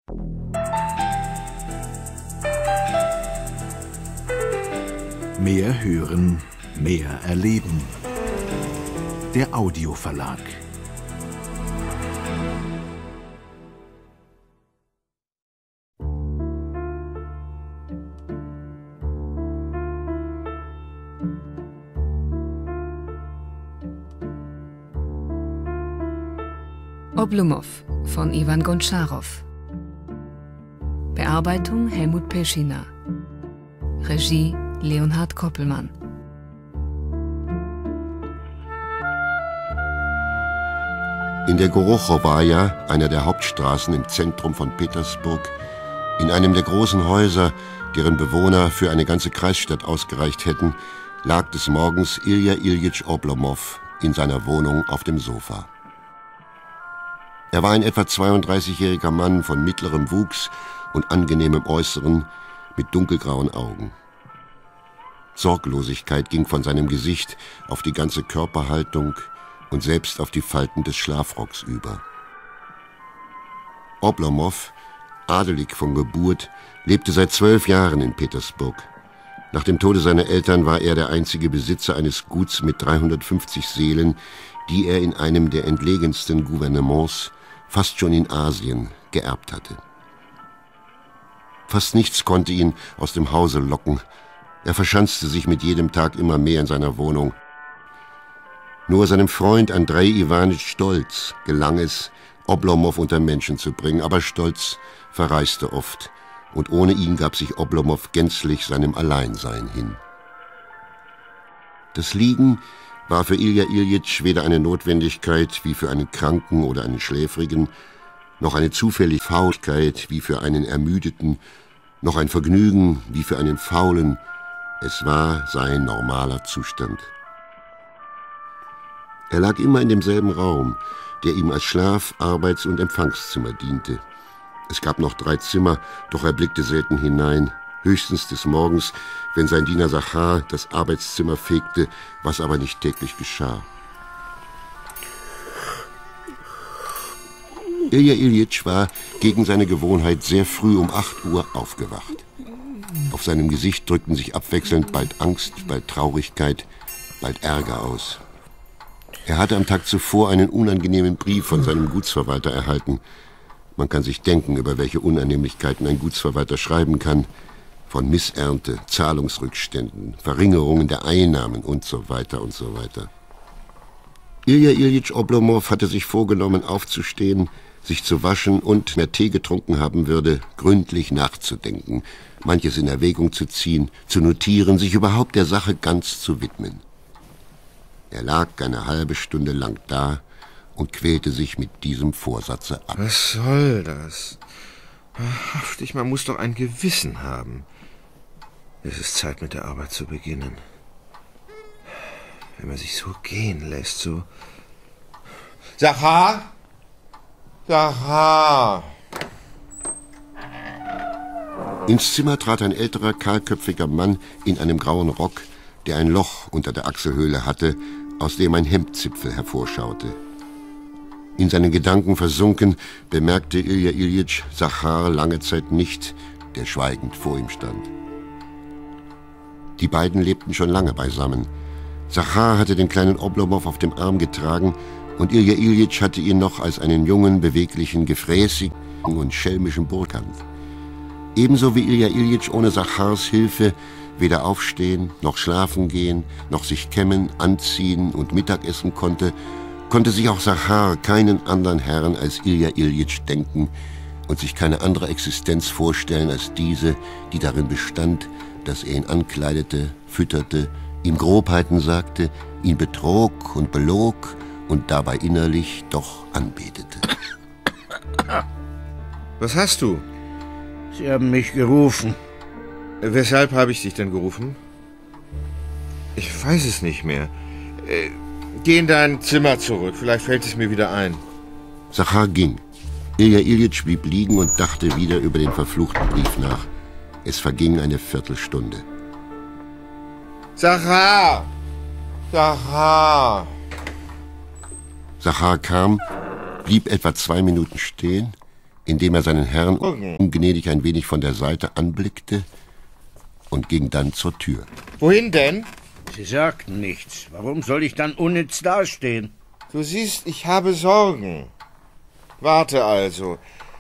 Mehr hören, mehr erleben. Der Audioverlag. Oblomov von Iwan Gontscharow. Bearbeitung Helmut Peschina. Regie Leonhard Koppelmann. In der Gorochowaja, einer der Hauptstraßen im Zentrum von Petersburg, in einem der großen Häuser, deren Bewohner für eine ganze Kreisstadt ausgereicht hätten, lag des Morgens Ilja Iljitsch Oblomov in seiner Wohnung auf dem Sofa. Er war ein etwa 32-jähriger Mann von mittlerem Wuchs und angenehmem Äußeren mit dunkelgrauen Augen. Sorglosigkeit ging von seinem Gesicht auf die ganze Körperhaltung und selbst auf die Falten des Schlafrocks über. Oblomov, adelig von Geburt, lebte seit 12 Jahren in Petersburg. Nach dem Tode seiner Eltern war er der einzige Besitzer eines Guts mit 350 Seelen, die er in einem der entlegensten Gouvernements, fast schon in Asien, geerbt hatte. Fast nichts konnte ihn aus dem Hause locken. Er verschanzte sich mit jedem Tag immer mehr in seiner Wohnung. Nur seinem Freund Andrei Iwanitsch Stolz gelang es, Oblomov unter Menschen zu bringen, aber Stolz verreiste oft, und ohne ihn gab sich Oblomov gänzlich seinem Alleinsein hin. Das Liegen war für Ilja Iljitsch weder eine Notwendigkeit wie für einen Kranken oder einen Schläfrigen, noch eine zufällige Faulheit wie für einen Ermüdeten, noch ein Vergnügen wie für einen Faulen. Es war sein normaler Zustand. Er lag immer in demselben Raum, der ihm als Schlaf-, Arbeits- und Empfangszimmer diente. Es gab noch 3 Zimmer, doch er blickte selten hinein, höchstens des Morgens, wenn sein Diener Sachar das Arbeitszimmer fegte, was aber nicht täglich geschah. Ilja Iljitsch war gegen seine Gewohnheit sehr früh um 8 Uhr aufgewacht. Auf seinem Gesicht drückten sich abwechselnd bald Angst, bald Traurigkeit, bald Ärger aus. Er hatte am Tag zuvor einen unangenehmen Brief von seinem Gutsverwalter erhalten. Man kann sich denken, über welche Unannehmlichkeiten ein Gutsverwalter schreiben kann. Von Missernte, Zahlungsrückständen, Verringerungen der Einnahmen und so weiter und so weiter. Ilja Iljitsch Oblomov hatte sich vorgenommen, aufzustehen, sich zu waschen und, wenn er Tee getrunken haben würde, gründlich nachzudenken, manches in Erwägung zu ziehen, zu notieren, sich überhaupt der Sache ganz zu widmen. Er lag eine halbe Stunde lang da und quälte sich mit diesem Vorsatze ab. Was soll das? Wahrhaftig, man muss doch ein Gewissen haben. Es ist Zeit, mit der Arbeit zu beginnen. Wenn man sich so gehen lässt, so... Sachar! Sachar! Ins Zimmer trat ein älterer, kahlköpfiger Mann in einem grauen Rock, der ein Loch unter der Achselhöhle hatte, aus dem ein Hemdzipfel hervorschaute. In seinen Gedanken versunken, bemerkte Ilja Iljitsch Sachar lange Zeit nicht, der schweigend vor ihm stand. Die beiden lebten schon lange beisammen. Sachar hatte den kleinen Oblomov auf dem Arm getragen und Ilja Iljitsch hatte ihn noch als einen jungen, beweglichen, gefräßigen und schelmischen Burkant. Ebenso wie Ilja Iljitsch ohne Sachars Hilfe weder aufstehen, noch schlafen gehen, noch sich kämmen, anziehen und Mittagessen konnte, konnte sich auch Sachar keinen anderen Herrn als Ilja Iljitsch denken und sich keine andere Existenz vorstellen als diese, die darin bestand, dass er ihn ankleidete, fütterte, ihm Grobheiten sagte, ihn betrog und belog und dabei innerlich doch anbetete. Was hast du? Sie haben mich gerufen. Weshalb habe ich dich denn gerufen? Ich weiß es nicht mehr. Geh in dein Zimmer zurück, vielleicht fällt es mir wieder ein. Sachar ging. Ilja Iljitsch blieb liegen und dachte wieder über den verfluchten Brief nach. Es verging eine Viertelstunde. Sachar! Sachar! Sachar kam, blieb etwa 2 Minuten stehen, indem er seinen Herrn ungnädig ein wenig von der Seite anblickte und ging dann zur Tür. Wohin denn? Sie sagten nichts. Warum soll ich dann unnütz dastehen? Du siehst, ich habe Sorgen. Warte also.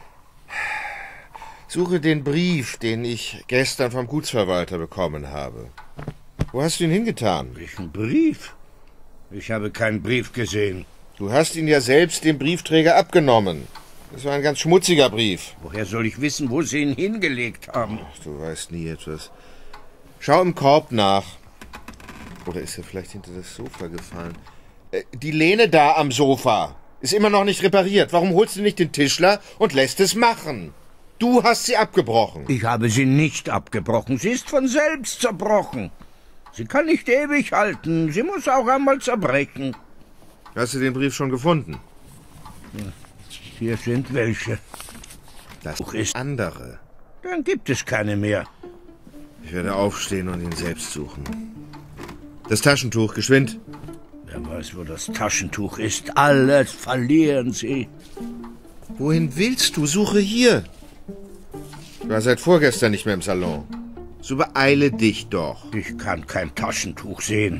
Suche den Brief, den ich gestern vom Gutsverwalter bekommen habe. Wo hast du ihn hingetan? Welchen Brief? Ich habe keinen Brief gesehen. Du hast ihn ja selbst dem Briefträger abgenommen. Das war ein ganz schmutziger Brief. Woher soll ich wissen, wo Sie ihn hingelegt haben? Ach, du weißt nie etwas. Schau im Korb nach. Oder ist er vielleicht hinter das Sofa gefallen? Die Lehne da am Sofa ist immer noch nicht repariert. Warum holst du nicht den Tischler und lässt es machen? Du hast sie abgebrochen. Ich habe sie nicht abgebrochen. Sie ist von selbst zerbrochen. Sie kann nicht ewig halten. Sie muss auch einmal zerbrechen. Hast du den Brief schon gefunden? Hier sind welche. Das ist andere. Dann gibt es keine mehr. Ich werde aufstehen und ihn selbst suchen. Das Taschentuch, geschwind. Wer weiß, wo das Taschentuch ist. Alles verlieren Sie. Wohin willst du? Suche hier. Ich war seit vorgestern nicht mehr im Salon. So beeile dich doch. Ich kann kein Taschentuch sehen.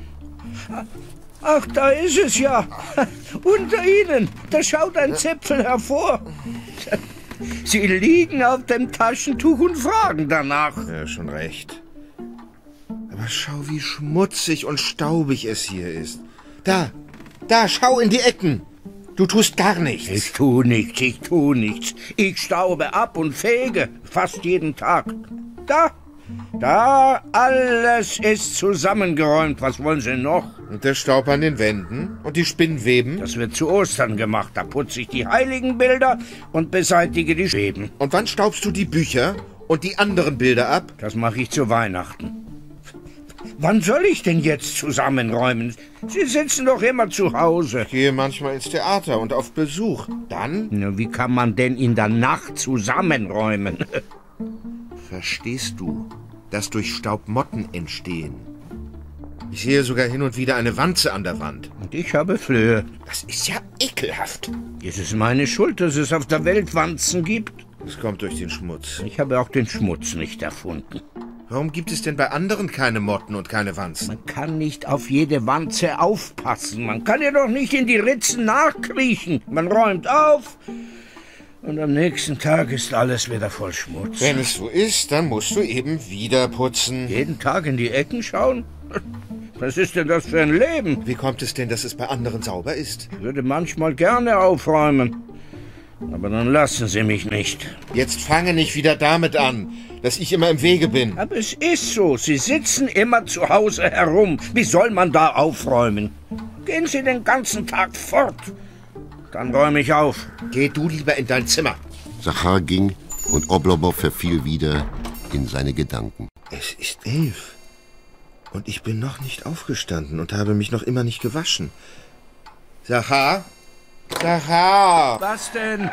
Ach, da ist es ja. Unter Ihnen. Da schaut ein Zipfel hervor. Sie liegen auf dem Taschentuch und fragen danach. Ja, schon recht. Aber schau, wie schmutzig und staubig es hier ist. Da, schau in die Ecken. Du tust gar nichts. Ich tu nichts. Ich staube ab und fege fast jeden Tag. Da, alles ist zusammengeräumt. Was wollen Sie noch? Und der Staub an den Wänden und die Spinnweben? Das wird zu Ostern gemacht. Da putze ich die Heiligenbilder und beseitige die Schweben. Und wann staubst du die Bücher und die anderen Bilder ab? Das mache ich zu Weihnachten. Wann soll ich denn jetzt zusammenräumen? Sie sitzen doch immer zu Hause. Ich gehe manchmal ins Theater und auf Besuch. Dann? Na, wie kann man denn in der Nacht zusammenräumen? Verstehst du, dass durch Staub Motten entstehen? Ich sehe sogar hin und wieder eine Wanze an der Wand. Und ich habe Flöhe. Das ist ja ekelhaft. Ist es meine Schuld, dass es auf der Welt Wanzen gibt? Es kommt durch den Schmutz. Ich habe auch den Schmutz nicht erfunden. Warum gibt es denn bei anderen keine Motten und keine Wanzen? Man kann nicht auf jede Wanze aufpassen. Man kann ja doch nicht in die Ritzen nachkriechen. Man räumt auf und am nächsten Tag ist alles wieder voll Schmutz. Wenn es so ist, dann musst du eben wieder putzen. Jeden Tag in die Ecken schauen? Was ist denn das für ein Leben? Wie kommt es denn, dass es bei anderen sauber ist? Ich würde manchmal gerne aufräumen. Aber dann lassen Sie mich nicht. Jetzt fange nicht wieder damit an, dass ich immer im Wege bin. Aber es ist so. Sie sitzen immer zu Hause herum. Wie soll man da aufräumen? Gehen Sie den ganzen Tag fort. Dann räume ich auf. Geh du lieber in dein Zimmer. Zachar ging und Oblomov verfiel wieder in seine Gedanken. Es ist 11. Und ich bin noch nicht aufgestanden und habe mich noch immer nicht gewaschen. Zachar? Zachar! Was denn?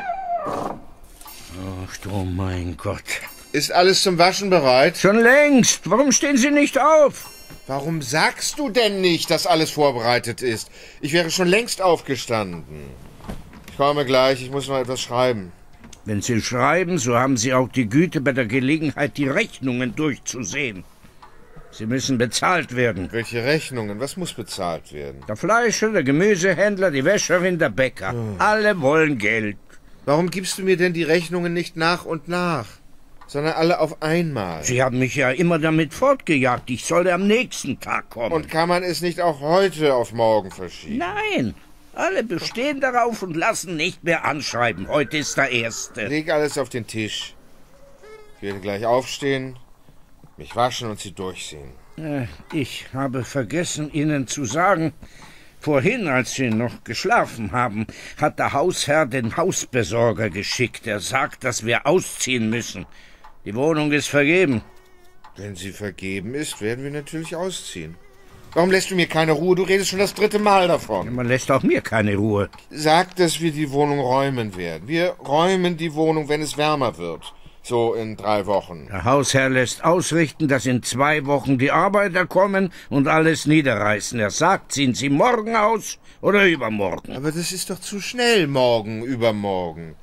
Ach du mein Gott. Ist alles zum Waschen bereit? Schon längst. Warum stehen Sie nicht auf? Warum sagst du denn nicht, dass alles vorbereitet ist? Ich wäre schon längst aufgestanden. Ich komme gleich, ich muss noch etwas schreiben. Wenn Sie schreiben, so haben Sie auch die Güte, bei der Gelegenheit die Rechnungen durchzusehen. Sie müssen bezahlt werden. Welche Rechnungen? Was muss bezahlt werden? Der Fleischer, der Gemüsehändler, die Wäscherin, der Bäcker. Alle wollen Geld. Warum gibst du mir denn die Rechnungen nicht nach und nach, sondern alle auf einmal? Sie haben mich ja immer damit fortgejagt. Ich sollte am nächsten Tag kommen. Und kann man es nicht auch heute auf morgen verschieben? Nein, alle bestehen darauf und lassen nicht mehr anschreiben. Heute ist der 1. Leg alles auf den Tisch. Ich werde gleich aufstehen, mich waschen und sie durchsehen. Ich habe vergessen, Ihnen zu sagen, vorhin, als Sie noch geschlafen haben, hat der Hausherr den Hausbesorger geschickt. Er sagt, dass wir ausziehen müssen. Die Wohnung ist vergeben. Wenn sie vergeben ist, werden wir natürlich ausziehen. Warum lässt du mir keine Ruhe? Du redest schon das 3. Mal davon. Man lässt auch mir keine Ruhe. Sag, dass wir die Wohnung räumen werden. Wir räumen die Wohnung, wenn es wärmer wird. So in 3 Wochen. Der Hausherr lässt ausrichten, dass in 2 Wochen die Arbeiter kommen und alles niederreißen. Er sagt, ziehen Sie morgen aus oder übermorgen. Aber das ist doch zu schnell, morgen, übermorgen.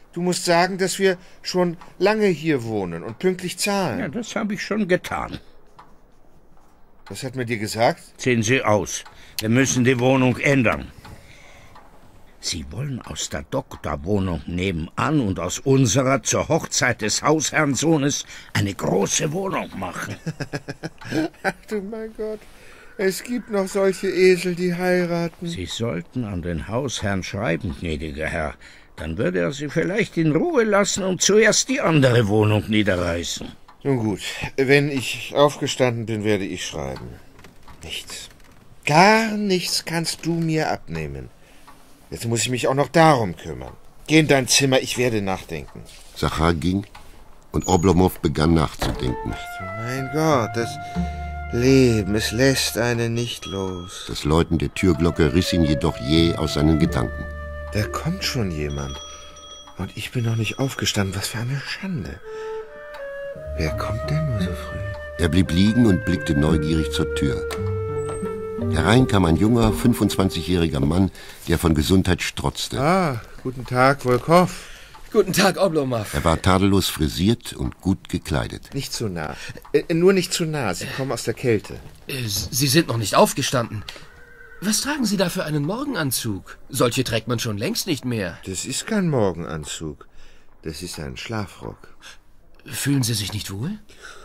Du musst sagen, dass wir schon lange hier wohnen und pünktlich zahlen. Ja, das habe ich schon getan. Was hat man dir gesagt? Sehen Sie aus. Wir müssen die Wohnung ändern. Sie wollen aus der Doktorwohnung nebenan und aus unserer zur Hochzeit des Hausherrnsohnes eine große Wohnung machen. Ach du mein Gott, es gibt noch solche Esel, die heiraten. Sie sollten an den Hausherrn schreiben, gnädiger Herr. Dann würde er Sie vielleicht in Ruhe lassen und zuerst die andere Wohnung niederreißen. Nun gut, wenn ich aufgestanden bin, werde ich schreiben. Nichts. Gar nichts kannst du mir abnehmen. Jetzt muss ich mich auch noch darum kümmern. Geh in dein Zimmer, ich werde nachdenken. Zachar ging und Oblomov begann nachzudenken. Mein Gott, das Leben, es lässt einen nicht los. Das Läuten der Türglocke riss ihn jedoch jäh aus seinen Gedanken. Da kommt schon jemand. Und ich bin noch nicht aufgestanden. Was für eine Schande. Wer kommt denn nur so früh? Er blieb liegen und blickte neugierig zur Tür. Herein kam ein junger, 25-jähriger Mann, der von Gesundheit strotzte. Ah, guten Tag, Volkow. Guten Tag, Oblomov. Er war tadellos frisiert und gut gekleidet. Nicht zu nah. Nur nicht zu nah. Sie kommen aus der Kälte. Sie sind noch nicht aufgestanden. Was tragen Sie da für einen Morgenanzug? Solche trägt man schon längst nicht mehr. Das ist kein Morgenanzug. Das ist ein Schlafrock. Fühlen Sie sich nicht wohl?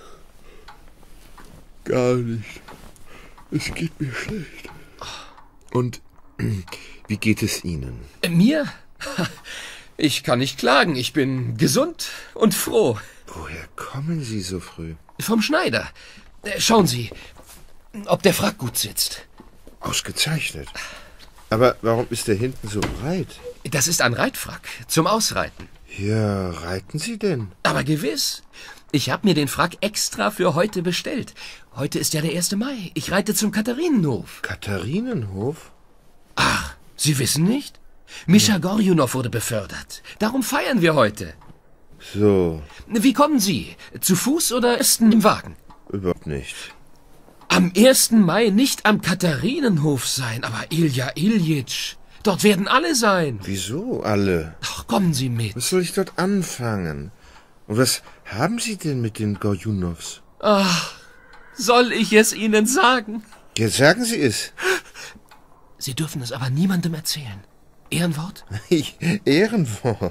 Gar nicht. Es geht mir schlecht. Und wie geht es Ihnen? Mir? Ich kann nicht klagen. Ich bin gesund und froh. Woher kommen Sie so früh? Vom Schneider. Schauen Sie, ob der Frack gut sitzt. Ausgezeichnet. Aber warum ist der hinten so breit? Das ist ein Reitfrack zum Ausreiten. Ja, reiten Sie denn? Aber gewiss. Ich habe mir den Frack extra für heute bestellt. Heute ist ja der 1. Mai. Ich reite zum Katharinenhof. Katharinenhof? Ach, Sie wissen nicht? Mischa Gorjunow wurde befördert. Darum feiern wir heute. So. Wie kommen Sie? Zu Fuß oder im Wagen? Überhaupt nicht. Am 1. Mai nicht am Katharinenhof sein, aber Ilja Iljitsch. Dort werden alle sein. Wieso alle? Ach, kommen Sie mit. Was soll ich dort anfangen? Und was haben Sie denn mit den Gorjunows? Ach, soll ich es Ihnen sagen? Jetzt sagen Sie es. Sie dürfen es aber niemandem erzählen. Ehrenwort? Ehrenwort?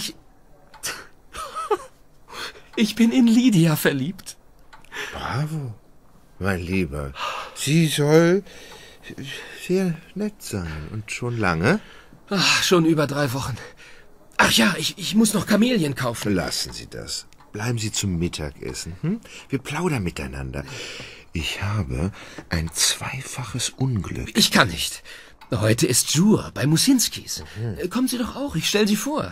Ich bin in Lydia verliebt. Bravo, mein Lieber. Sie soll sehr nett sein. Und schon lange? Ach, schon über 3 Wochen. Ach ja, ich muss noch Kamelien kaufen. Lassen Sie das. Bleiben Sie zum Mittagessen. Hm? Wir plaudern miteinander. Ich habe ein zweifaches Unglück. Ich kann nicht. Heute ist Jour bei Musinskis. Kommen Sie doch auch, ich stelle Sie vor.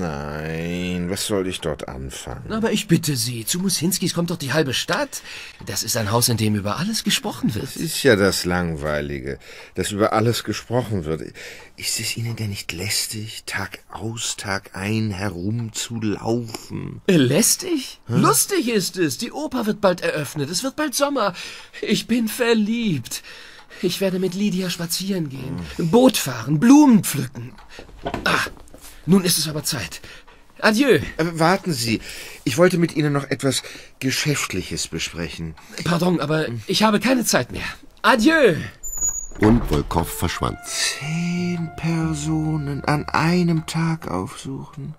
Nein, was soll ich dort anfangen? Aber ich bitte Sie, zu Musinskis kommt doch die halbe Stadt. Das ist ein Haus, in dem über alles gesprochen wird. Das ist ja das Langweilige, dass über alles gesprochen wird. Ist es Ihnen denn nicht lästig, Tag aus, Tag ein herumzulaufen? Lästig? Lustig ist es. Die Oper wird bald eröffnet. Es wird bald Sommer. Ich bin verliebt. Ich werde mit Lydia spazieren gehen, Boot fahren, Blumen pflücken. Ah, nun ist es aber Zeit. Adieu. Warten Sie, ich wollte mit Ihnen noch etwas Geschäftliches besprechen. Pardon, aber ich habe keine Zeit mehr. Adieu. Und Volkow verschwand. 10 Personen an einem Tag aufsuchen.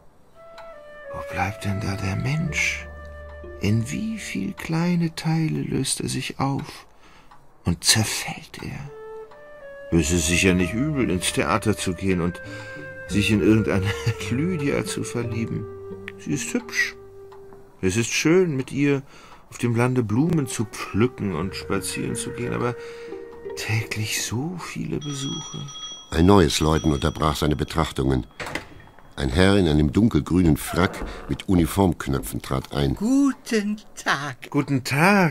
Wo bleibt denn da der Mensch? In wie viel kleine Teile löst er sich auf? Und zerfällt er. Es ist sicher nicht übel, ins Theater zu gehen und sich in irgendeine Lydia zu verlieben. Sie ist hübsch. Es ist schön, mit ihr auf dem Lande Blumen zu pflücken und spazieren zu gehen, aber täglich so viele Besuche. Ein neues Läuten unterbrach seine Betrachtungen. Ein Herr in einem dunkelgrünen Frack mit Uniformknöpfen trat ein. Guten Tag. Guten Tag.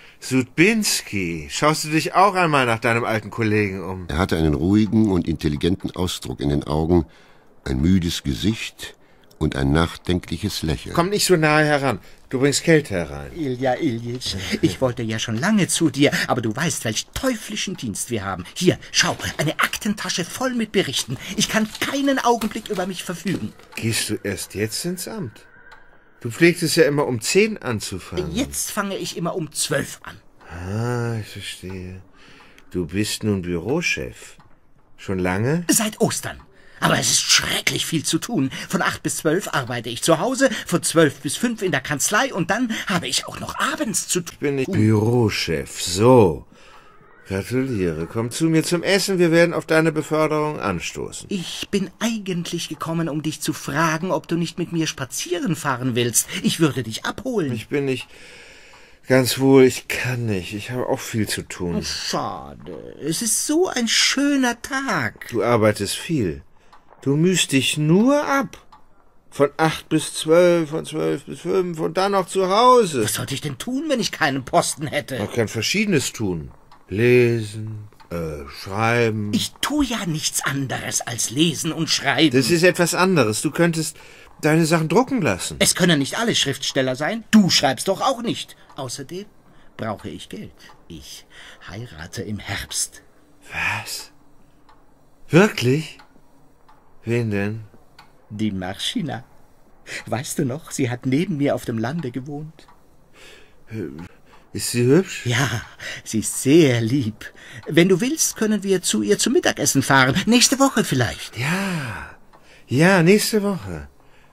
Sudbinski, schaust du dich auch einmal nach deinem alten Kollegen um? Er hatte einen ruhigen und intelligenten Ausdruck in den Augen, ein müdes Gesicht und ein nachdenkliches Lächeln. Komm nicht so nahe heran. Du bringst Kälte herein. Ilja Iljitsch, ich wollte ja schon lange zu dir, aber du weißt, welch teuflischen Dienst wir haben. Hier, schau, eine Aktentasche voll mit Berichten. Ich kann keinen Augenblick über mich verfügen. Gehst du erst jetzt ins Amt? Du pflegtest ja immer um 10 anzufangen. Jetzt fange ich immer um 12 an. Ah, ich verstehe. Du bist nun Bürochef. Schon lange? Seit Ostern. Aber es ist schrecklich viel zu tun. Von 8 bis 12 arbeite ich zu Hause, von 12 bis 5 in der Kanzlei und dann habe ich auch noch abends zu tun. Bin ich Bürochef, so. Gratuliere. Komm zu mir zum Essen, wir werden auf deine Beförderung anstoßen. Ich bin eigentlich gekommen, um dich zu fragen, ob du nicht mit mir spazieren fahren willst. Ich würde dich abholen. Ich bin nicht ganz wohl, ich kann nicht. Ich habe auch viel zu tun. Schade. Es ist so ein schöner Tag. Du arbeitest viel. Du mühst dich nur ab. Von 8 bis 12, von 12 bis 5 und dann noch zu Hause. Was sollte ich denn tun, wenn ich keinen Posten hätte? Man kann Verschiedenes tun. Lesen, schreiben. Ich tue ja nichts anderes als lesen und schreiben. Das ist etwas anderes. Du könntest deine Sachen drucken lassen. Es können nicht alle Schriftsteller sein. Du schreibst doch auch nicht. Außerdem brauche ich Geld. Ich heirate im Herbst. Was? Wirklich? Wen denn? Die Marschina. Weißt du noch, sie hat neben mir auf dem Lande gewohnt. Ist sie hübsch? Ja, sie ist sehr lieb. Wenn du willst, können wir zu ihr zum Mittagessen fahren. Nächste Woche vielleicht. Ja, nächste Woche.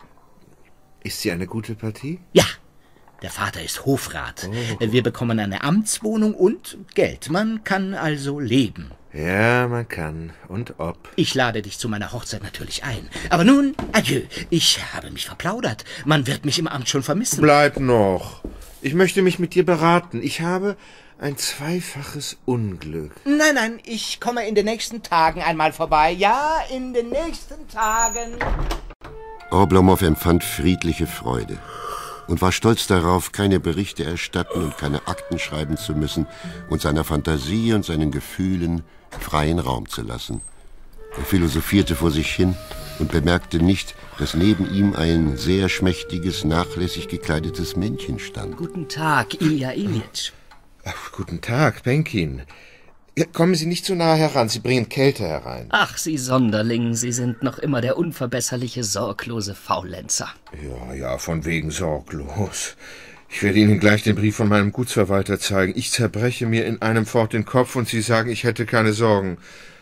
Ist sie eine gute Partie? Ja, der Vater ist Hofrat. Wir bekommen eine Amtswohnung und Geld. Man kann also leben. Ja, man kann. Und ob. Ich lade dich zu meiner Hochzeit natürlich ein. Aber nun, adieu. Ich habe mich verplaudert. Man wird mich im Amt schon vermissen. Bleib noch. Ich möchte mich mit dir beraten. Ich habe ein zweifaches Unglück. Nein, ich komme in den nächsten Tagen einmal vorbei. Ja, in den nächsten Tagen. Oblomov empfand friedliche Freude und war stolz darauf, keine Berichte erstatten und keine Akten schreiben zu müssen und seiner Fantasie und seinen Gefühlen freien Raum zu lassen. Er philosophierte vor sich hin und bemerkte nicht, dass neben ihm ein sehr schmächtiges, nachlässig gekleidetes Männchen stand. Guten Tag, Ilja Iljitsch. Ach, guten Tag, Penkin. Kommen Sie nicht zu nahe heran, Sie bringen Kälte herein. Ach, Sie Sonderling, Sie sind noch immer der unverbesserliche, sorglose Faulenzer. Ja, von wegen sorglos. Ich werde Ihnen gleich den Brief von meinem Gutsverwalter zeigen. Ich zerbreche mir in einem fort den Kopf und Sie sagen, ich hätte keine Sorgen.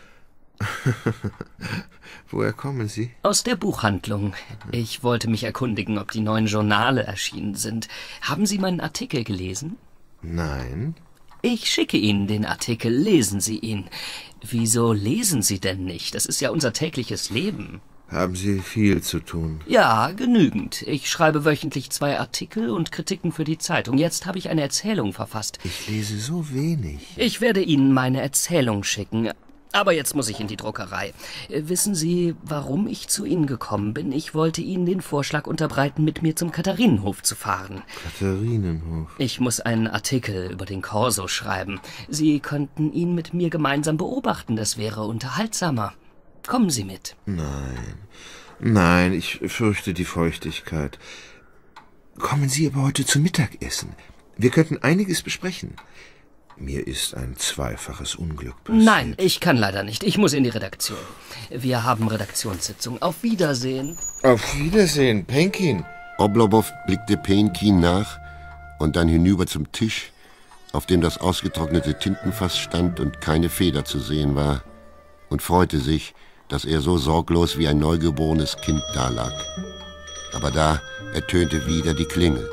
Woher kommen Sie? Aus der Buchhandlung. Ich wollte mich erkundigen, ob die neuen Journale erschienen sind. Haben Sie meinen Artikel gelesen? Nein. Ich schicke Ihnen den Artikel, lesen Sie ihn. Wieso lesen Sie denn nicht? Das ist ja unser tägliches Leben. Haben Sie viel zu tun? Ja, genügend. Ich schreibe wöchentlich 2 Artikel und Kritiken für die Zeitung. Jetzt habe ich eine Erzählung verfasst. Ich lese so wenig. Ich werde Ihnen meine Erzählung schicken. Aber jetzt muss ich in die Druckerei. Wissen Sie, warum ich zu Ihnen gekommen bin? Ich wollte Ihnen den Vorschlag unterbreiten, mit mir zum Katharinenhof zu fahren. Katharinenhof? Ich muss einen Artikel über den Korso schreiben. Sie könnten ihn mit mir gemeinsam beobachten. Das wäre unterhaltsamer. Kommen Sie mit. Nein, ich fürchte die Feuchtigkeit. Kommen Sie aber heute zum Mittagessen. Wir könnten einiges besprechen. Mir ist ein zweifaches Unglück passiert. Nein, ich kann leider nicht. Ich muss in die Redaktion. Wir haben Redaktionssitzung. Auf Wiedersehen. Auf Wiedersehen, Penkin. Oblomov blickte Penkin nach und dann hinüber zum Tisch, auf dem das ausgetrocknete Tintenfass stand und keine Feder zu sehen war, und freute sich, dass er so sorglos wie ein neugeborenes Kind dalag. Aber da ertönte wieder die Klingel.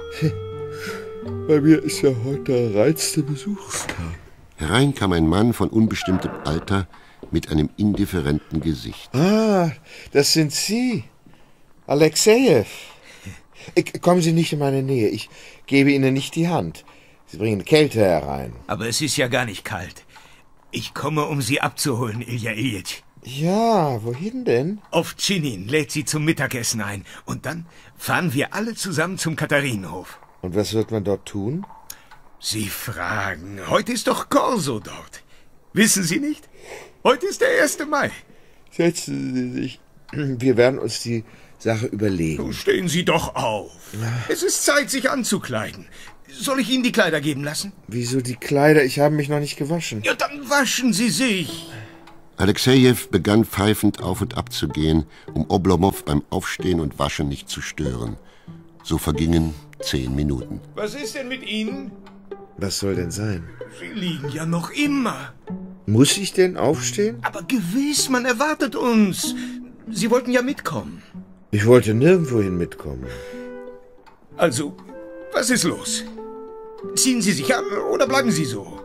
Bei mir ist ja heute der reizste Besuchstag. Herein kam ein Mann von unbestimmtem Alter mit einem indifferenten Gesicht. Ah, das sind Sie. Alexejew. Kommen Sie nicht in meine Nähe. Ich gebe Ihnen nicht die Hand. Sie bringen Kälte herein. Aber es ist ja gar nicht kalt. Ich komme, um Sie abzuholen, Ilja Iljitsch. Ja, wohin denn? Auf Chinin lädt Sie zum Mittagessen ein. Und dann fahren wir alle zusammen zum Katharinenhof. Und was wird man dort tun? Sie fragen. Heute ist doch Korso dort. Wissen Sie nicht? Heute ist der 1. Mai. Setzen Sie sich. Wir werden uns die Sache überlegen. Nun stehen Sie doch auf. Es ist Zeit, sich anzukleiden. Soll ich Ihnen die Kleider geben lassen? Wieso die Kleider? Ich habe mich noch nicht gewaschen. Ja, dann waschen Sie sich. Alexejew begann pfeifend auf und ab zu gehen, um Oblomow beim Aufstehen und Waschen nicht zu stören. So vergingen 10 Minuten. Was ist denn mit Ihnen? Was soll denn sein? Sie liegen ja noch immer. Muss ich denn aufstehen? Aber gewiss, man erwartet uns. Sie wollten ja mitkommen. Ich wollte nirgendwohin mitkommen. Also, was ist los? Ziehen Sie sich an oder bleiben Sie so?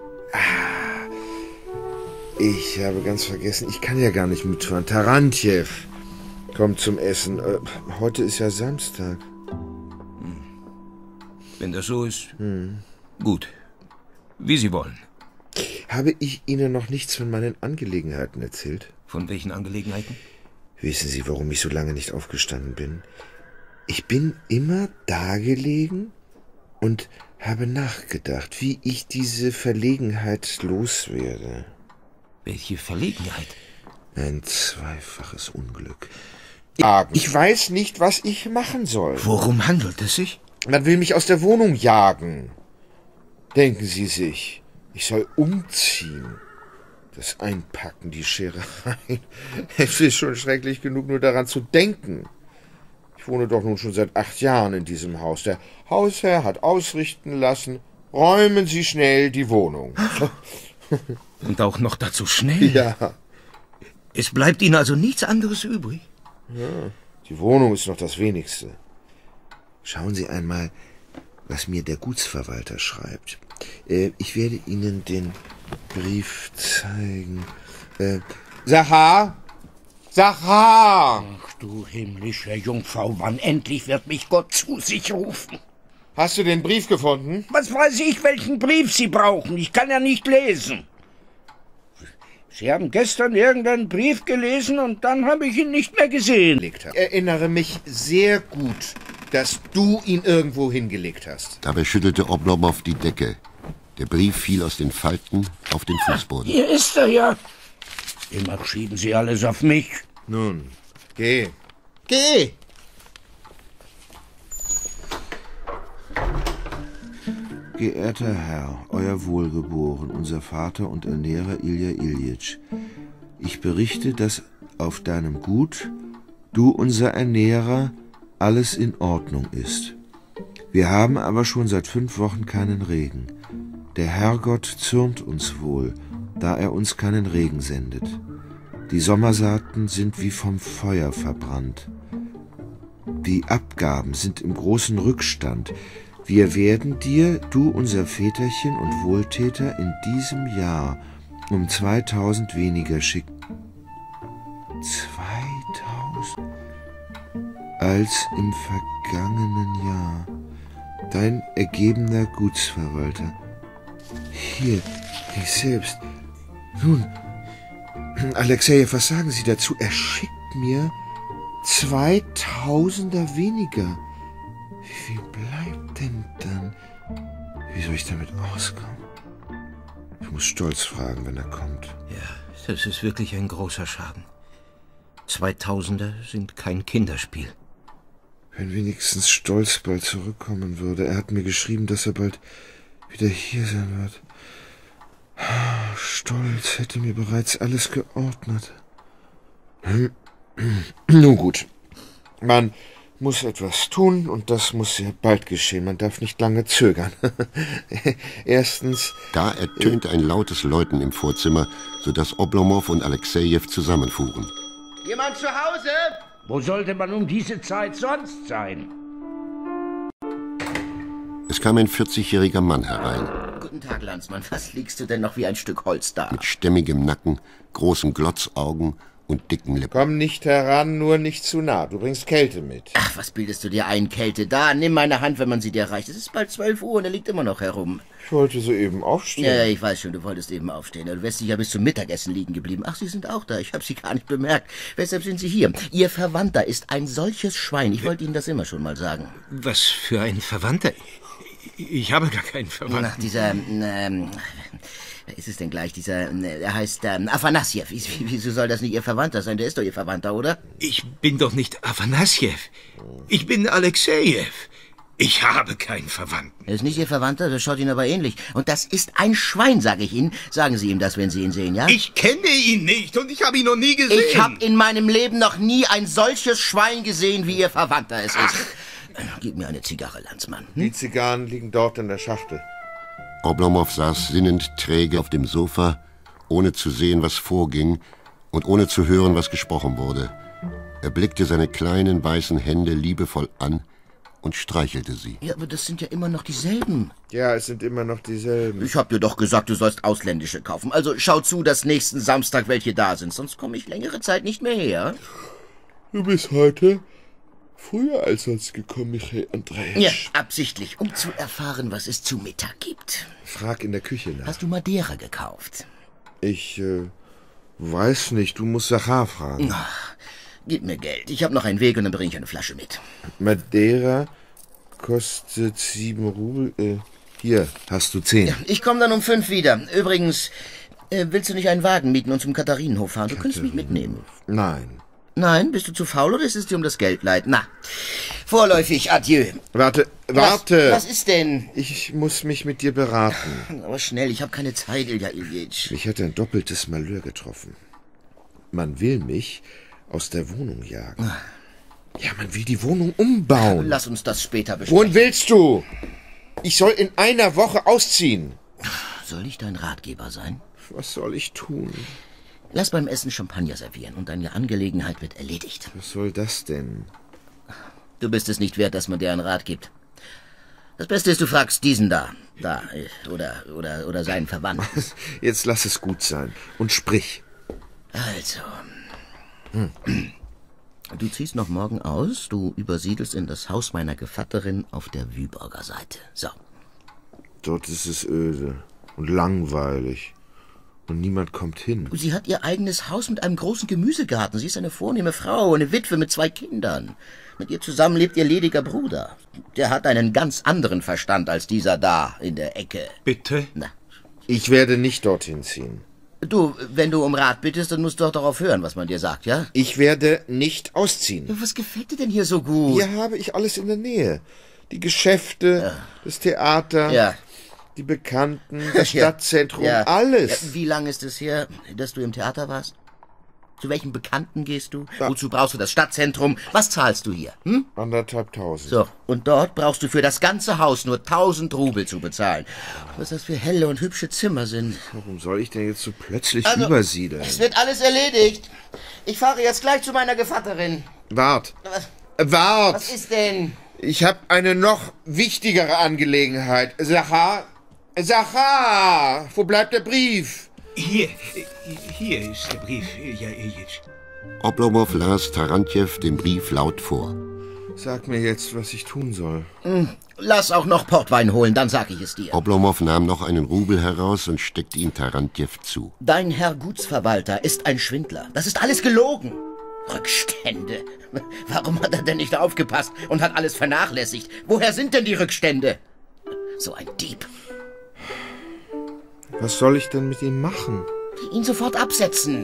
Ich habe ganz vergessen, ich kann ja gar nicht mitfahren. Tarantjew kommt zum Essen. Heute ist ja Samstag. Wenn das so ist, gut. Wie Sie wollen. Habe ich Ihnen noch nichts von meinen Angelegenheiten erzählt? Von welchen Angelegenheiten? Wissen Sie, warum ich so lange nicht aufgestanden bin? Ich bin immer dagelegen und habe nachgedacht, wie ich diese Verlegenheit loswerde. Welche Verlegenheit? Ein zweifaches Unglück. Ich weiß nicht, was ich machen soll. Worum handelt es sich? Man will mich aus der Wohnung jagen. Denken Sie sich, ich soll umziehen. Das Einpacken, die Scherereien. Es ist schon schrecklich genug, nur daran zu denken. Ich wohne doch nun schon seit 8 Jahren in diesem Haus. Der Hausherr hat ausrichten lassen, räumen Sie schnell die Wohnung. Und auch noch dazu schnell? Ja. Es bleibt Ihnen also nichts anderes übrig? Ja, die Wohnung ist noch das Wenigste. Schauen Sie einmal, was mir der Gutsverwalter schreibt. Ich werde Ihnen den Brief zeigen. Sachar! Sachar! Ach du himmlische Jungfrau, wann endlich wird mich Gott zu sich rufen? Hast du den Brief gefunden? Was weiß ich, welchen Brief Sie brauchen? Ich kann ja nicht lesen. Sie haben gestern irgendeinen Brief gelesen und dann habe ich ihn nicht mehr gesehen. Ich erinnere mich sehr gut, dass du ihn irgendwo hingelegt hast. Dabei schüttelte Oblomow die Decke. Der Brief fiel aus den Falten auf den Fußboden. Hier ist er ja. Immer schieben Sie alles auf mich. Nun, geh. Geh! Geehrter Herr, euer Wohlgeboren, unser Vater und Ernährer Ilja Iljitsch, ich berichte, dass auf deinem Gut, du unser Ernährer, alles in Ordnung ist. Wir haben aber schon seit 5 Wochen keinen Regen. Der Herrgott zürnt uns wohl, da er uns keinen Regen sendet. Die Sommersaaten sind wie vom Feuer verbrannt. Die Abgaben sind im großen Rückstand. Wir werden dir, du unser Väterchen und Wohltäter, in diesem Jahr um 2000 weniger schicken. 2000? Als im vergangenen Jahr. Dein ergebener Gutsverwalter. Hier, ich selbst. Nun, Alexejew, was sagen Sie dazu? Er schickt mir 2000er weniger. Wie viel bleibt denn dann? Wie soll ich damit auskommen? Ich muss Stolz fragen, wenn er kommt. Ja, das ist wirklich ein großer Schaden. 2000er sind kein Kinderspiel. Wenn wenigstens Stolz bald zurückkommen würde. Er hat mir geschrieben, dass er bald wieder hier sein wird. Stolz hätte mir bereits alles geordnet. Nun gut. Man muss etwas tun und das muss sehr bald geschehen. Man darf nicht lange zögern. Erstens... Da ertönte ein lautes Läuten im Vorzimmer, sodass Oblomow und Alexejew zusammenfuhren. Jemand zu Hause? Wo sollte man um diese Zeit sonst sein? Es kam ein 40-jähriger Mann herein. Guten Tag, Landsmann. Was liegst du denn noch wie ein Stück Holz da? Mit stämmigem Nacken, großen Glotzaugen und dicken Lippen. Komm nicht heran, nur nicht zu nah. Du bringst Kälte mit. Ach, was bildest du dir ein, Kälte? Da, nimm meine Hand, wenn man sie dir reicht. Es ist bald 12 Uhr und er liegt immer noch herum. Ich wollte soeben aufstehen. Ja, ich weiß schon, du wolltest eben aufstehen. Du wärst sicher bis zum Mittagessen liegen geblieben. Ach, Sie sind auch da. Ich habe Sie gar nicht bemerkt. Weshalb sind Sie hier? Ihr Verwandter ist ein solches Schwein. Ich wollte Ihnen das immer schon mal sagen. Was für ein Verwandter? Ich habe gar keinen Verwandten. Ach, dieser, Wer ist es denn gleich, er heißt Afanassjew. Wieso soll das nicht Ihr Verwandter sein? Der ist doch Ihr Verwandter, oder? Ich bin doch nicht Afanassjew. Ich bin Alexejew. Ich habe keinen Verwandten. Er ist nicht Ihr Verwandter, das schaut Ihnen aber ähnlich. Und das ist ein Schwein, sage ich Ihnen. Sagen Sie ihm das, wenn Sie ihn sehen, ja? Ich kenne ihn nicht und ich habe ihn noch nie gesehen. Ich habe in meinem Leben noch nie ein solches Schwein gesehen, wie Ihr Verwandter es ist. Gib mir eine Zigarre, Landsmann. Die Zigarren liegen dort in der Schachtel. Oblomov saß sinnend träge auf dem Sofa, ohne zu sehen, was vorging und ohne zu hören, was gesprochen wurde. Er blickte seine kleinen weißen Hände liebevoll an und streichelte sie. Ja, aber das sind ja immer noch dieselben. Ja, es sind immer noch dieselben. Ich hab dir doch gesagt, du sollst ausländische kaufen. Also schau zu, dass nächsten Samstag welche da sind, sonst komme ich längere Zeit nicht mehr her. Du bist heute früher als sonst gekommen, Michael Andrejitsch. Ja, absichtlich, um zu erfahren, was es zu Mittag gibt. Frag in der Küche nach. Hast du Madeira gekauft? Ich, weiß nicht. Du musst Sachar fragen. Ach, gib mir Geld. Ich habe noch einen Weg und dann bringe ich eine Flasche mit. Madeira kostet 7 Rubel. Hier, hast du 10. Ja, ich komme dann um 5 wieder. Übrigens, willst du nicht einen Wagen mieten und zum Katharinenhof fahren? Du könntest mich mitnehmen. Nein. Nein? Bist du zu faul oder ist es dir um das Geld leid? Na, vorläufig adieu. Warte. Was ist denn? Ich muss mich mit dir beraten. Aber schnell, ich habe keine Zeit, Ilja Iljitsch. Mich hat ein doppeltes Malheur getroffen. Man will mich aus der Wohnung jagen. Ja, man will die Wohnung umbauen. Lass uns das später besprechen. Wohin willst du? Ich soll in einer Woche ausziehen. Soll ich dein Ratgeber sein? Was soll ich tun? Lass beim Essen Champagner servieren und deine Angelegenheit wird erledigt. Was soll das denn? Du bist es nicht wert, dass man dir einen Rat gibt. Das Beste ist, du fragst diesen da oder seinen Verwandten. Jetzt lass es gut sein und sprich. Also, du ziehst noch morgen aus, du übersiedelst in das Haus meiner Gevatterin auf der Wyborger Seite. So. Dort ist es öde und langweilig. Und niemand kommt hin. Sie hat ihr eigenes Haus mit einem großen Gemüsegarten. Sie ist eine vornehme Frau, eine Witwe mit 2 Kindern. Mit ihr zusammen lebt ihr lediger Bruder. Der hat einen ganz anderen Verstand als dieser da in der Ecke. Bitte? Na. Ich werde nicht dorthin ziehen. Du, wenn du um Rat bittest, dann musst du doch darauf hören, was man dir sagt, ja? Ich werde nicht ausziehen. Was gefällt dir denn hier so gut? Hier habe ich alles in der Nähe. Die Geschäfte, das Theater, die Bekannten, das Stadtzentrum, alles. Ja, wie lange ist es her, dass du im Theater warst? Zu welchen Bekannten gehst du? Wozu brauchst du das Stadtzentrum? Was zahlst du hier? 1.500. So, und dort brauchst du für das ganze Haus nur 1.000 Rubel zu bezahlen. Was das für helle und hübsche Zimmer sind. Warum soll ich denn jetzt so plötzlich übersiedeln? Es wird alles erledigt. Ich fahre jetzt gleich zu meiner Gevatterin. Wart. Wart. Was ist denn? Ich habe eine noch wichtigere Angelegenheit. Sachar, wo bleibt der Brief? Hier ist der Brief, Ilja Iljitsch. Oblomov las Tarantjew den Brief laut vor. Sag mir jetzt, was ich tun soll. Lass auch noch Portwein holen, dann sag ich es dir. Oblomov nahm noch einen Rubel heraus und steckte ihn Tarantjew zu. Dein Herr Gutsverwalter ist ein Schwindler. Das ist alles gelogen. Rückstände. Warum hat er denn nicht aufgepasst und hat alles vernachlässigt? Woher sind denn die Rückstände? So ein Dieb. Was soll ich denn mit ihm machen? Ihn sofort absetzen.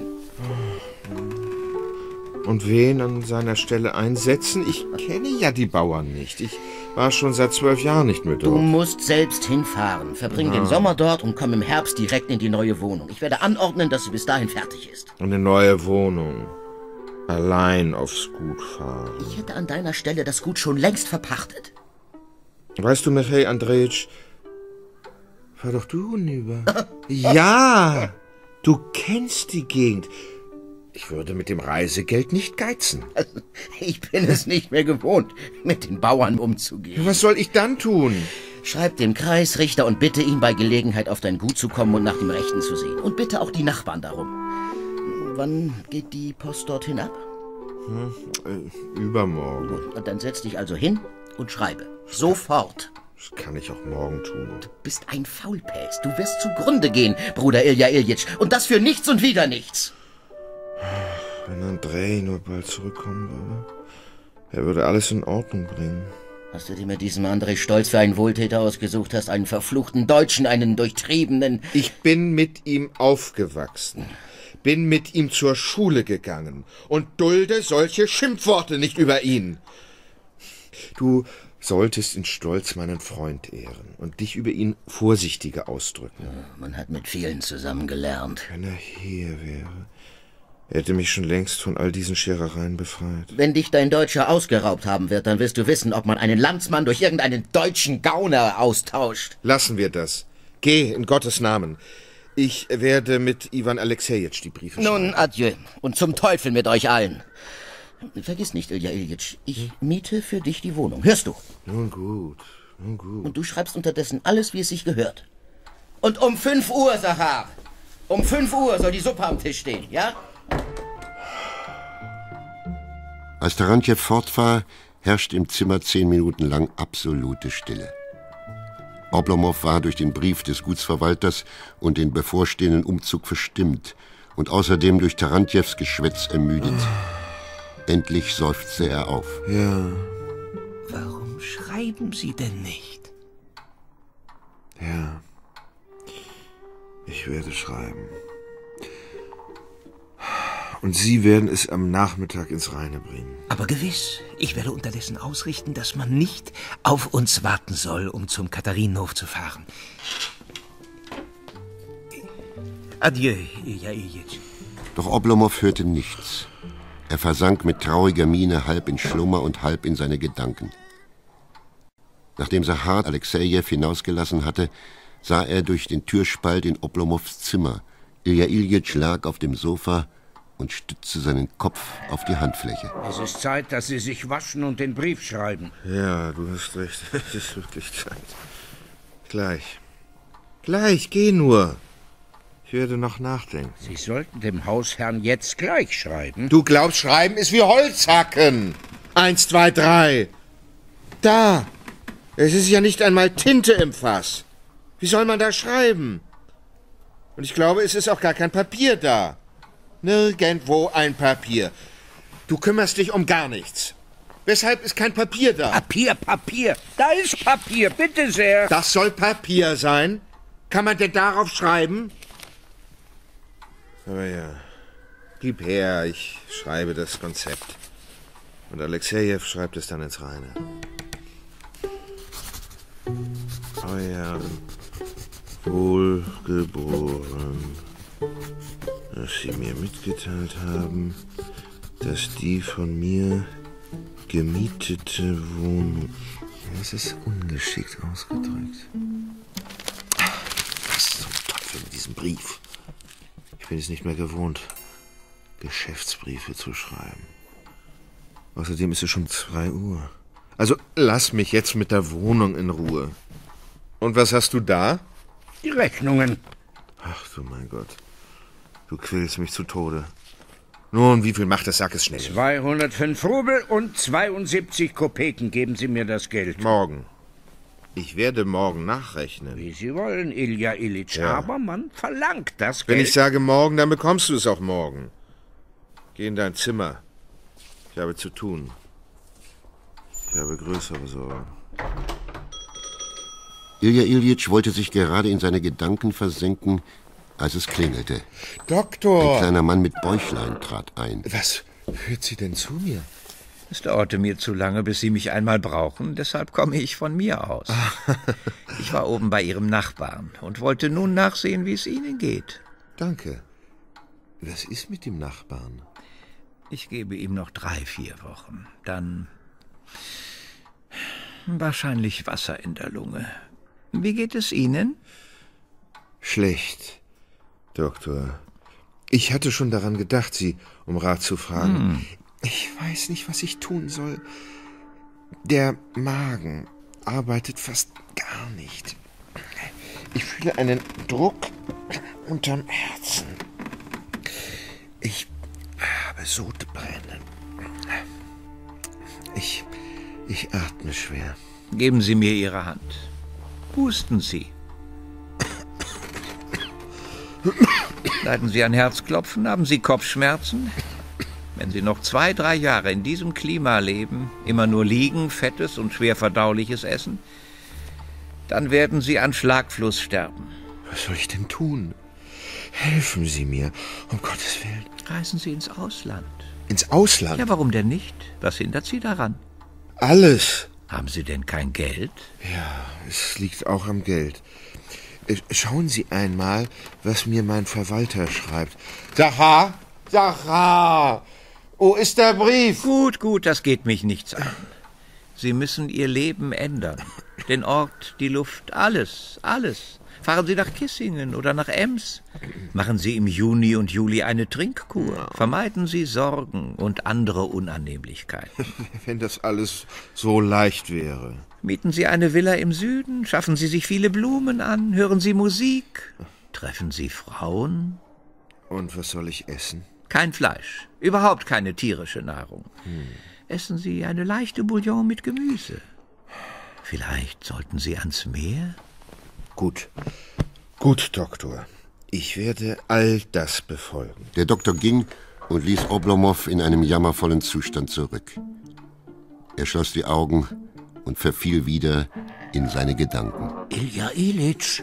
Und wen an seiner Stelle einsetzen? Ich kenne ja die Bauern nicht. Ich war schon seit 12 Jahren nicht mehr dort. Du musst selbst hinfahren. Verbring den Sommer dort und komm im Herbst direkt in die neue Wohnung. Ich werde anordnen, dass sie bis dahin fertig ist. Eine neue Wohnung. Allein aufs Gut fahren. Ich hätte an deiner Stelle das Gut schon längst verpachtet. Weißt du, Michael Andrejitsch, fahr doch du hinüber. Ja, du kennst die Gegend. Ich würde mit dem Reisegeld nicht geizen. Ich bin es nicht mehr gewohnt, mit den Bauern umzugehen. Was soll ich dann tun? Schreib dem Kreisrichter und bitte ihn bei Gelegenheit auf dein Gut zu kommen und nach dem Rechten zu sehen. Und bitte auch die Nachbarn darum. Wann geht die Post dorthin ab? Übermorgen. Und dann setz dich also hin und schreibe. Sofort. Das kann ich auch morgen tun. Du bist ein Faulpelz. Du wirst zugrunde gehen, Bruder Ilja Iljitsch. Und das für nichts und wieder nichts. Wenn Andrej nur bald zurückkommen würde, er würde alles in Ordnung bringen. Hast du dir mit diesem André Stolz für einen Wohltäter ausgesucht hast? Einen verfluchten Deutschen, einen durchtriebenen... Ich bin mit ihm aufgewachsen. Bin mit ihm zur Schule gegangen und dulde solche Schimpfworte nicht über ihn. Du solltest in Stolz meinen Freund ehren und dich über ihn vorsichtiger ausdrücken. Ja, man hat mit vielen zusammen gelernt. Wenn er hier wäre, er hätte mich schon längst von all diesen Scherereien befreit. Wenn dich dein Deutscher ausgeraubt haben wird, dann wirst du wissen, ob man einen Landsmann durch irgendeinen deutschen Gauner austauscht. Lassen wir das. Geh, in Gottes Namen. Ich werde mit Iwan Alexejitsch die Briefe schreiben. Nun, adieu. Und zum Teufel mit euch allen. Vergiss nicht, Ilja Iljitsch, ich miete für dich die Wohnung. Hörst du? Nun gut, nun gut. Und du schreibst unterdessen alles, wie es sich gehört. Und um 5 Uhr, Sachar. Um 5 Uhr soll die Suppe am Tisch stehen, ja? Als Tarantjew fort war, herrscht im Zimmer 10 Minuten lang absolute Stille. Oblomow war durch den Brief des Gutsverwalters und den bevorstehenden Umzug verstimmt und außerdem durch Tarantjews Geschwätz ermüdet. Endlich seufzte er auf. Ja. Warum schreiben Sie denn nicht? Ja. Ich werde schreiben. Und Sie werden es am Nachmittag ins Reine bringen. Aber gewiss, ich werde unterdessen ausrichten, dass man nicht auf uns warten soll, um zum Katharinenhof zu fahren. Adieu, Ilja Iljitsch. Doch Oblomow hörte nichts. Er versank mit trauriger Miene halb in Schlummer und halb in seine Gedanken. Nachdem Sachar Alexejew hinausgelassen hatte, sah er durch den Türspalt in Oblomows Zimmer. Ilja Iljitsch lag auf dem Sofa und stützte seinen Kopf auf die Handfläche. Es ist Zeit, dass Sie sich waschen und den Brief schreiben. Ja, du hast recht. Es ist wirklich Zeit. Gleich. Gleich, geh nur. Ich werde noch nachdenken. Sie sollten dem Hausherrn jetzt gleich schreiben. Du glaubst, schreiben ist wie Holzhacken. 1, 2, 3. Da. Es ist ja nicht einmal Tinte im Fass. Wie soll man da schreiben? Und ich glaube, es ist auch gar kein Papier da. Nirgendwo ein Papier. Du kümmerst dich um gar nichts. Weshalb ist kein Papier da? Papier. Da ist Papier, bitte sehr. Das soll Papier sein? Kann man denn darauf schreiben? Aber ja, gib her, ich schreibe das Konzept. Und Alexejew schreibt es dann ins Reine. Euer Wohlgeboren, dass Sie mir mitgeteilt haben, dass die von mir gemietete Wohnung... Das ist ungeschickt ausgedrückt. Was zum Teufel mit diesem Brief? Ich bin es nicht mehr gewohnt, Geschäftsbriefe zu schreiben. Außerdem ist es schon 2 Uhr. Also lass mich jetzt mit der Wohnung in Ruhe. Und was hast du da? Die Rechnungen. Ach du mein Gott. Du quälst mich zu Tode. Nun, wie viel macht das? Sag es schnell. 205 Rubel und 72 Kopeken. Geben Sie mir das Geld. Morgen. Ich werde morgen nachrechnen. Wie Sie wollen, Ilja Iljitsch. Ja. Aber man verlangt das Geld. Wenn ich sage morgen, dann bekommst du es auch morgen. Geh in dein Zimmer. Ich habe zu tun. Ich habe größere Sorgen. Ilja Iljitsch wollte sich gerade in seine Gedanken versenken, als es klingelte. Doktor! Ein kleiner Mann mit Bäuchlein trat ein. Was führt Sie denn zu mir? Es dauerte mir zu lange, bis Sie mich einmal brauchen, deshalb komme ich von mir aus. Ich war oben bei Ihrem Nachbarn und wollte nun nachsehen, wie es Ihnen geht. Danke. Was ist mit dem Nachbarn? Ich gebe ihm noch 3, 4 Wochen. Dann wahrscheinlich Wasser in der Lunge. Wie geht es Ihnen? Schlecht, Doktor. Ich hatte schon daran gedacht, Sie um Rat zu fragen. Ich weiß nicht, was ich tun soll. Der Magen arbeitet fast gar nicht. Ich fühle einen Druck unterm Herzen. Ich habe Sodbrennen. Ich atme schwer. Geben Sie mir Ihre Hand. Husten Sie. Leiden Sie an Herzklopfen? Haben Sie Kopfschmerzen? Wenn Sie noch 2, 3 Jahre in diesem Klima leben, immer nur liegen, fettes und schwer verdauliches essen, dann werden Sie an Schlagfluss sterben. Was soll ich denn tun? Helfen Sie mir, um Gottes Willen. Reisen Sie ins Ausland. Ins Ausland? Ja, warum denn nicht? Was hindert Sie daran? Alles. Haben Sie denn kein Geld? Ja, es liegt auch am Geld. Schauen Sie einmal, was mir mein Verwalter schreibt. Sacha! Wo ist der Brief? Gut, das geht mich nichts an. Sie müssen Ihr Leben ändern. Den Ort, die Luft, alles. Fahren Sie nach Kissingen oder nach Ems. Machen Sie im Juni und Juli eine Trinkkur. Vermeiden Sie Sorgen und andere Unannehmlichkeiten. Wenn das alles so leicht wäre. Mieten Sie eine Villa im Süden, schaffen Sie sich viele Blumen an, hören Sie Musik, treffen Sie Frauen. Und was soll ich essen? Kein Fleisch, überhaupt keine tierische Nahrung. Essen Sie eine leichte Bouillon mit Gemüse. Vielleicht sollten Sie ans Meer? Gut, Doktor. Ich werde all das befolgen. Der Doktor ging und ließ Oblomov in einem jammervollen Zustand zurück. Er schloss die Augen und verfiel wieder in seine Gedanken. Ilja Ilitsch,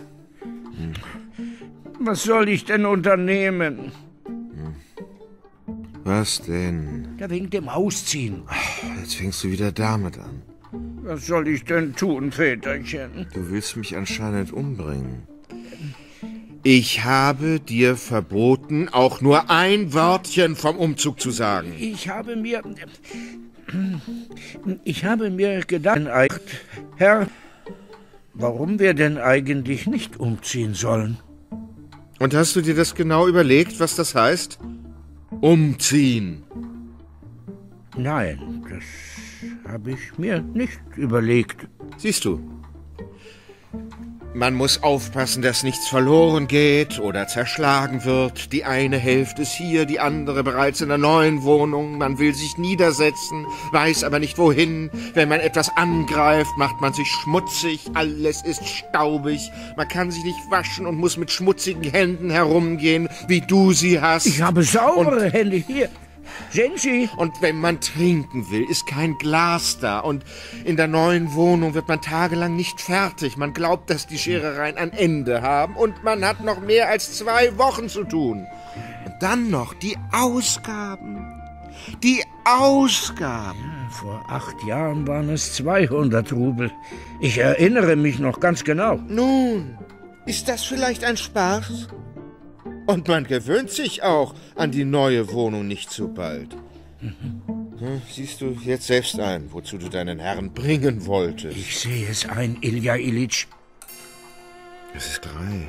was soll ich denn unternehmen? Was denn? Ja, wegen dem Ausziehen. Jetzt fängst du wieder damit an. Was soll ich denn tun, Väterchen? Du willst mich anscheinend umbringen. Ich habe dir verboten, auch nur ein Wörtchen vom Umzug zu sagen. Ich habe mir gedacht, Herr, warum wir denn eigentlich nicht umziehen sollen? Und hast du dir das genau überlegt, was das heißt? Umziehen. Nein, das habe ich mir nicht überlegt. Siehst du, man muss aufpassen, dass nichts verloren geht oder zerschlagen wird. Die eine Hälfte ist hier, die andere bereits in der neuen Wohnung. Man will sich niedersetzen, weiß aber nicht wohin. Wenn man etwas angreift, macht man sich schmutzig. Alles ist staubig. Man kann sich nicht waschen und muss mit schmutzigen Händen herumgehen, wie du sie hast. Ich habe saubere Hände hier. Sehen Sie? Und wenn man trinken will, ist kein Glas da. Und in der neuen Wohnung wird man tagelang nicht fertig. Man glaubt, dass die Scherereien ein Ende haben. Und man hat noch mehr als 2 Wochen zu tun. Und dann noch die Ausgaben. Die Ausgaben. Ja, vor 8 Jahren waren es 200 Rubel. Ich erinnere mich noch ganz genau. Nun, ist das vielleicht ein Spaß? Und man gewöhnt sich auch an die neue Wohnung nicht so bald. Siehst du jetzt selbst ein, wozu du deinen Herrn bringen wolltest. Ich sehe es ein, Ilja Ilitsch. Es ist 3.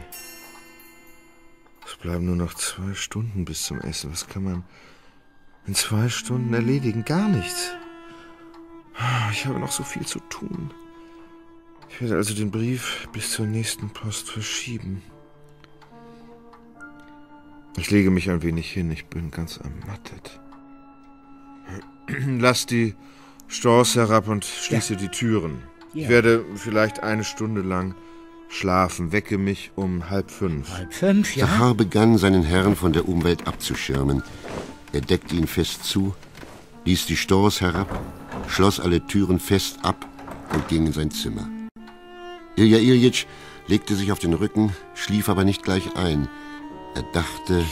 Es bleiben nur noch 2 Stunden bis zum Essen. Was kann man in 2 Stunden erledigen? Gar nichts. Ich habe noch so viel zu tun. Ich werde also den Brief bis zur nächsten Post verschieben. Ich lege mich ein wenig hin, ich bin ganz ermattet. Lass die Stores herab und schließe die Türen. Ja. Ich werde vielleicht 1 Stunde lang schlafen, wecke mich um 4:30. 4:30, ja? Zachar begann, seinen Herrn von der Umwelt abzuschirmen. Er deckte ihn fest zu, ließ die Stores herab, schloss alle Türen fest ab und ging in sein Zimmer. Ilja Iljitsch legte sich auf den Rücken, schlief aber nicht gleich ein. Er dachte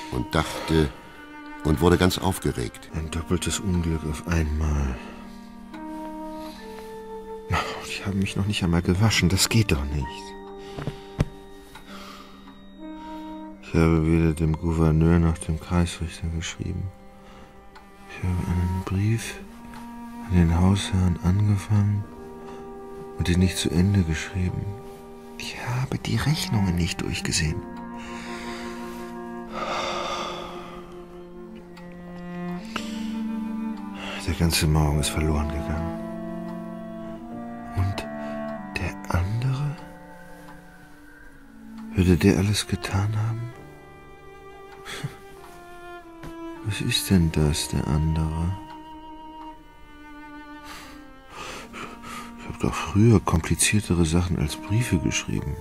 und wurde ganz aufgeregt. Ein doppeltes Unglück auf einmal. Ich habe mich noch nicht einmal gewaschen, das geht doch nicht. Ich habe weder dem Gouverneur noch dem Kreisrichter geschrieben. Ich habe einen Brief an den Hausherrn angefangen und ihn nicht zu Ende geschrieben. Ich habe die Rechnungen nicht durchgesehen. Der ganze Morgen ist verloren gegangen. Und der andere? Würde der alles getan haben? Was ist denn das, der andere? Ich habe doch früher kompliziertere Sachen als Briefe geschrieben.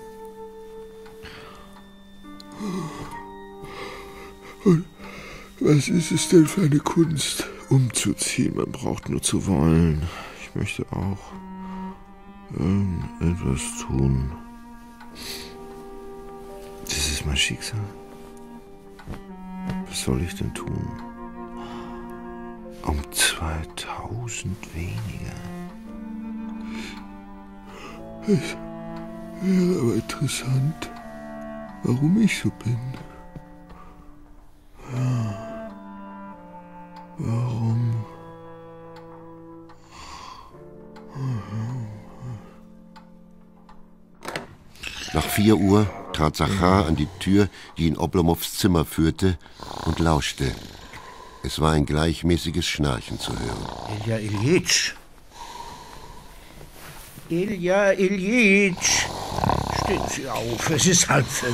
Was ist es denn für eine Kunst, umzuziehen? Man braucht nur zu wollen. Ich möchte auch irgendetwas tun. Das ist mein Schicksal. Was soll ich denn tun? Um 2000 weniger. Es wäre aber interessant, warum ich so bin. Ja. Warum? Nach 4 Uhr trat Zachar an die Tür, die in Oblomows Zimmer führte, und lauschte. Es war ein gleichmäßiges Schnarchen zu hören. Ilja Iljitsch! Ilja Iljitsch! Stehen Sie auf, es ist 4:30.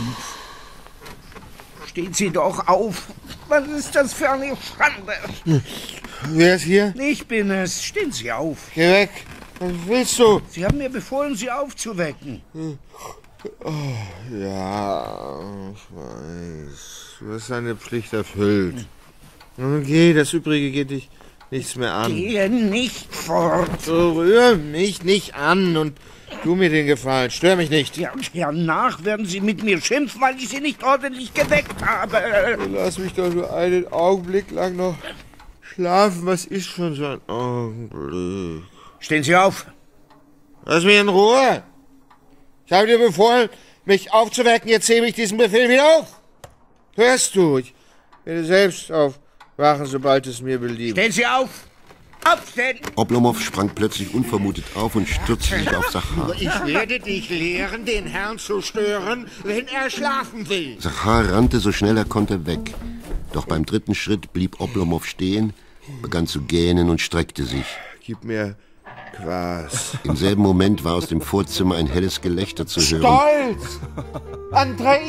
Stehen Sie doch auf! Was ist das für eine Schande? Wer ist hier? Ich bin es. Stehen Sie auf. Geh weg. Was willst du? Sie haben mir befohlen, Sie aufzuwecken. Oh, ja, ich weiß. Du hast deine Pflicht erfüllt. Nun geh, das Übrige geht dich nichts mehr an. Gehe nicht fort. Rühr mich nicht an und tu mir den Gefallen. Stör mich nicht. Ja, und hernach werden Sie mit mir schimpfen, weil ich Sie nicht ordentlich geweckt habe. Lass mich doch nur einen Augenblick lang noch schlafen. Was ist schon so ein Augenblick? Stehen Sie auf. Lass mich in Ruhe. Ich habe dir befohlen, mich aufzuwecken. Jetzt hebe ich diesen Befehl wieder auf. Hörst du? Ich werde selbst aufwachen, sobald es mir beliebt. Stehen Sie auf. Aufstehen! Oblomow sprang plötzlich unvermutet auf und stürzte sich auf Zachar. Ich werde dich lehren, den Herrn zu stören, wenn er schlafen will. Zachar rannte so schnell er konnte weg. Doch beim 3. Schritt blieb Oblomow stehen, begann zu gähnen und streckte sich. Gib mir Quas. Im selben Moment war aus dem Vorzimmer ein helles Gelächter zu hören. Stolz! Andrei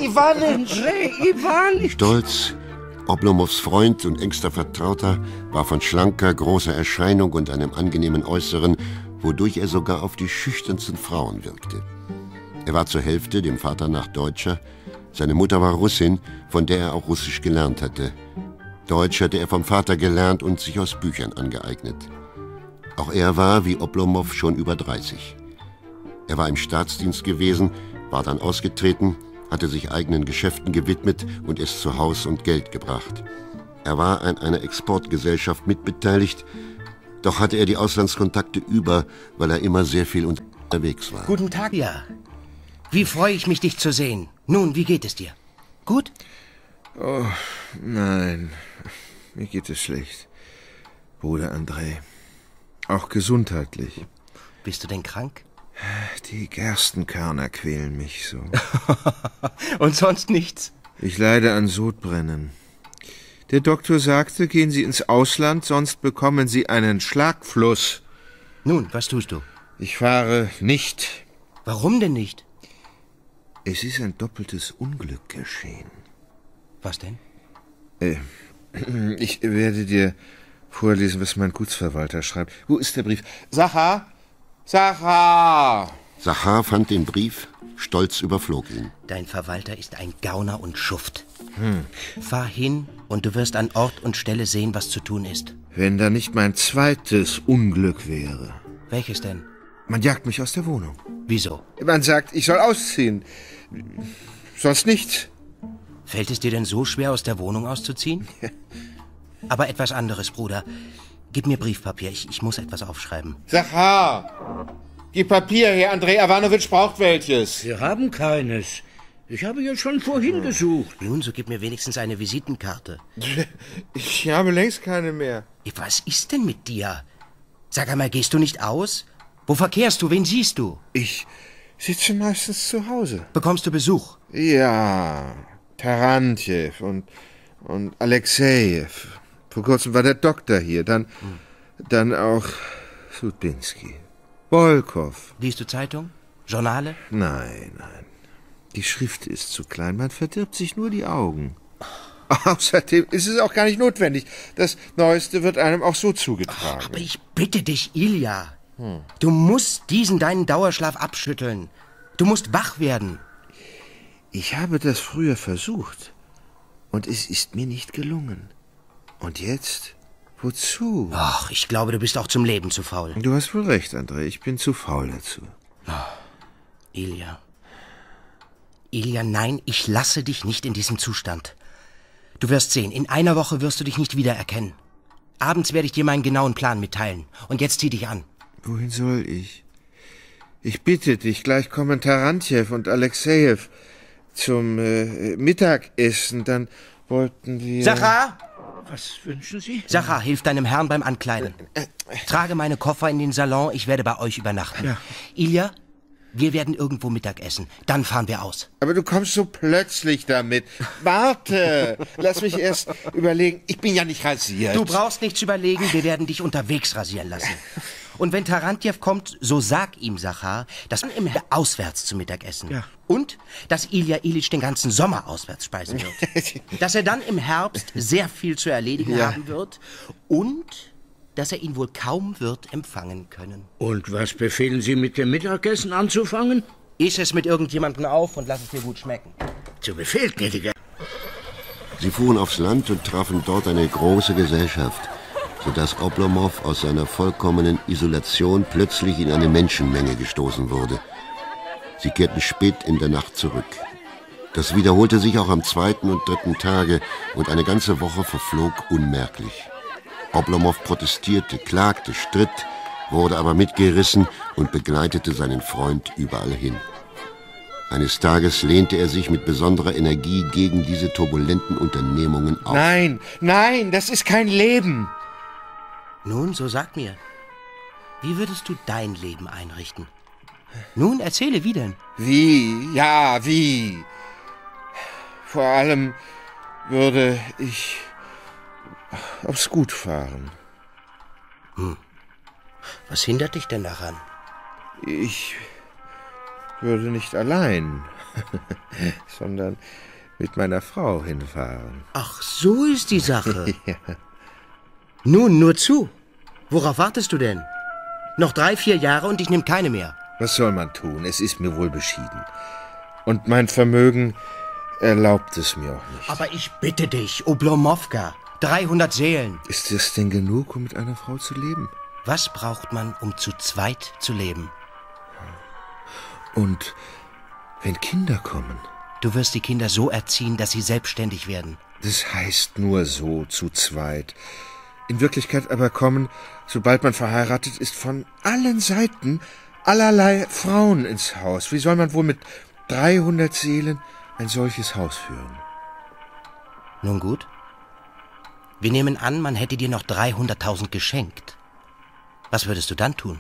Iwanitsch! Stolz, Oblomows Freund und engster Vertrauter, war von schlanker, großer Erscheinung und einem angenehmen Äußeren, wodurch er sogar auf die schüchternsten Frauen wirkte. Er war zur Hälfte, dem Vater nach, Deutscher. Seine Mutter war Russin, von der er auch Russisch gelernt hatte. Deutsch hatte er vom Vater gelernt und sich aus Büchern angeeignet. Auch er war, wie Oblomow, schon über 30. Er war im Staatsdienst gewesen, war dann ausgetreten, hatte sich eigenen Geschäften gewidmet und es zu Haus und Geld gebracht. Er war an einer Exportgesellschaft mitbeteiligt, doch hatte er die Auslandskontakte über, weil er immer sehr viel unterwegs war. Guten Tag, ja. Wie freue ich mich, dich zu sehen. Nun, wie geht es dir? Gut? Oh, nein. Mir geht es schlecht. Bruder Andrei. Auch gesundheitlich. Bist du denn krank? Die Gerstenkörner quälen mich so. Und sonst nichts? Ich leide an Sodbrennen. Der Doktor sagte, gehen Sie ins Ausland, sonst bekommen Sie einen Schlagfluss. Nun, was tust du? Ich fahre nicht. Warum denn nicht? Es ist ein doppeltes Unglück geschehen. Was denn? Ich werde dir vorlesen, was mein Gutsverwalter schreibt. Wo ist der Brief? Zachar! Zachar! Zachar fand den Brief, stolz überflog ihn. Dein Verwalter ist ein Gauner und Schuft. Fahr hin und du wirst an Ort und Stelle sehen, was zu tun ist. Wenn da nicht mein zweites Unglück wäre. Welches denn? Man jagt mich aus der Wohnung. Wieso? Man sagt, ich soll ausziehen. Sonst nichts. Fällt es dir denn so schwer, aus der Wohnung auszuziehen? Ja. Aber etwas anderes, Bruder. Gib mir Briefpapier, ich muss etwas aufschreiben. Zachar! Gib Papier her, Andrei Iwanowitsch braucht welches. Wir haben keines. Ich habe ja schon vorhin gesucht. Nun, so gib mir wenigstens eine Visitenkarte. Ich habe längst keine mehr. Was ist denn mit dir? Sag einmal, gehst du nicht aus? Wo verkehrst du? Wen siehst du? Ich sitze meistens zu Hause. Bekommst du Besuch? Ja, Tarantjew und Alexejew. Vor kurzem war der Doktor hier, dann auch Sudbinski, Bolkow. Liest du Zeitung? Journale? Nein. Die Schrift ist zu klein, man verdirbt sich nur die Augen. Außerdem ist es auch gar nicht notwendig. Das Neueste wird einem auch so zugetragen. Aber ich bitte dich, Ilja. Du musst diesen deinen Dauerschlaf abschütteln. Du musst wach werden. Ich habe das früher versucht und es ist mir nicht gelungen. Und jetzt? Wozu? Ach, ich glaube, du bist auch zum Leben zu faul. Du hast wohl recht, André. Ich bin zu faul dazu. Ilja. Ilja, nein, ich lasse dich nicht in diesem Zustand. Du wirst sehen, in einer Woche wirst du dich nicht wiedererkennen. Abends werde ich dir meinen genauen Plan mitteilen. Und jetzt zieh dich an. Wohin soll ich? Ich bitte dich, gleich kommen Tarantjew und Alexejew zum Mittagessen. Dann wollten wir... Sachar! Was wünschen Sie? Sachar, hilf deinem Herrn beim Ankleiden. Trage meine Koffer in den Salon, ich werde bei euch übernachten. Ja. Ilja, wir werden irgendwo Mittag essen. Dann fahren wir aus. Aber du kommst so plötzlich damit. Warte, lass mich erst überlegen. Ich bin ja nicht rasiert. Du brauchst nichts überlegen, wir werden dich unterwegs rasieren lassen. Und wenn Tarantjew kommt, so sag ihm, Sachar, dass man im auswärts zu Mittag essen. Ja. Und, dass Ilja Ilyich den ganzen Sommer auswärts speisen wird. Dass er dann im Herbst sehr viel zu erledigen haben wird. Und, dass er ihn wohl kaum wird empfangen können. Und was befehlen Sie mit dem Mittagessen anzufangen? Iss es mit irgendjemandem auf und lass es dir gut schmecken. Zu Befehl, gnädiger. Sie fuhren aufs Land und trafen dort eine große Gesellschaft, sodass Oblomov aus seiner vollkommenen Isolation plötzlich in eine Menschenmenge gestoßen wurde. Sie kehrten spät in der Nacht zurück. Das wiederholte sich auch am 2. und 3. Tage und eine ganze Woche verflog unmerklich. Oblomov protestierte, klagte, stritt, wurde aber mitgerissen und begleitete seinen Freund überall hin. Eines Tages lehnte er sich mit besonderer Energie gegen diese turbulenten Unternehmungen auf. Nein, nein, das ist kein Leben. Nun, so sag mir, wie würdest du dein Leben einrichten? Nun, erzähle, wie denn? Wie? Ja, wie? Vor allem würde ich aufs Gut fahren. Was hindert dich denn daran? Ich würde nicht allein, sondern mit meiner Frau hinfahren. Ach, so ist die Sache. Ja. Nun, nur zu. Worauf wartest du denn? Noch 3, 4 Jahre und ich nehme keine mehr. Was soll man tun? Es ist mir wohl beschieden. Und mein Vermögen erlaubt es mir auch nicht. Aber ich bitte dich, Oblomowka, 300 Seelen. Ist das denn genug, um mit einer Frau zu leben? Was braucht man, um zu zweit zu leben? Und wenn Kinder kommen? Du wirst die Kinder so erziehen, dass sie selbstständig werden. Das heißt nur so, zu zweit. In Wirklichkeit aber kommen, sobald man verheiratet ist, von allen Seiten allerlei Frauen ins Haus. Wie soll man wohl mit 300 Seelen ein solches Haus führen? Nun gut. Wir nehmen an, man hätte dir noch 300.000 geschenkt. Was würdest du dann tun?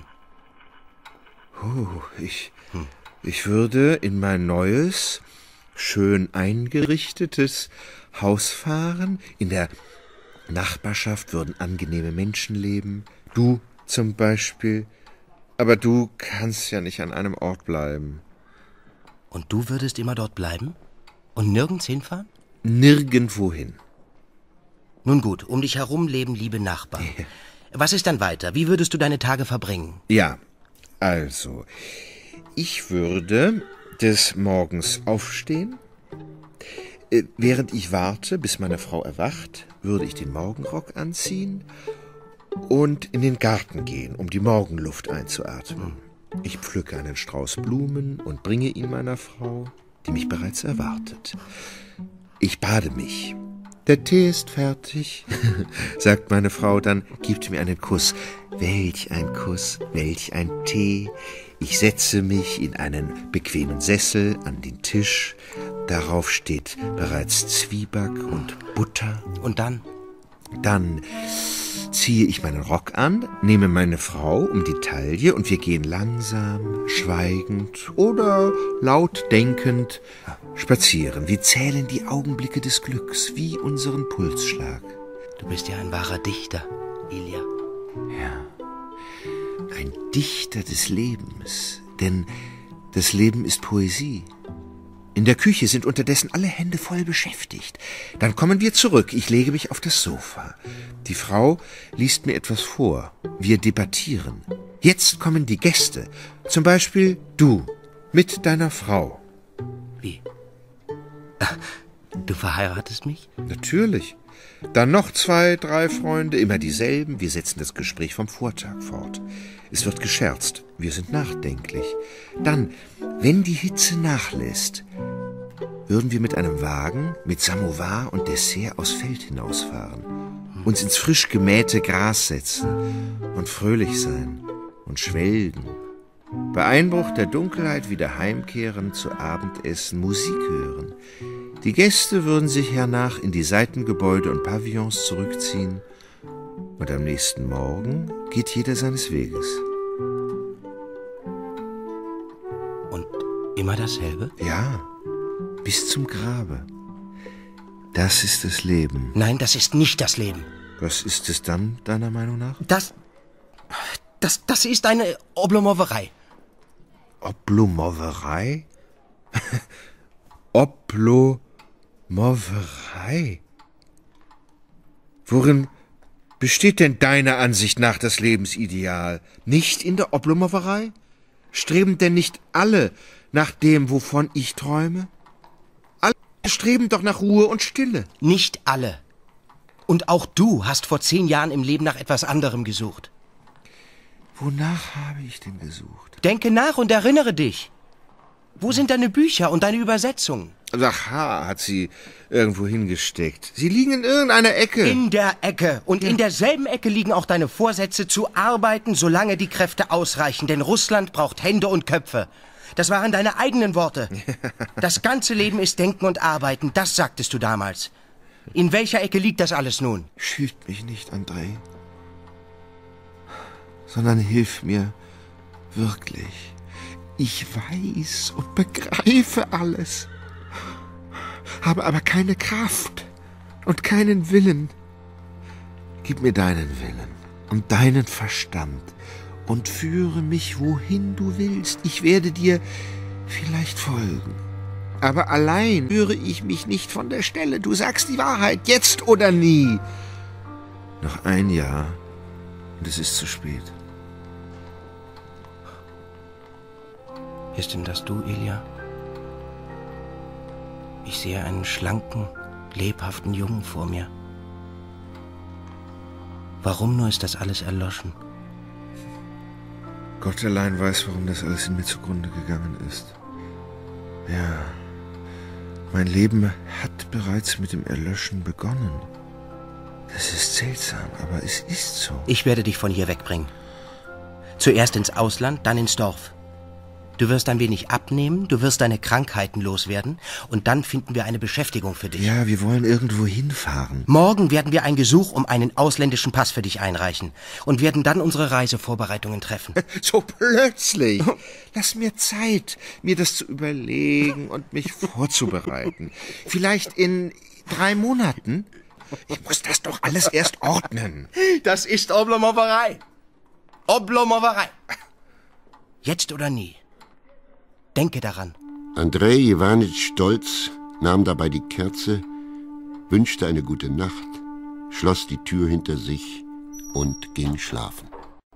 Ich würde in mein neues, schön eingerichtetes Haus fahren. In der Nachbarschaft würden angenehme Menschen leben. Du zum Beispiel. Aber du kannst ja nicht an einem Ort bleiben. Und du würdest immer dort bleiben? Und nirgends hinfahren? Nirgendwohin. Nun gut, um dich herum leben liebe Nachbarn. Ja. Was ist dann weiter? Wie würdest du deine Tage verbringen? Ja, also, ich würde des Morgens aufstehen. Während ich warte, bis meine Frau erwacht, würde ich den Morgenrock anziehen und in den Garten gehen, um die Morgenluft einzuatmen. Ich pflücke einen Strauß Blumen und bringe ihn meiner Frau, die mich bereits erwartet. Ich bade mich. Der Tee ist fertig, sagt meine Frau, dann gibt mir einen Kuss. Welch ein Kuss, welch ein Tee. Ich setze mich in einen bequemen Sessel an den Tisch. Darauf steht bereits Zwieback und Butter. Und dann? Dann ziehe ich meinen Rock an, nehme meine Frau um die Taille und wir gehen langsam, schweigend oder laut denkend spazieren. Wir zählen die Augenblicke des Glücks wie unseren Pulsschlag. Du bist ja ein wahrer Dichter, Ilja. Ja, ein Dichter des Lebens, denn das Leben ist Poesie. In der Küche sind unterdessen alle Hände voll beschäftigt. Dann kommen wir zurück. Ich lege mich auf das Sofa. Die Frau liest mir etwas vor. Wir debattieren. Jetzt kommen die Gäste. Zum Beispiel du mit deiner Frau. Wie? Du verheiratest mich? Natürlich. Dann noch 2, 3 Freunde, immer dieselben. Wir setzen das Gespräch vom Vortag fort. Es wird gescherzt, wir sind nachdenklich. Dann, wenn die Hitze nachlässt, würden wir mit einem Wagen, mit Samovar und Dessert aufs Feld hinausfahren, uns ins frisch gemähte Gras setzen und fröhlich sein und schwelgen. Bei Einbruch der Dunkelheit wieder heimkehren, zu Abendessen, Musik hören. Die Gäste würden sich hernach in die Seitengebäude und Pavillons zurückziehen und am nächsten Morgen geht jeder seines Weges. Und immer dasselbe? Ja, bis zum Grabe. Das ist das Leben. Nein, das ist nicht das Leben. Was ist es dann, deiner Meinung nach? Das ist eine Oblomowerei. Oblomowerei? Oblomowerei? Worin besteht denn deiner Ansicht nach das Lebensideal? Nicht in der Oblomowerei? Streben denn nicht alle nach dem, wovon ich träume? Alle streben doch nach Ruhe und Stille. Nicht alle. Und auch du hast vor 10 Jahren im Leben nach etwas anderem gesucht. Wonach habe ich denn gesucht? Denke nach und erinnere dich. Wo sind deine Bücher und deine Übersetzungen? Aha, hat sie irgendwo hingesteckt. Sie liegen in irgendeiner Ecke. In der Ecke. Und in derselben Ecke liegen auch deine Vorsätze zu arbeiten, solange die Kräfte ausreichen. Denn Russland braucht Hände und Köpfe. Das waren deine eigenen Worte. Das ganze Leben ist Denken und Arbeiten. Das sagtest du damals. In welcher Ecke liegt das alles nun? Schilt mich nicht, André. Sondern hilf mir wirklich. Ich weiß und begreife alles, habe aber keine Kraft und keinen Willen. Gib mir deinen Willen und deinen Verstand und führe mich, wohin du willst. Ich werde dir vielleicht folgen. Aber allein rühre ich mich nicht von der Stelle. Du sagst die Wahrheit, jetzt oder nie. Noch 1 Jahr und es ist zu spät. Ist denn das du, Ilja? Ich sehe einen schlanken, lebhaften Jungen vor mir. Warum nur ist das alles erloschen? Gott allein weiß, warum das alles in mir zugrunde gegangen ist. Ja, mein Leben hat bereits mit dem Erlöschen begonnen. Das ist seltsam, aber es ist so. Ich werde dich von hier wegbringen. Zuerst ins Ausland, dann ins Dorf. Du wirst ein wenig abnehmen, du wirst deine Krankheiten loswerden und dann finden wir eine Beschäftigung für dich. Ja, wir wollen irgendwo hinfahren. Morgen werden wir ein Gesuch um einen ausländischen Pass für dich einreichen und werden dann unsere Reisevorbereitungen treffen. So plötzlich. Lass mir Zeit, mir das zu überlegen und mich vorzubereiten. Vielleicht in 3 Monaten. Ich muss das doch alles erst ordnen. Das ist Oblomowerei. Oblomowerei. Jetzt oder nie. Denke daran. Andrej Iwanitsch Stolz nahm dabei die Kerze, wünschte eine gute Nacht, schloss die Tür hinter sich und ging schlafen.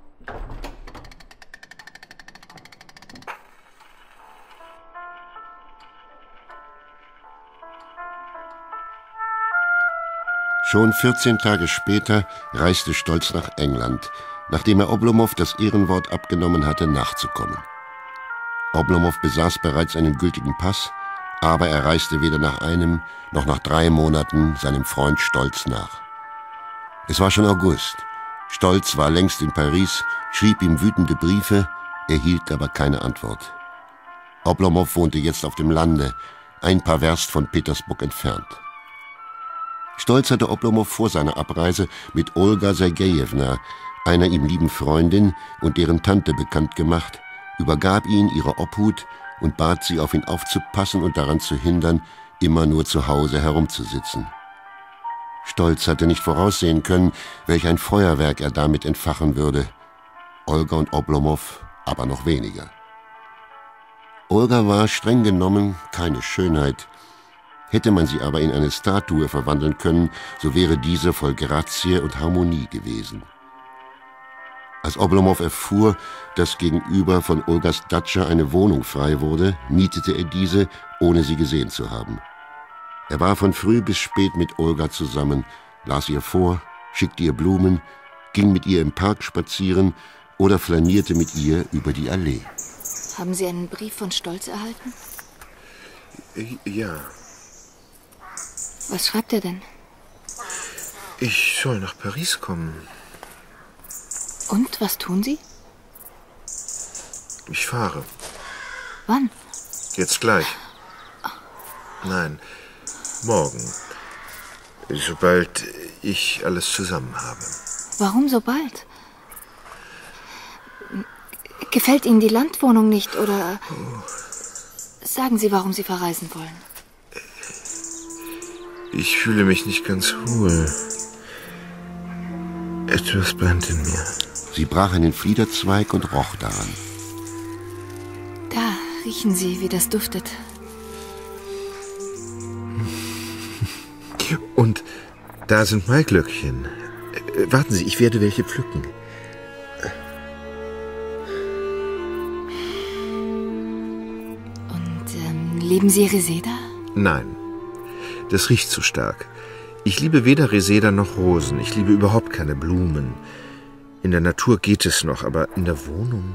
Schon 14 Tage später reiste Stolz nach England, nachdem er Oblomow das Ehrenwort abgenommen hatte, nachzukommen. Oblomow besaß bereits einen gültigen Pass, aber er reiste weder nach einem noch nach 3 Monaten seinem Freund Stolz nach. Es war schon August. Stolz war längst in Paris, schrieb ihm wütende Briefe, erhielt aber keine Antwort. Oblomow wohnte jetzt auf dem Lande, ein paar Werst von Petersburg entfernt. Stolz hatte Oblomow vor seiner Abreise mit Olga Sergejewna, einer ihm lieben Freundin und deren Tante, bekannt gemacht, übergab ihn ihrer Obhut und bat sie, auf ihn aufzupassen und daran zu hindern, immer nur zu Hause herumzusitzen. Stolz hatte nicht voraussehen können, welch ein Feuerwerk er damit entfachen würde. Olga und Oblomow aber noch weniger. Olga war streng genommen keine Schönheit. Hätte man sie aber in eine Statue verwandeln können, so wäre diese voll Grazie und Harmonie gewesen. Als Oblomow erfuhr, dass gegenüber von Olgas Datscha eine Wohnung frei wurde, mietete er diese, ohne sie gesehen zu haben. Er war von früh bis spät mit Olga zusammen, las ihr vor, schickte ihr Blumen, ging mit ihr im Park spazieren oder flanierte mit ihr über die Allee. Haben Sie einen Brief von Stolz erhalten? Ja. Was schreibt er denn? Ich soll nach Paris kommen. Und, was tun Sie? Ich fahre. Wann? Jetzt gleich. Nein, morgen. Sobald ich alles zusammen habe. Warum so bald? Gefällt Ihnen die Landwohnung nicht, oder... Sagen Sie, warum Sie verreisen wollen. Ich fühle mich nicht ganz wohl. Etwas brennt in mir. Sie brach einen Fliederzweig und roch daran. Da, riechen Sie, wie das duftet. Und da sind Maiglöckchen. Warten Sie, ich werde welche pflücken. Und lieben Sie Reseda? Nein, das riecht zu stark. Ich liebe weder Reseda noch Rosen. Ich liebe überhaupt keine Blumen. In der Natur geht es noch, aber in der Wohnung...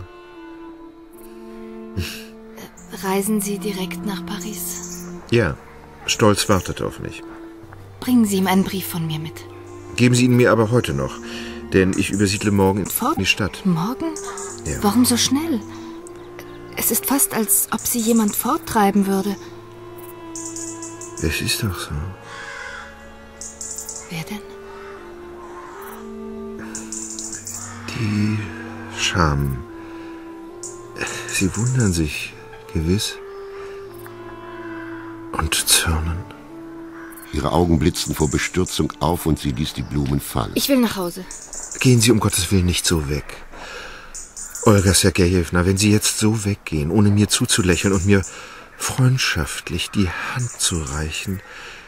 Reisen Sie direkt nach Paris? Ja, Stolz wartet auf mich. Bringen Sie ihm einen Brief von mir mit. Geben Sie ihn mir aber heute noch, denn ich übersiedle morgen in die Stadt. Morgen? Ja. Warum so schnell? Es ist fast, als ob Sie jemand forttreiben würde. Es ist doch so. Wer denn? Die Scham. Sie wundern sich, gewiss. Und zürnen. Ihre Augen blitzten vor Bestürzung auf und sie ließ die Blumen fallen. Ich will nach Hause. Gehen Sie um Gottes Willen nicht so weg. Olga Sergejewna, wenn Sie jetzt so weggehen, ohne mir zuzulächeln und mir freundschaftlich die Hand zu reichen,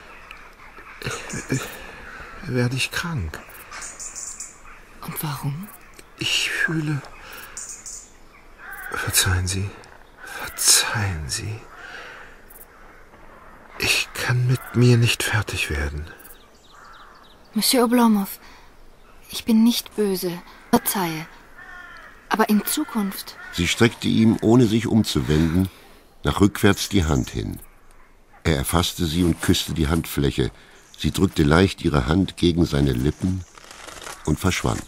werde ich krank. Und warum? Ich fühle... Verzeihen Sie. Verzeihen Sie. Ich kann mit mir nicht fertig werden. Monsieur Oblomov, ich bin nicht böse. Verzeihe. Aber in Zukunft... Sie streckte ihm, ohne sich umzuwenden, nach rückwärts die Hand hin. Er erfasste sie und küsste die Handfläche. Sie drückte leicht ihre Hand gegen seine Lippen und verschwand.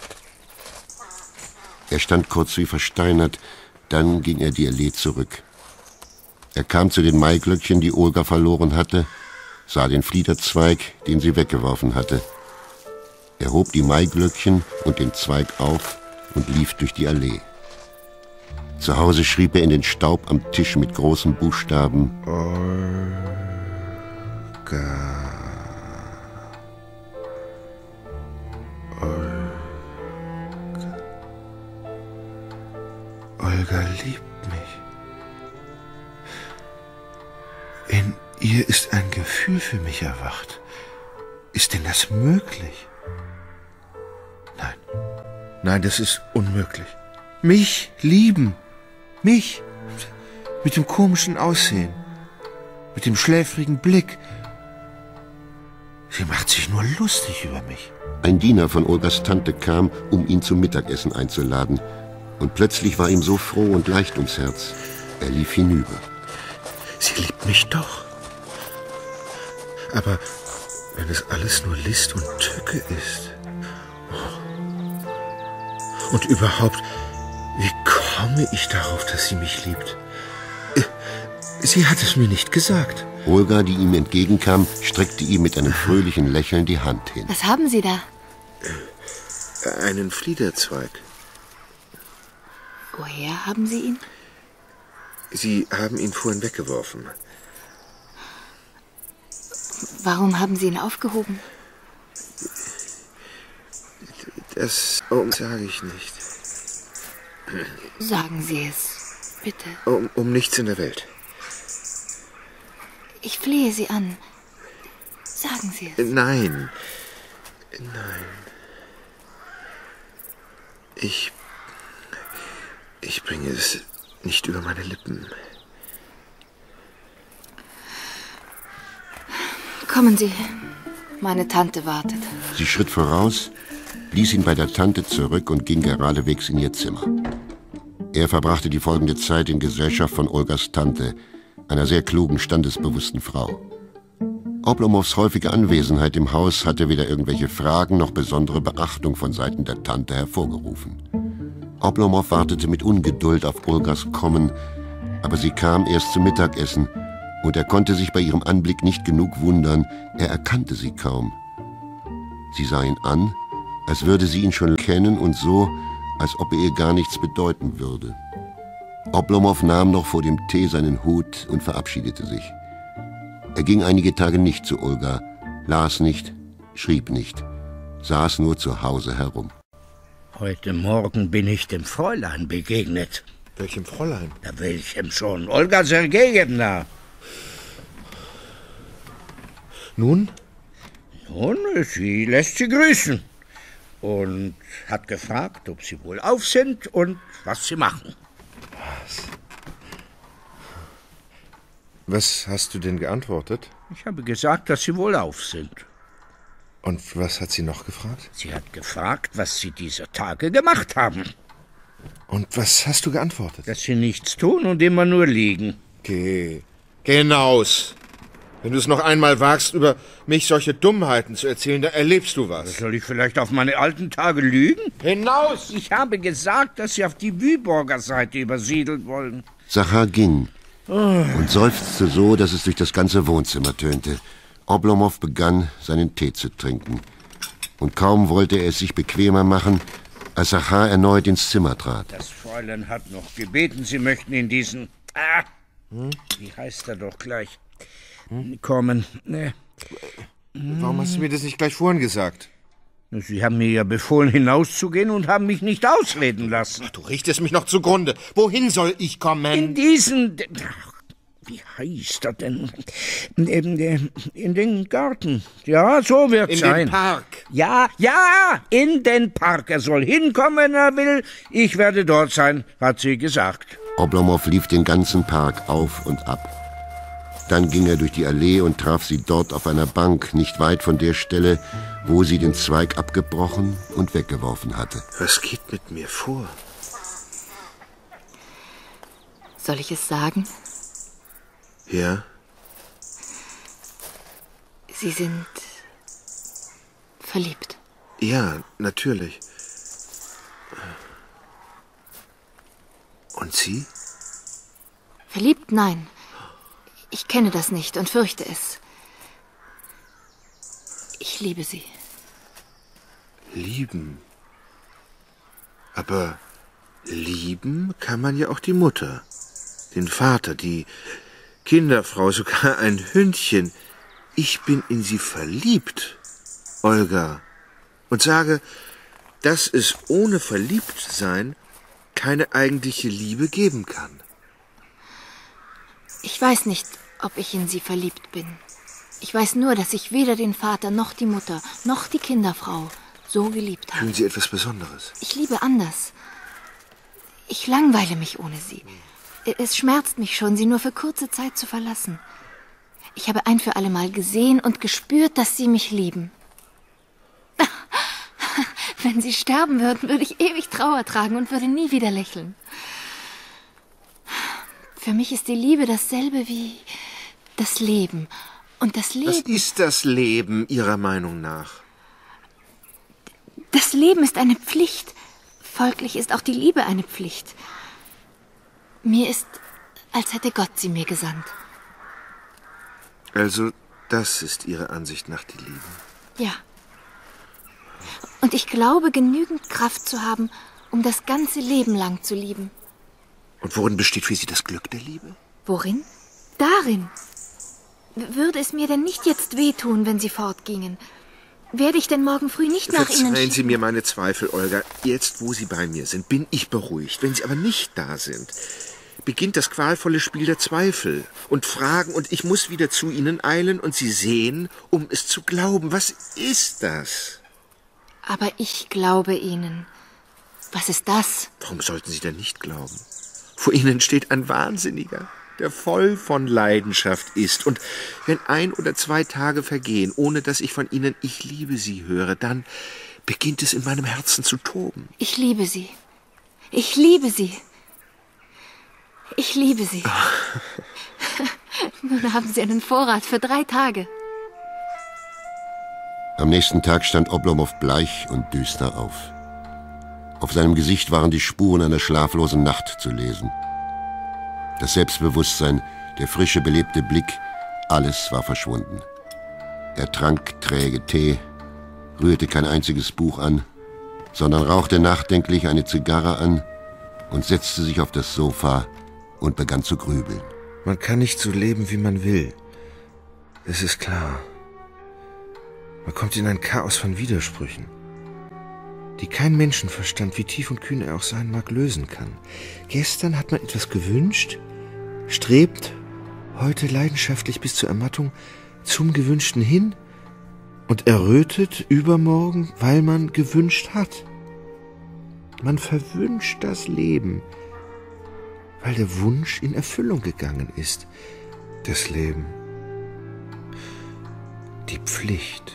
Er stand kurz wie versteinert, dann ging er die Allee zurück. Er kam zu den Maiglöckchen, die Olga verloren hatte, sah den Fliederzweig, den sie weggeworfen hatte. Er hob die Maiglöckchen und den Zweig auf und lief durch die Allee. Zu Hause schrieb er in den Staub am Tisch mit großen Buchstaben: Olga. Olga liebt mich. In ihr ist ein Gefühl für mich erwacht. Ist denn das möglich? Nein. Nein, das ist unmöglich. Mich lieben. Mich. Mit dem komischen Aussehen. Mit dem schläfrigen Blick. Sie macht sich nur lustig über mich. Ein Diener von Olgas Tante kam, um ihn zum Mittagessen einzuladen. Und plötzlich war ihm so froh und leicht ums Herz. Er lief hinüber. Sie liebt mich doch. Aber wenn es alles nur List und Tücke ist. Und überhaupt, wie komme ich darauf, dass sie mich liebt? Sie hat es mir nicht gesagt. Olga, die ihm entgegenkam, streckte ihm mit einem fröhlichen Lächeln die Hand hin. Was haben Sie da? Einen Fliederzweig. Woher haben Sie ihn? Sie haben ihn vorhin weggeworfen. Warum haben Sie ihn aufgehoben? Das sage ich nicht. Sagen Sie es, bitte. Um nichts in der Welt. Ich flehe Sie an. Sagen Sie es. Nein. Nein. Ich bringe es nicht über meine Lippen. Kommen Sie. Meine Tante wartet. Sie schritt voraus, ließ ihn bei der Tante zurück und ging geradewegs in ihr Zimmer. Er verbrachte die folgende Zeit in Gesellschaft von Olgas Tante, einer sehr klugen, standesbewussten Frau. Oblomows häufige Anwesenheit im Haus hatte weder irgendwelche Fragen noch besondere Beachtung von Seiten der Tante hervorgerufen. Oblomow wartete mit Ungeduld auf Olgas Kommen, aber sie kam erst zum Mittagessen und er konnte sich bei ihrem Anblick nicht genug wundern, er erkannte sie kaum. Sie sah ihn an, als würde sie ihn schon kennen und so, als ob er ihr gar nichts bedeuten würde. Oblomow nahm noch vor dem Tee seinen Hut und verabschiedete sich. Er ging einige Tage nicht zu Olga, las nicht, schrieb nicht, saß nur zu Hause herum. Heute Morgen bin ich dem Fräulein begegnet. Welchem Fräulein? Ja, welchem schon? Olga Sergejewna. Nun? Nun, sie lässt sie grüßen und hat gefragt, ob sie wohl auf sind und was sie machen. Was hast du denn geantwortet? Ich habe gesagt, dass sie wohl auf sind. Und was hat sie noch gefragt? Sie hat gefragt, was sie dieser Tage gemacht haben. Und was hast du geantwortet? Dass sie nichts tun und immer nur liegen. Geh hinaus. Wenn du es noch einmal wagst, über mich solche Dummheiten zu erzählen, dann erlebst du was. Soll ich vielleicht auf meine alten Tage lügen? Hinaus! Ich habe gesagt, dass sie auf die Wyborger Seite übersiedeln wollen. Zachar ging und seufzte so, dass es durch das ganze Wohnzimmer tönte. Oblomow begann, seinen Tee zu trinken. Und kaum wollte er es sich bequemer machen, als Zachar erneut ins Zimmer trat. Das Fräulein hat noch gebeten, sie möchten in diesen... Wie heißt er doch gleich? Kommen. Warum hast du mir das nicht gleich vorhin gesagt? Sie haben mir ja befohlen, hinauszugehen und haben mich nicht ausreden lassen. Ach, du richtest mich noch zugrunde. Wohin soll ich kommen? In diesen... Wie heißt er denn? In den Garten. Ja, so wird's sein. In den Park. Ja, in den Park. Er soll hinkommen, wenn er will. Ich werde dort sein, hat sie gesagt. Oblomow lief den ganzen Park auf und ab. Dann ging er durch die Allee und traf sie dort auf einer Bank, nicht weit von der Stelle, wo sie den Zweig abgebrochen und weggeworfen hatte. Was geht mit mir vor? Soll ich es sagen? Ja? Sie sind verliebt. Ja, natürlich. Und Sie? Verliebt? Nein. Ich kenne das nicht und fürchte es. Ich liebe Sie. Lieben? Aber lieben kann man ja auch die Mutter, den Vater, die Kinderfrau, sogar ein Hündchen. Ich bin in Sie verliebt, Olga, und sage, dass es ohne Verliebtsein keine eigentliche Liebe geben kann. Ich weiß nicht, ob ich in Sie verliebt bin. Ich weiß nur, dass ich weder den Vater noch die Mutter noch die Kinderfrau so geliebt habe. Fühlen Sie etwas Besonderes? Ich liebe anders. Ich langweile mich ohne Sie. Es schmerzt mich schon, Sie nur für kurze Zeit zu verlassen. Ich habe ein für alle Mal gesehen und gespürt, dass Sie mich lieben. Wenn Sie sterben würden, würde ich ewig Trauer tragen und würde nie wieder lächeln. Für mich ist die Liebe dasselbe wie das Leben. Und das Leben... Was ist das Leben Ihrer Meinung nach? Das Leben ist eine Pflicht. Folglich ist auch die Liebe eine Pflicht. Mir ist, als hätte Gott sie mir gesandt. Also, das ist Ihre Ansicht nach die Liebe? Ja. Und ich glaube, genügend Kraft zu haben, um das ganze Leben lang zu lieben. Und worin besteht für Sie das Glück der Liebe? Worin? Darin. Würde es mir denn nicht jetzt wehtun, wenn Sie fortgingen? Werde ich denn morgen früh nicht nach Ihnen schicken? Verzeihen Sie mir meine Zweifel, Olga. Jetzt, wo Sie bei mir sind, bin ich beruhigt. Wenn Sie aber nicht da sind, beginnt das qualvolle Spiel der Zweifel und Fragen, und ich muss wieder zu Ihnen eilen und Sie sehen, um es zu glauben. Was ist das? Aber ich glaube Ihnen. Was ist das? Warum sollten Sie denn nicht glauben? Vor Ihnen steht ein Wahnsinniger, der voll von Leidenschaft ist. Und wenn 1 oder 2 Tage vergehen, ohne dass ich von Ihnen »Ich liebe Sie« höre, dann beginnt es in meinem Herzen zu toben. Ich liebe Sie. Ich liebe Sie. Ich liebe Sie. Nun haben Sie einen Vorrat für 3 Tage. Am nächsten Tag stand Oblomov bleich und düster auf. Auf seinem Gesicht waren die Spuren einer schlaflosen Nacht zu lesen. Das Selbstbewusstsein, der frische, belebte Blick, alles war verschwunden. Er trank träge Tee, rührte kein einziges Buch an, sondern rauchte nachdenklich eine Zigarre an und setzte sich auf das Sofa und begann zu grübeln. Man kann nicht so leben, wie man will. Es ist klar. Man kommt in ein Chaos von Widersprüchen, die kein Menschenverstand, wie tief und kühn er auch sein mag, lösen kann. Gestern hat man etwas gewünscht, strebt heute leidenschaftlich bis zur Ermattung zum Gewünschten hin und errötet übermorgen, weil man gewünscht hat. Man verwünscht das Leben, weil der Wunsch in Erfüllung gegangen ist. Das Leben, die Pflicht.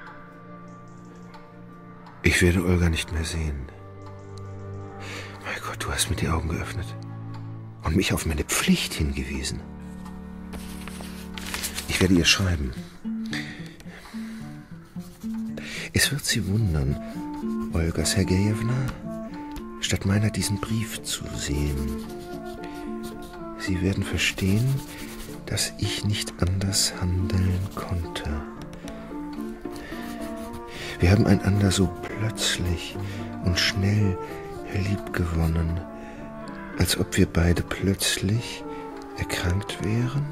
Ich werde Olga nicht mehr sehen. Mein Gott, du hast mir die Augen geöffnet und mich auf meine Pflicht hingewiesen. Ich werde ihr schreiben. Es wird Sie wundern, Olga Sergejewna, statt meiner diesen Brief zu sehen. Sie werden verstehen, dass ich nicht anders handeln konnte. Wir haben einander so plötzlich und schnell liebgewonnen, als ob wir beide plötzlich erkrankt wären.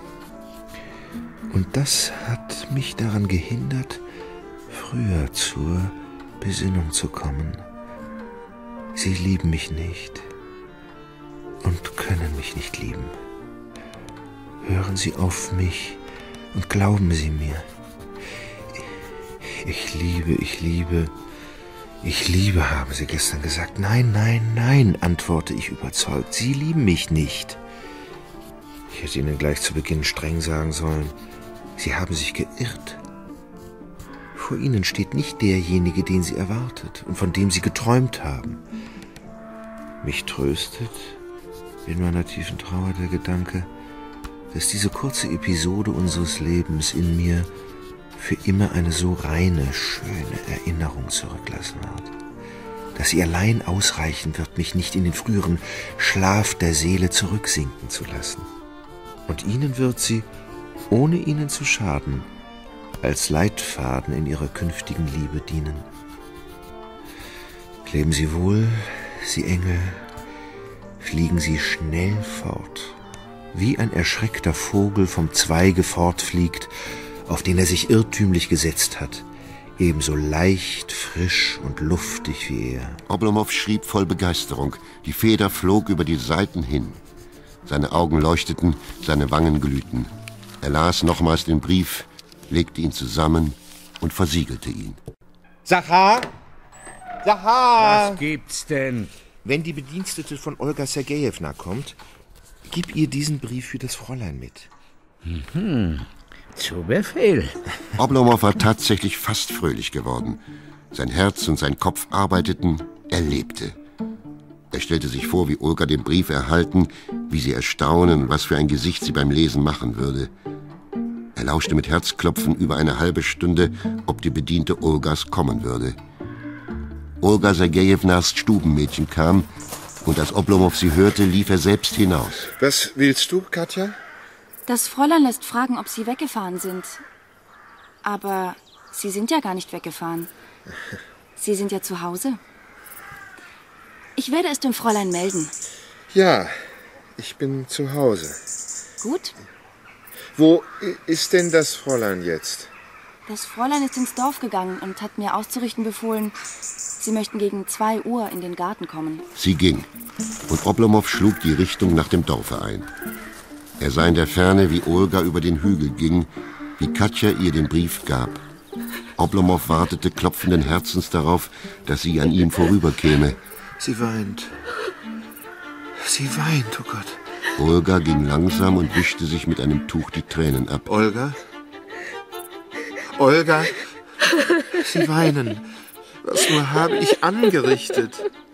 Und das hat mich daran gehindert, früher zur Besinnung zu kommen. Sie lieben mich nicht und können mich nicht lieben. Hören Sie auf mich und glauben Sie mir. Ich liebe, haben Sie gestern gesagt. Nein, nein, nein, antworte ich überzeugt. Sie lieben mich nicht. Ich hätte Ihnen gleich zu Beginn streng sagen sollen, Sie haben sich geirrt. Vor Ihnen steht nicht derjenige, den Sie erwartet und von dem Sie geträumt haben. Mich tröstet in meiner tiefen Trauer der Gedanke, dass diese kurze Episode unseres Lebens in mir für immer eine so reine, schöne Erinnerung zurücklassen wird, dass sie allein ausreichen wird, mich nicht in den früheren Schlaf der Seele zurücksinken zu lassen. Und Ihnen wird sie, ohne Ihnen zu schaden, als Leitfaden in Ihrer künftigen Liebe dienen. Leben Sie wohl, Sie Engel, fliegen Sie schnell fort, wie ein erschreckter Vogel vom Zweige fortfliegt, auf den er sich irrtümlich gesetzt hat, ebenso leicht, frisch und luftig wie er. Oblomov schrieb voll Begeisterung. Die Feder flog über die Seiten hin. Seine Augen leuchteten, seine Wangen glühten. Er las nochmals den Brief, legte ihn zusammen und versiegelte ihn. Sachar! Sachar! Was gibt's denn? Wenn die Bedienstete von Olga Sergejewna kommt, gib ihr diesen Brief für das Fräulein mit. Zu Befehl. Oblomov war tatsächlich fast fröhlich geworden. Sein Herz und sein Kopf arbeiteten, er lebte. Er stellte sich vor, wie Olga den Brief erhalten, wie sie erstaunen und was für ein Gesicht sie beim Lesen machen würde. Er lauschte mit Herzklopfen über eine halbe Stunde, ob die Bediente Olgas kommen würde. Olga Sergejewnas Stubenmädchen kam, und als Oblomov sie hörte, lief er selbst hinaus. Was willst du, Katja? Das Fräulein lässt fragen, ob Sie weggefahren sind. Aber Sie sind ja gar nicht weggefahren. Sie sind ja zu Hause. Ich werde es dem Fräulein melden. Ja, ich bin zu Hause. Gut. Wo ist denn das Fräulein jetzt? Das Fräulein ist ins Dorf gegangen und hat mir auszurichten befohlen, Sie möchten gegen 2 Uhr in den Garten kommen. Sie ging, und Oblomov schlug die Richtung nach dem Dorfe ein. Er sah in der Ferne, wie Olga über den Hügel ging, wie Katja ihr den Brief gab. Oblomov wartete klopfenden Herzens darauf, dass sie an ihm vorüberkäme. Sie weint. Sie weint, oh Gott. Olga ging langsam und wischte sich mit einem Tuch die Tränen ab. Olga? Olga? Sie weinen. Was nur habe ich angerichtet?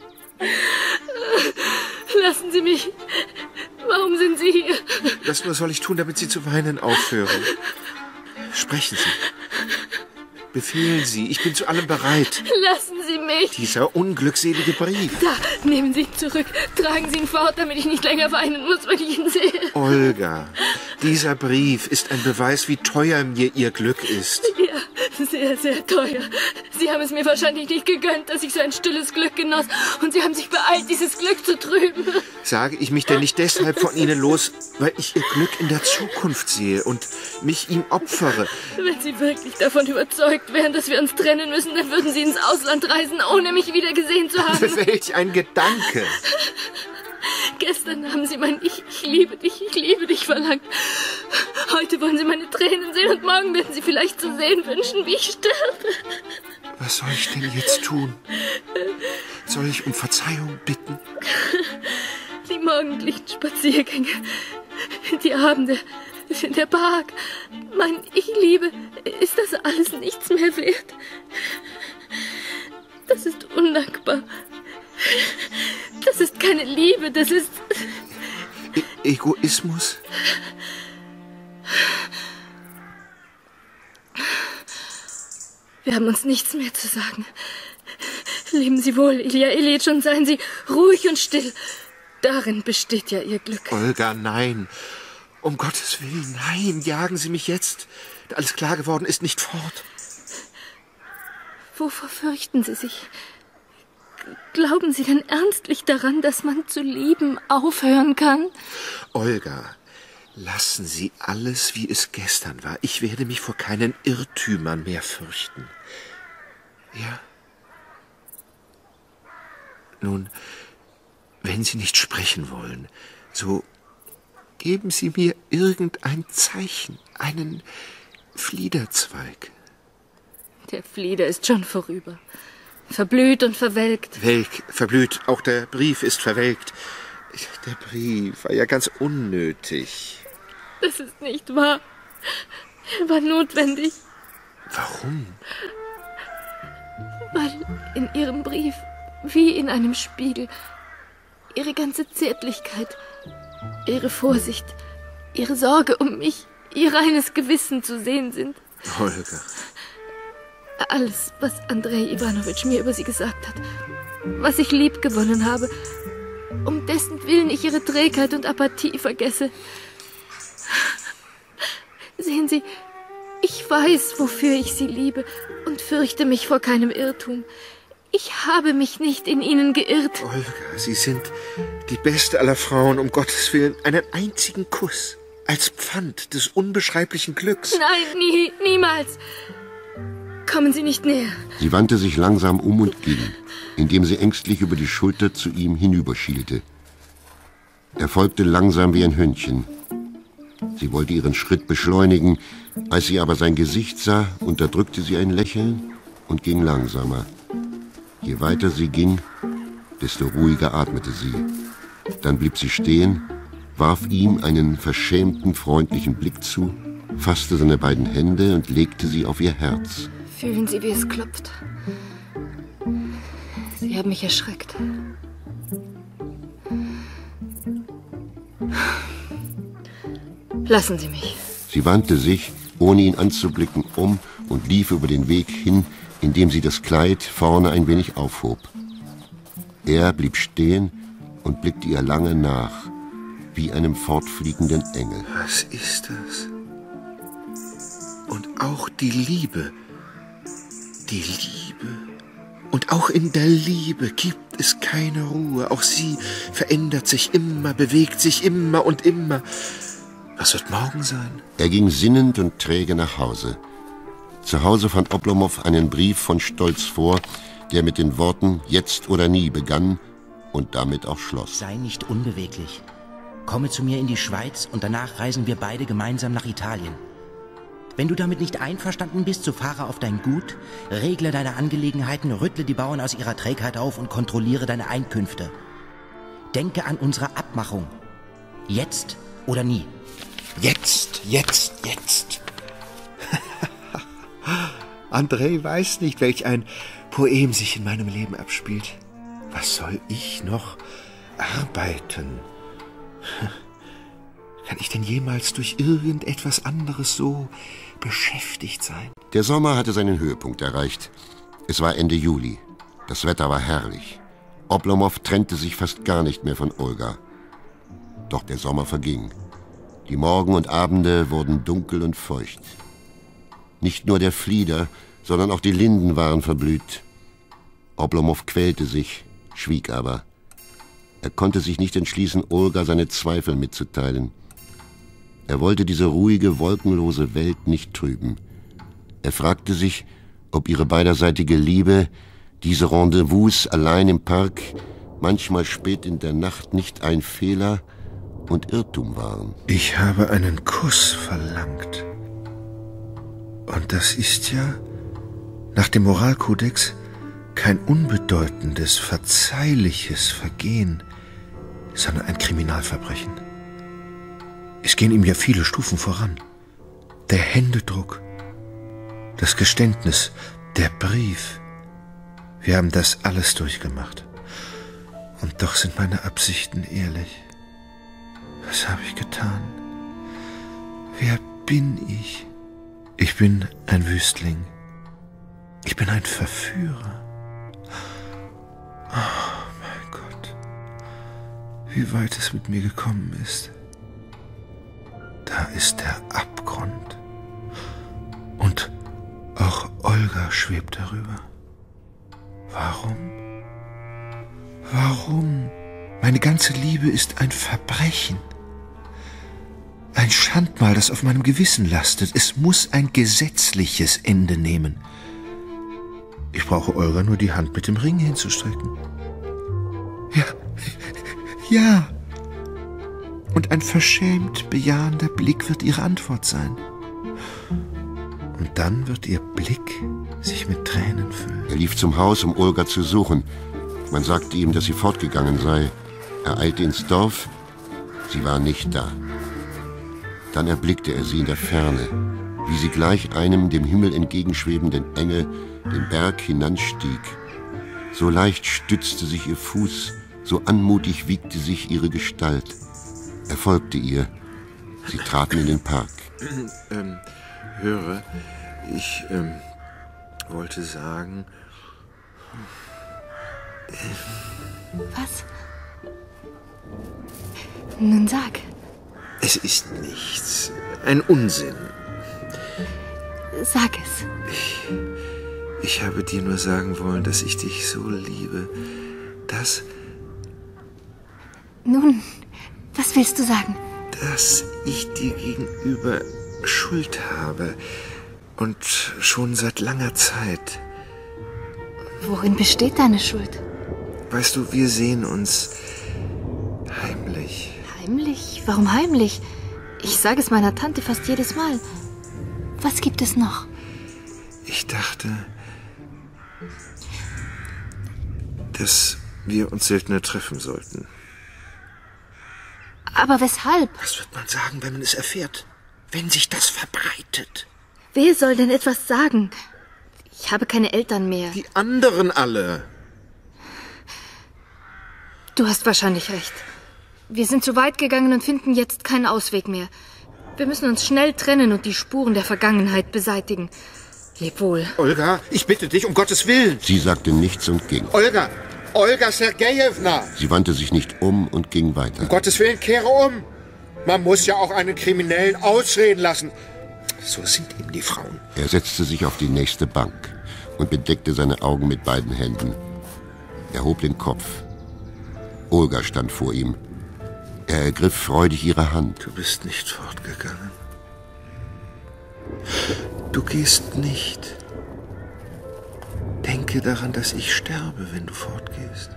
Lassen Sie mich. Warum sind Sie hier? Was nur soll ich tun, damit Sie zu weinen aufhören? Sprechen Sie. Befehlen Sie, ich bin zu allem bereit. Lassen Sie mich. Dieser unglückselige Brief. Da, nehmen Sie ihn zurück. Tragen Sie ihn fort, damit ich nicht länger weinen muss, wenn ich ihn sehe. Olga, dieser Brief ist ein Beweis, wie teuer mir Ihr Glück ist. Ja, sehr, sehr teuer. Sie haben es mir wahrscheinlich nicht gegönnt, dass ich so ein stilles Glück genoss. Und Sie haben sich beeilt, dieses Glück zu trüben. Sage ich mich denn nicht deshalb von Ihnen los, weil ich Ihr Glück in der Zukunft sehe und mich ihm opfere? Wenn Sie wirklich davon überzeugt wären, dass wir uns trennen müssen, dann würden Sie ins Ausland reisen, ohne mich wieder gesehen zu haben. Welch ein Gedanke! Gestern haben Sie mein ich liebe dich verlangt. Heute wollen Sie meine Tränen sehen und morgen werden Sie vielleicht zu sehen wünschen, wie ich sterbe. Was soll ich denn jetzt tun? Soll ich um Verzeihung bitten? Die morgendlichen Spaziergänge, die Abende in der Park, mein Ich liebe, ist das alles nichts mehr wert? Das ist undankbar. Das ist keine Liebe, das ist... Egoismus? Wir haben uns nichts mehr zu sagen. Leben Sie wohl, Ilja Ilyitsch, und seien Sie ruhig und still. Darin besteht ja Ihr Glück. Olga, nein. Um Gottes Willen, nein, jagen Sie mich jetzt, da alles klar geworden ist, nicht fort. Wovor fürchten Sie sich? Glauben Sie denn ernstlich daran, dass man zu lieben aufhören kann? Olga, lassen Sie alles, wie es gestern war. Ich werde mich vor keinen Irrtümern mehr fürchten. Ja? Nun, wenn Sie nicht sprechen wollen, so geben Sie mir irgendein Zeichen, einen Fliederzweig. Der Flieder ist schon vorüber. Verblüht und verwelkt. Verblüht. Auch der Brief ist verwelkt. Der Brief war ja ganz unnötig. Das ist nicht wahr. Er war notwendig. Warum? Weil in Ihrem Brief, wie in einem Spiegel, Ihre ganze Zärtlichkeit, Ihre Vorsicht, Ihre Sorge um mich, Ihr reines Gewissen zu sehen sind. Olga. Alles, was Andrei Iwanowitsch mir über Sie gesagt hat, was ich liebgewonnen habe, um dessen Willen ich Ihre Trägheit und Apathie vergesse. Sehen Sie, ich weiß, wofür ich Sie liebe und fürchte mich vor keinem Irrtum. Ich habe mich nicht in Ihnen geirrt. Olga, Sie sind die beste aller Frauen, um Gottes Willen, einen einzigen Kuss als Pfand des unbeschreiblichen Glücks. Nein, niemals. Kommen Sie nicht näher. Sie wandte sich langsam um und ging, indem sie ängstlich über die Schulter zu ihm hinüberschielte. Er folgte langsam wie ein Hündchen. Sie wollte ihren Schritt beschleunigen, als sie aber sein Gesicht sah, unterdrückte sie ein Lächeln und ging langsamer. Je weiter sie ging, desto ruhiger atmete sie. Dann blieb sie stehen, warf ihm einen verschämten, freundlichen Blick zu, fasste seine beiden Hände und legte sie auf ihr Herz. Fühlen Sie, wie es klopft. Sie haben mich erschreckt. Lassen Sie mich. Sie wandte sich, ohne ihn anzublicken, um und lief über den Weg hin, indem sie das Kleid vorne ein wenig aufhob. Er blieb stehen und blickte ihr lange nach, wie einem fortfliegenden Engel. Was ist das? Und auch die Liebe. Die Liebe. Und auch in der Liebe gibt es keine Ruhe. Auch sie verändert sich immer, bewegt sich immer und immer. Was wird morgen sein? Er ging sinnend und träge nach Hause. Zu Hause fand Oblomow einen Brief von Stolz vor, der mit den Worten »Jetzt oder nie« begann und damit auch schloss. Sei nicht unbeweglich. Komme zu mir in die Schweiz und danach reisen wir beide gemeinsam nach Italien. Wenn du damit nicht einverstanden bist, so fahre auf dein Gut, regle deine Angelegenheiten, rüttle die Bauern aus ihrer Trägheit auf und kontrolliere deine Einkünfte. Denke an unsere Abmachung. Jetzt oder nie? Jetzt. André weiß nicht, welch ein Poem sich in meinem Leben abspielt. Was soll ich noch arbeiten? Kann ich denn jemals durch irgendetwas anderes so beschäftigt sein? Der Sommer hatte seinen Höhepunkt erreicht. Es war Ende Juli. Das Wetter war herrlich. Oblomow trennte sich fast gar nicht mehr von Olga. Doch der Sommer verging. Die Morgen und Abende wurden dunkel und feucht. Nicht nur der Flieder, sondern auch die Linden waren verblüht. Oblomow quälte sich, schwieg aber. Er konnte sich nicht entschließen, Olga seine Zweifel mitzuteilen. Er wollte diese ruhige, wolkenlose Welt nicht trüben. Er fragte sich, ob ihre beiderseitige Liebe, diese Rendezvous allein im Park, manchmal spät in der Nacht nicht ein Fehler und Irrtum waren. Ich habe einen Kuss verlangt. Und das ist ja, nach dem Moralkodex, kein unbedeutendes, verzeihliches Vergehen, sondern ein Kriminalverbrechen. Es gehen ihm ja viele Stufen voran. Der Händedruck, das Geständnis, der Brief. Wir haben das alles durchgemacht. Und doch sind meine Absichten ehrlich. Was habe ich getan? Wer bin ich? Ich bin ein Wüstling. Ich bin ein Verführer. Oh mein Gott, wie weit es mit mir gekommen ist. Da ist der Abgrund. Und auch Olga schwebt darüber. Warum? Warum? Meine ganze Liebe ist ein Verbrechen. Ein Schandmal, das auf meinem Gewissen lastet. Es muss ein gesetzliches Ende nehmen. Ich brauche Olga nur die Hand mit dem Ring hinzustrecken. Ja. Und ein verschämt bejahender Blick wird ihre Antwort sein. Und dann wird ihr Blick sich mit Tränen füllen. Er lief zum Haus, um Olga zu suchen. Man sagte ihm, dass sie fortgegangen sei. Er eilte ins Dorf. Sie war nicht da. Dann erblickte er sie in der Ferne, wie sie gleich einem dem Himmel entgegenschwebenden Engel den Berg hinanstieg. So leicht stützte sich ihr Fuß, so anmutig wiegte sich ihre Gestalt. Er folgte ihr. Sie traten in den Park. Höre, ich wollte sagen... Was? Nun sag. Es ist nichts. Ein Unsinn. Sag es. Ich habe dir nur sagen wollen, dass ich dich so liebe, dass... Nun, was willst du sagen? Dass ich dir gegenüber Schuld habe. Und schon seit langer Zeit. Worin besteht deine Schuld? Weißt du, wir sehen uns heimlich. Heimlich? Warum heimlich? Ich sage es meiner Tante fast jedes Mal. Was gibt es noch? Ich dachte, dass wir uns seltener treffen sollten. Aber weshalb? Was wird man sagen, wenn man es erfährt? Wenn sich das verbreitet? Wer soll denn etwas sagen? Ich habe keine Eltern mehr. Die anderen alle. Du hast wahrscheinlich recht. Wir sind zu weit gegangen und finden jetzt keinen Ausweg mehr. Wir müssen uns schnell trennen und die Spuren der Vergangenheit beseitigen. Leb wohl. Olga, ich bitte dich, um Gottes Willen. Sie sagte nichts und ging. Olga Sergejewna. Sie wandte sich nicht um und ging weiter. Um Gottes Willen, kehre um. Man muss ja auch einen Kriminellen ausreden lassen. So sind eben die Frauen. Er setzte sich auf die nächste Bank und bedeckte seine Augen mit beiden Händen. Er hob den Kopf. Olga stand vor ihm. Er ergriff freudig ihre Hand. Du bist nicht fortgegangen. Du gehst nicht. Denke daran, dass ich sterbe, wenn du fortgehst.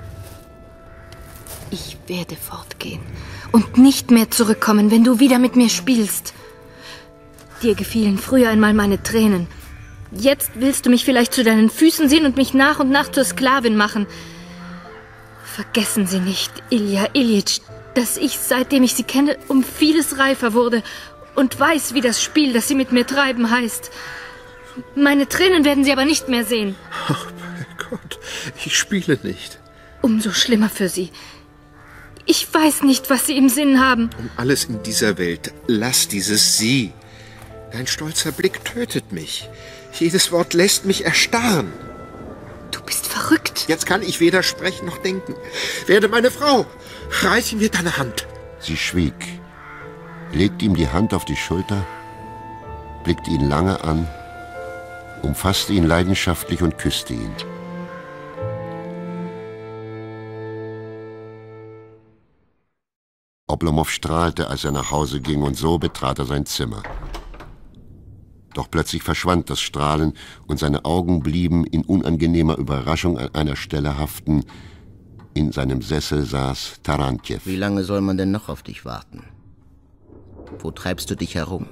Ich werde fortgehen und nicht mehr zurückkommen, wenn du wieder mit mir spielst. Dir gefielen früher einmal meine Tränen. Jetzt willst du mich vielleicht zu deinen Füßen sehen und mich nach und nach zur Sklavin machen. Vergessen Sie nicht, Ilja Iljitsch, dass ich, seitdem ich Sie kenne, um vieles reifer wurde und weiß, wie das Spiel, das Sie mit mir treiben, heißt. Meine Tränen werden Sie aber nicht mehr sehen. Ach, mein Gott, ich spiele nicht. Umso schlimmer für Sie. Ich weiß nicht, was Sie im Sinn haben. Um alles in dieser Welt, lass dieses Sie. Dein stolzer Blick tötet mich. Jedes Wort lässt mich erstarren. Du bist verrückt. Jetzt kann ich weder sprechen noch denken. Werde meine Frau. Reiß mir deine Hand. Sie schwieg, legte ihm die Hand auf die Schulter, blickte ihn lange an, umfasste ihn leidenschaftlich und küsste ihn. Oblomov strahlte, als er nach Hause ging, und so betrat er sein Zimmer. Doch plötzlich verschwand das Strahlen und seine Augen blieben in unangenehmer Überraschung an einer Stelle haften. In seinem Sessel saß Tarantjew. Wie lange soll man denn noch auf dich warten? Wo treibst du dich herum?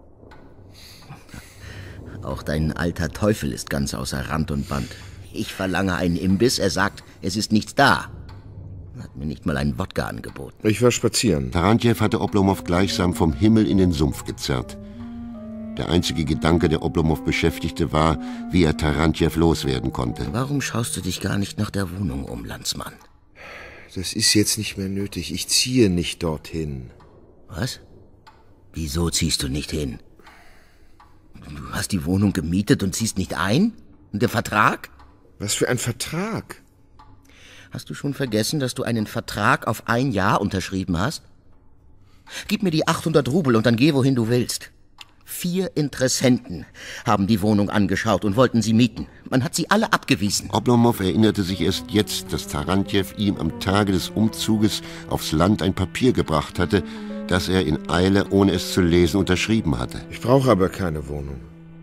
Auch dein alter Teufel ist ganz außer Rand und Band. Ich verlange einen Imbiss, er sagt, es ist nichts da. Hat mir nicht mal einen Wodka angeboten. Ich war spazieren. Tarantjew hatte Oblomov gleichsam vom Himmel in den Sumpf gezerrt. Der einzige Gedanke, der Oblomov beschäftigte, war, wie er Tarantjew loswerden konnte. Warum schaust du dich gar nicht nach der Wohnung um, Landsmann? Das ist jetzt nicht mehr nötig. Ich ziehe nicht dorthin. Was? Wieso ziehst du nicht hin? Du hast die Wohnung gemietet und ziehst nicht ein? Und der Vertrag? Was für ein Vertrag? Hast du schon vergessen, dass du einen Vertrag auf 1 Jahr unterschrieben hast? Gib mir die 800 Rubel und dann geh, wohin du willst. 4 Interessenten haben die Wohnung angeschaut und wollten sie mieten. Man hat sie alle abgewiesen. Oblomov erinnerte sich erst jetzt, dass Tarantjew ihm am Tage des Umzuges aufs Land ein Papier gebracht hatte, das er in Eile, ohne es zu lesen, unterschrieben hatte. Ich brauche aber keine Wohnung.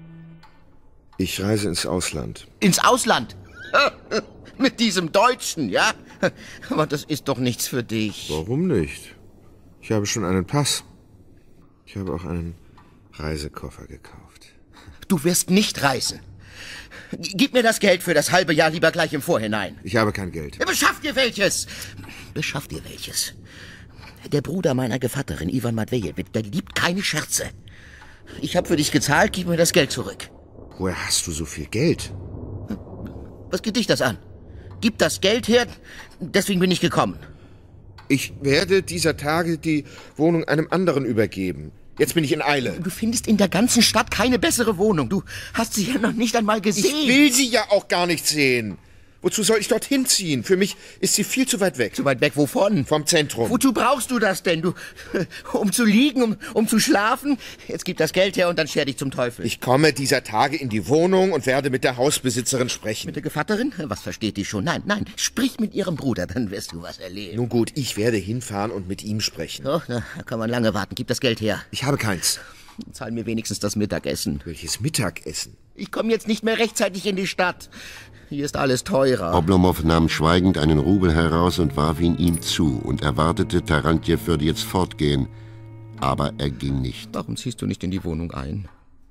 Ich reise ins Ausland. Ins Ausland? Mit diesem Deutschen, ja? Aber das ist doch nichts für dich. Warum nicht? Ich habe schon einen Pass. Ich habe auch einen Reisekoffer gekauft. Du wirst nicht reisen. Gib mir das Geld für das halbe Jahr lieber gleich im Vorhinein. Ich habe kein Geld. Beschaff dir welches. Beschaff dir welches. Der Bruder meiner Gevatterin, Iwan Matwejewitsch, der liebt keine Scherze. Ich habe für dich gezahlt, gib mir das Geld zurück. Woher hast du so viel Geld? Was geht dich das an? Gib das Geld her, deswegen bin ich gekommen. Ich werde dieser Tage die Wohnung einem anderen übergeben. Jetzt bin ich in Eile. Du findest in der ganzen Stadt keine bessere Wohnung. Du hast sie ja noch nicht einmal gesehen. Ich will sie ja auch gar nicht sehen. Wozu soll ich dorthin ziehen? Für mich ist sie viel zu weit weg. Zu weit weg wovon? Vom Zentrum. Wozu brauchst du das denn? Um zu liegen, um zu schlafen? Jetzt gib das Geld her und dann scher dich zum Teufel. Ich komme dieser Tage in die Wohnung und werde mit der Hausbesitzerin sprechen. Mit der Gevatterin? Was versteht die schon? Nein, sprich mit ihrem Bruder, dann wirst du was erleben. Nun gut, ich werde hinfahren und mit ihm sprechen. Oh, da kann man lange warten. Gib das Geld her. Ich habe keins. Zahl mir wenigstens das Mittagessen. Welches Mittagessen? Ich komme jetzt nicht mehr rechtzeitig in die Stadt. Hier ist alles teurer. Oblomov nahm schweigend einen Rubel heraus und warf ihn ihm zu und erwartete, Tarantjew würde jetzt fortgehen. Aber er ging nicht. Warum ziehst du nicht in die Wohnung ein?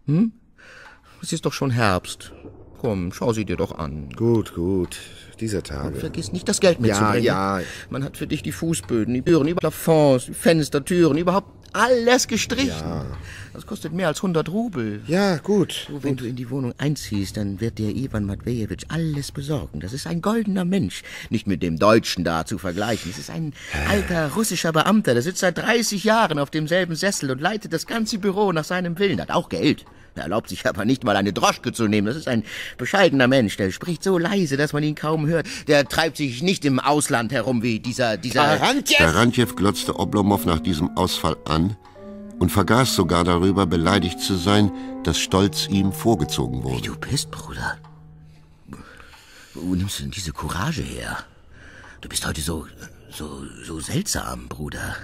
Es ist doch schon Herbst. Komm, schau sie dir doch an. Gut. Dieser Tage. Und vergiss nicht, das Geld mitzubringen. Ja. Man hat für dich die Fußböden, die Türen, die Plafonds, die Fenster, Türen, überhaupt alles gestrichen. Ja. Das kostet mehr als 100 Rubel. Ja, gut. Wenn du in die Wohnung einziehst, dann wird dir Iwan Matwejewitsch alles besorgen. Das ist ein goldener Mensch. Nicht mit dem Deutschen da zu vergleichen. Es ist ein alter russischer Beamter, der sitzt seit 30 Jahren auf demselben Sessel und leitet das ganze Büro nach seinem Willen. Hat auch Geld. Er erlaubt sich aber nicht mal eine Droschke zu nehmen. Das ist ein bescheidener Mensch. Der spricht so leise, dass man ihn kaum hört. Der treibt sich nicht im Ausland herum wie dieser... Tarantjew glotzte Oblomov nach diesem Ausfall an und vergaß sogar darüber, beleidigt zu sein, dass Stolz ihm vorgezogen wurde. Wie du bist, Bruder. Wo nimmst du denn diese Courage her? Du bist heute so seltsam, Bruder.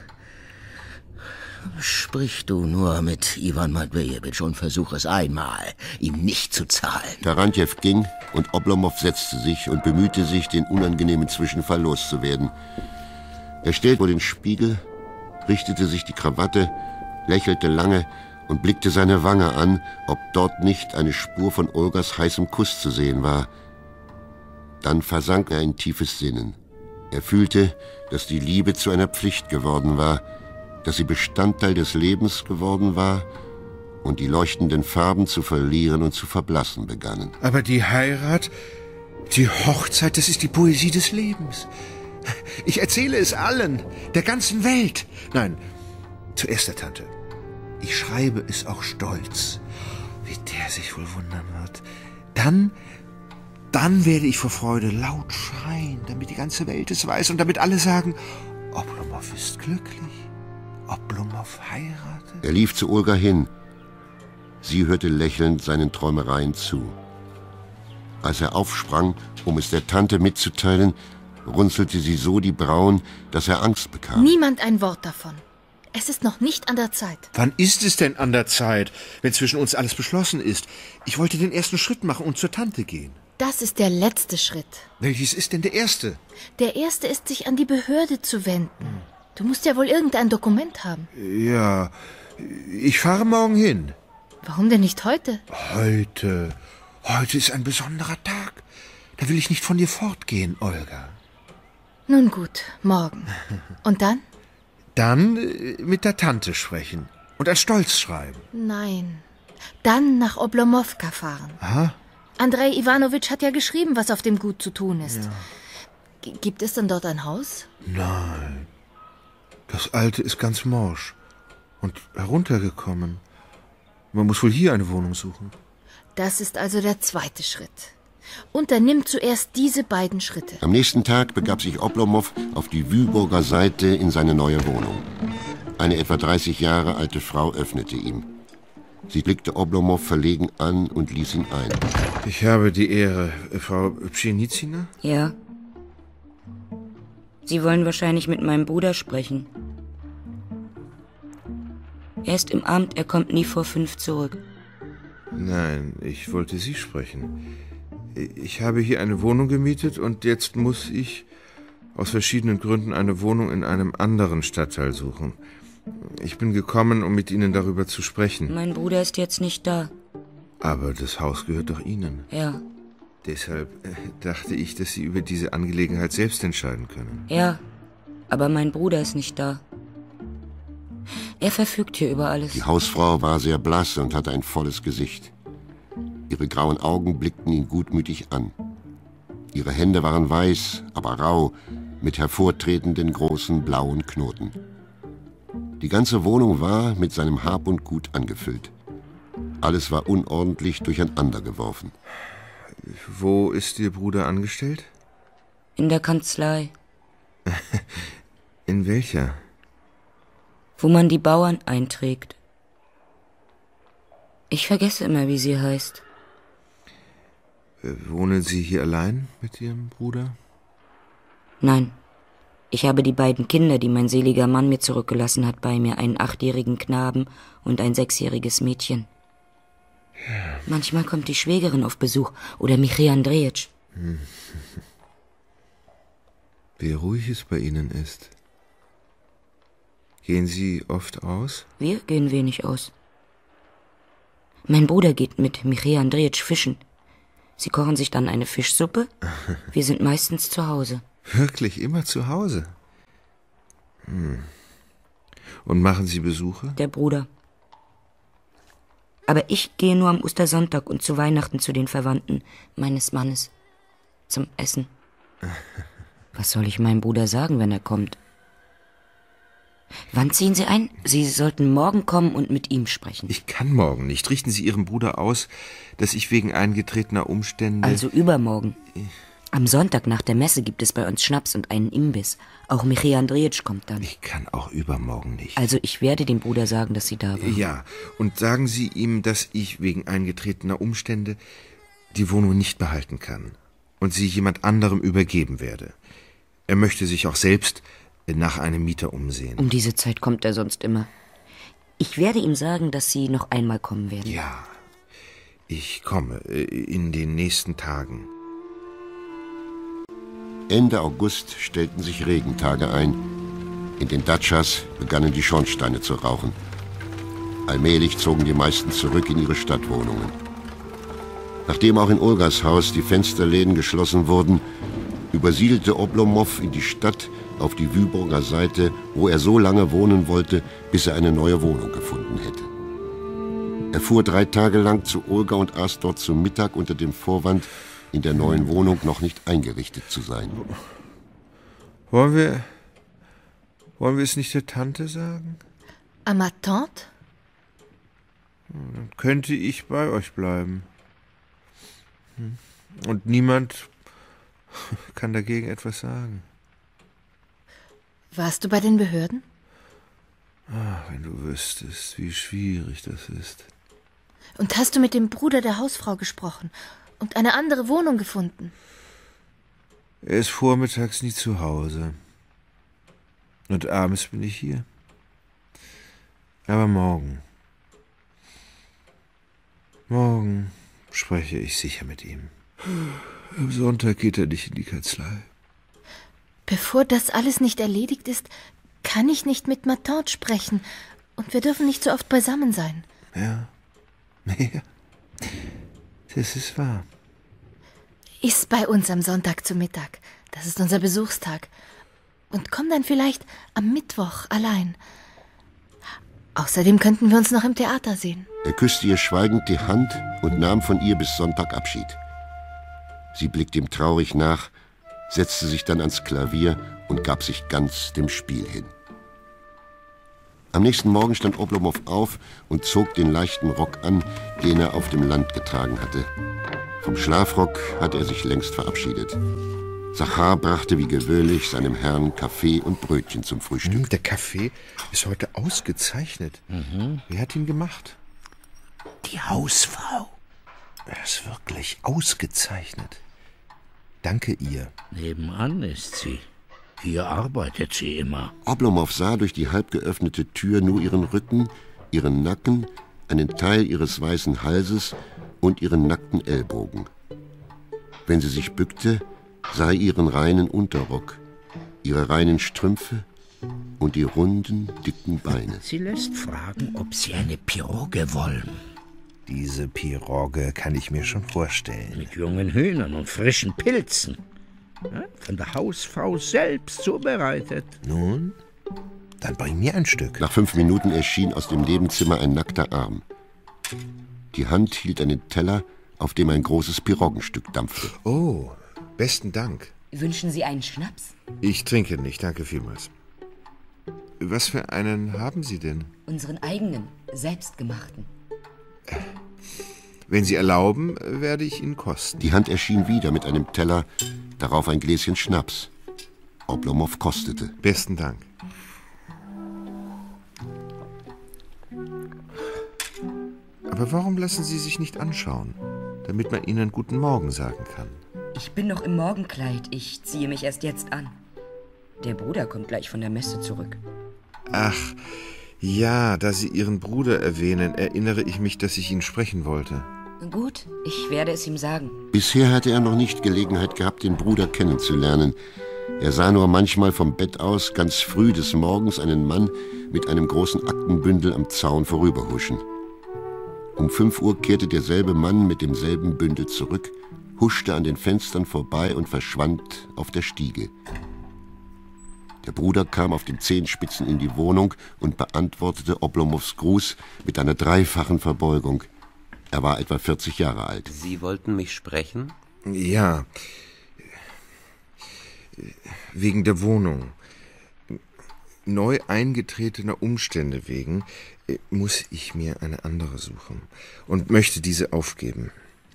Sprich du nur mit Iwan Matwejewitsch und versuch es einmal, ihm nicht zu zahlen. Tarantjew ging und Oblomov setzte sich und bemühte sich, den unangenehmen Zwischenfall loszuwerden. Er stellte vor den Spiegel, richtete sich die Krawatte, lächelte lange und blickte seine Wange an, ob dort nicht eine Spur von Olgas heißem Kuss zu sehen war. Dann versank er in tiefes Sinnen. Er fühlte, dass die Liebe zu einer Pflicht geworden war, dass sie Bestandteil des Lebens geworden war und die leuchtenden Farben zu verlieren und zu verblassen begannen. Aber die Heirat, die Hochzeit, das ist die Poesie des Lebens. Ich erzähle es allen, der ganzen Welt. Nein, zuerst der Tante. Ich schreibe es auch stolz, wie der sich wohl wundern wird. Dann werde ich vor Freude laut schreien, damit die ganze Welt es weiß und damit alle sagen, Oblomov ist glücklich, Oblomov heiratet. Er lief zu Olga hin. Sie hörte lächelnd seinen Träumereien zu. Als er aufsprang, um es der Tante mitzuteilen, runzelte sie so die Brauen, dass er Angst bekam. Niemand ein Wort davon. Es ist noch nicht an der Zeit. Wann ist es denn an der Zeit, wenn zwischen uns alles beschlossen ist? Ich wollte den ersten Schritt machen und zur Tante gehen. Das ist der letzte Schritt. Welches ist denn der erste? Der erste ist, sich an die Behörde zu wenden. Du musst ja wohl irgendein Dokument haben. Ja, ich fahre morgen hin. Warum denn nicht heute? Heute ist ein besonderer Tag. Da will ich nicht von dir fortgehen, Olga. Nun gut, morgen. Und dann? Dann mit der Tante sprechen und ein Stolz schreiben. Nein, dann nach Oblomowka fahren. Aha. Andrei Iwanowitsch hat ja geschrieben, was auf dem Gut zu tun ist. Ja. Gibt es denn dort ein Haus? Nein, das alte ist ganz morsch und heruntergekommen. Man muss wohl hier eine Wohnung suchen. Das ist also der zweite Schritt. Unternimm zuerst diese beiden Schritte. Am nächsten Tag begab sich Oblomov auf die Wyborger Seite in seine neue Wohnung. Eine etwa 30 Jahre alte Frau öffnete ihm. Sie blickte Oblomov verlegen an und ließ ihn ein. Ich habe die Ehre, Frau Pschenitzina? Ja. Sie wollen wahrscheinlich mit meinem Bruder sprechen. Er ist im Amt, er kommt nie vor 5 zurück. Nein, ich wollte Sie sprechen. Ich habe hier eine Wohnung gemietet und jetzt muss ich aus verschiedenen Gründen eine Wohnung in einem anderen Stadtteil suchen. Ich bin gekommen, um mit Ihnen darüber zu sprechen. Mein Bruder ist jetzt nicht da. Aber das Haus gehört doch Ihnen. Ja. Deshalb dachte ich, dass Sie über diese Angelegenheit selbst entscheiden können. Ja, aber mein Bruder ist nicht da. Er verfügt hier über alles. Die Hausfrau war sehr blass und hatte ein volles Gesicht. Ihre grauen Augen blickten ihn gutmütig an. Ihre Hände waren weiß, aber rau, mit hervortretenden großen blauen Knoten. Die ganze Wohnung war mit seinem Hab und Gut angefüllt. Alles war unordentlich durcheinander geworfen. Wo ist Ihr Bruder angestellt? In der Kanzlei. In welcher? Wo man die Bauern einträgt. Ich vergesse immer, wie sie heißt. Wohnen Sie hier allein mit Ihrem Bruder? Nein. Ich habe die beiden Kinder, die mein seliger Mann mir zurückgelassen hat, bei mir, einen 8-jährigen Knaben und ein 6-jähriges Mädchen. Ja. Manchmal kommt die Schwägerin auf Besuch oder Michail Andrejitsch. Wie ruhig es bei Ihnen ist. Gehen Sie oft aus? Wir gehen wenig aus. Mein Bruder geht mit Michail Andrejitsch fischen. Sie kochen sich dann eine Fischsuppe. Wir sind meistens zu Hause. Wirklich immer zu Hause? Und machen Sie Besuche? Der Bruder. Aber ich gehe nur am Ostersonntag und zu Weihnachten zu den Verwandten meines Mannes. Zum Essen. Was soll ich meinem Bruder sagen, wenn er kommt? Wann ziehen Sie ein? Sie sollten morgen kommen und mit ihm sprechen. Ich kann morgen nicht. Richten Sie Ihrem Bruder aus, dass ich wegen eingetretener Umstände... Also übermorgen. Am Sonntag nach der Messe gibt es bei uns Schnaps und einen Imbiss. Auch Michail Andrejitsch kommt dann. Ich kann auch übermorgen nicht. Also ich werde dem Bruder sagen, dass Sie da waren. Ja, und sagen Sie ihm, dass ich wegen eingetretener Umstände die Wohnung nicht behalten kann und sie jemand anderem übergeben werde. Er möchte sich auch selbst nach einem Mieter umsehen. Um diese Zeit kommt er sonst immer. Ich werde ihm sagen, dass Sie noch einmal kommen werden. Ja, ich komme in den nächsten Tagen. Ende August stellten sich Regentage ein. In den Datschas begannen die Schornsteine zu rauchen. Allmählich zogen die meisten zurück in ihre Stadtwohnungen. Nachdem auch in Olgas Haus die Fensterläden geschlossen wurden, übersiedelte Oblomow in die Stadt auf die Wyborger Seite, wo er so lange wohnen wollte, bis er eine neue Wohnung gefunden hätte. Er fuhr 3 Tage lang zu Olga und aß dort zu Mittag unter dem Vorwand, in der neuen Wohnung noch nicht eingerichtet zu sein. Wollen wir es nicht der Tante sagen? À ma tante? Dann könnte ich bei euch bleiben. Und niemand kann dagegen etwas sagen. Warst du bei den Behörden? Wenn du wüsstest, wie schwierig das ist. Und hast du mit dem Bruder der Hausfrau gesprochen und eine andere Wohnung gefunden? Er ist vormittags nie zu Hause. Und abends bin ich hier. Aber morgen spreche ich sicher mit ihm. Am Sonntag geht er nicht in die Kanzlei. Bevor das alles nicht erledigt ist, kann ich nicht mit ma tante sprechen. Und wir dürfen nicht so oft beisammen sein. Ja, das ist wahr. Iss bei uns am Sonntag zu Mittag. Das ist unser Besuchstag. Und komm dann vielleicht am Mittwoch allein. Außerdem könnten wir uns noch im Theater sehen. Er küsste ihr schweigend die Hand und nahm von ihr bis Sonntag Abschied. Sie blickte ihm traurig nach, setzte sich dann ans Klavier und gab sich ganz dem Spiel hin. Am nächsten Morgen stand Oblomow auf und zog den leichten Rock an, den er auf dem Land getragen hatte. Vom Schlafrock hatte er sich längst verabschiedet. Zachar brachte wie gewöhnlich seinem Herrn Kaffee und Brötchen zum Frühstück. Der Kaffee ist heute ausgezeichnet. Wer hat ihn gemacht? Die Hausfrau. Er ist wirklich ausgezeichnet. Danke ihr. Nebenan ist sie. Hier arbeitet sie immer. Oblomow sah durch die halb geöffnete Tür nur ihren Rücken, ihren Nacken, einen Teil ihres weißen Halses und ihren nackten Ellbogen. Wenn sie sich bückte, sah er ihren reinen Unterrock, ihre reinen Strümpfe und die runden, dicken Beine. Sie lässt fragen, ob sie eine Pirogue wollen. Diese Pirogue kann ich mir schon vorstellen. Mit jungen Hühnern und frischen Pilzen. Ja, von der Hausfrau selbst zubereitet. Nun, dann bring mir ein Stück. Nach 5 Minuten erschien aus dem Nebenzimmer ein nackter Arm. Die Hand hielt einen Teller, auf dem ein großes Piroggenstück dampfte. Oh, besten Dank. Wünschen Sie einen Schnaps? Ich trinke nicht, danke vielmals. Was für einen haben Sie denn? Unseren eigenen, selbstgemachten. Wenn Sie erlauben, werde ich ihn kosten. Die Hand erschien wieder mit einem Teller, darauf ein Gläschen Schnaps. Oblomow kostete. Besten Dank. Aber warum lassen Sie sich nicht anschauen, damit man Ihnen guten Morgen sagen kann? Ich bin noch im Morgenkleid. Ich ziehe mich erst jetzt an. Der Bruder kommt gleich von der Messe zurück. Ach, ja, da Sie Ihren Bruder erwähnen, erinnere ich mich, dass ich ihn sprechen wollte. Gut, ich werde es ihm sagen. Bisher hatte er noch nicht Gelegenheit gehabt, den Bruder kennenzulernen. Er sah nur manchmal vom Bett aus ganz früh des Morgens einen Mann mit einem großen Aktenbündel am Zaun vorüberhuschen. Um 5 Uhr kehrte derselbe Mann mit demselben Bündel zurück, huschte an den Fenstern vorbei und verschwand auf der Stiege. Der Bruder kam auf den Zehenspitzen in die Wohnung und beantwortete Oblomows Gruß mit einer 3-fachen Verbeugung. Er war etwa 40 Jahre alt. Sie wollten mich sprechen? Ja. Wegen der Wohnung. Neu eingetretener Umstände wegen muss ich mir eine andere suchen und möchte diese aufgeben.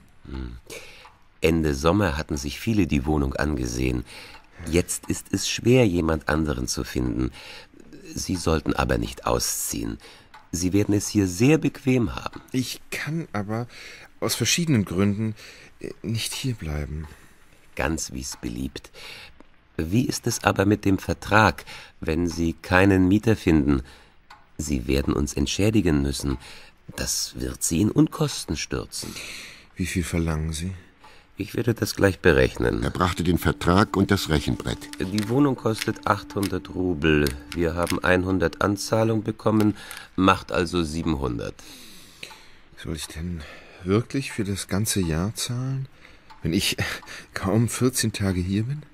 Ende Sommer hatten sich viele die Wohnung angesehen. Jetzt ist es schwer, jemand anderen zu finden. Sie sollten aber nicht ausziehen. Sie werden es hier sehr bequem haben. Ich kann aber aus verschiedenen Gründen nicht hier bleiben. Ganz wie's beliebt. Wie ist es aber mit dem Vertrag, wenn Sie keinen Mieter finden? Sie werden uns entschädigen müssen. Das wird Sie in Unkosten stürzen. Wie viel verlangen Sie? Ich werde das gleich berechnen. Er brachte den Vertrag und das Rechenbrett. Die Wohnung kostet 800 Rubel. Wir haben 100 Anzahlung bekommen, macht also 700. Soll ich denn wirklich für das ganze Jahr zahlen, wenn ich kaum 14 Tage hier bin?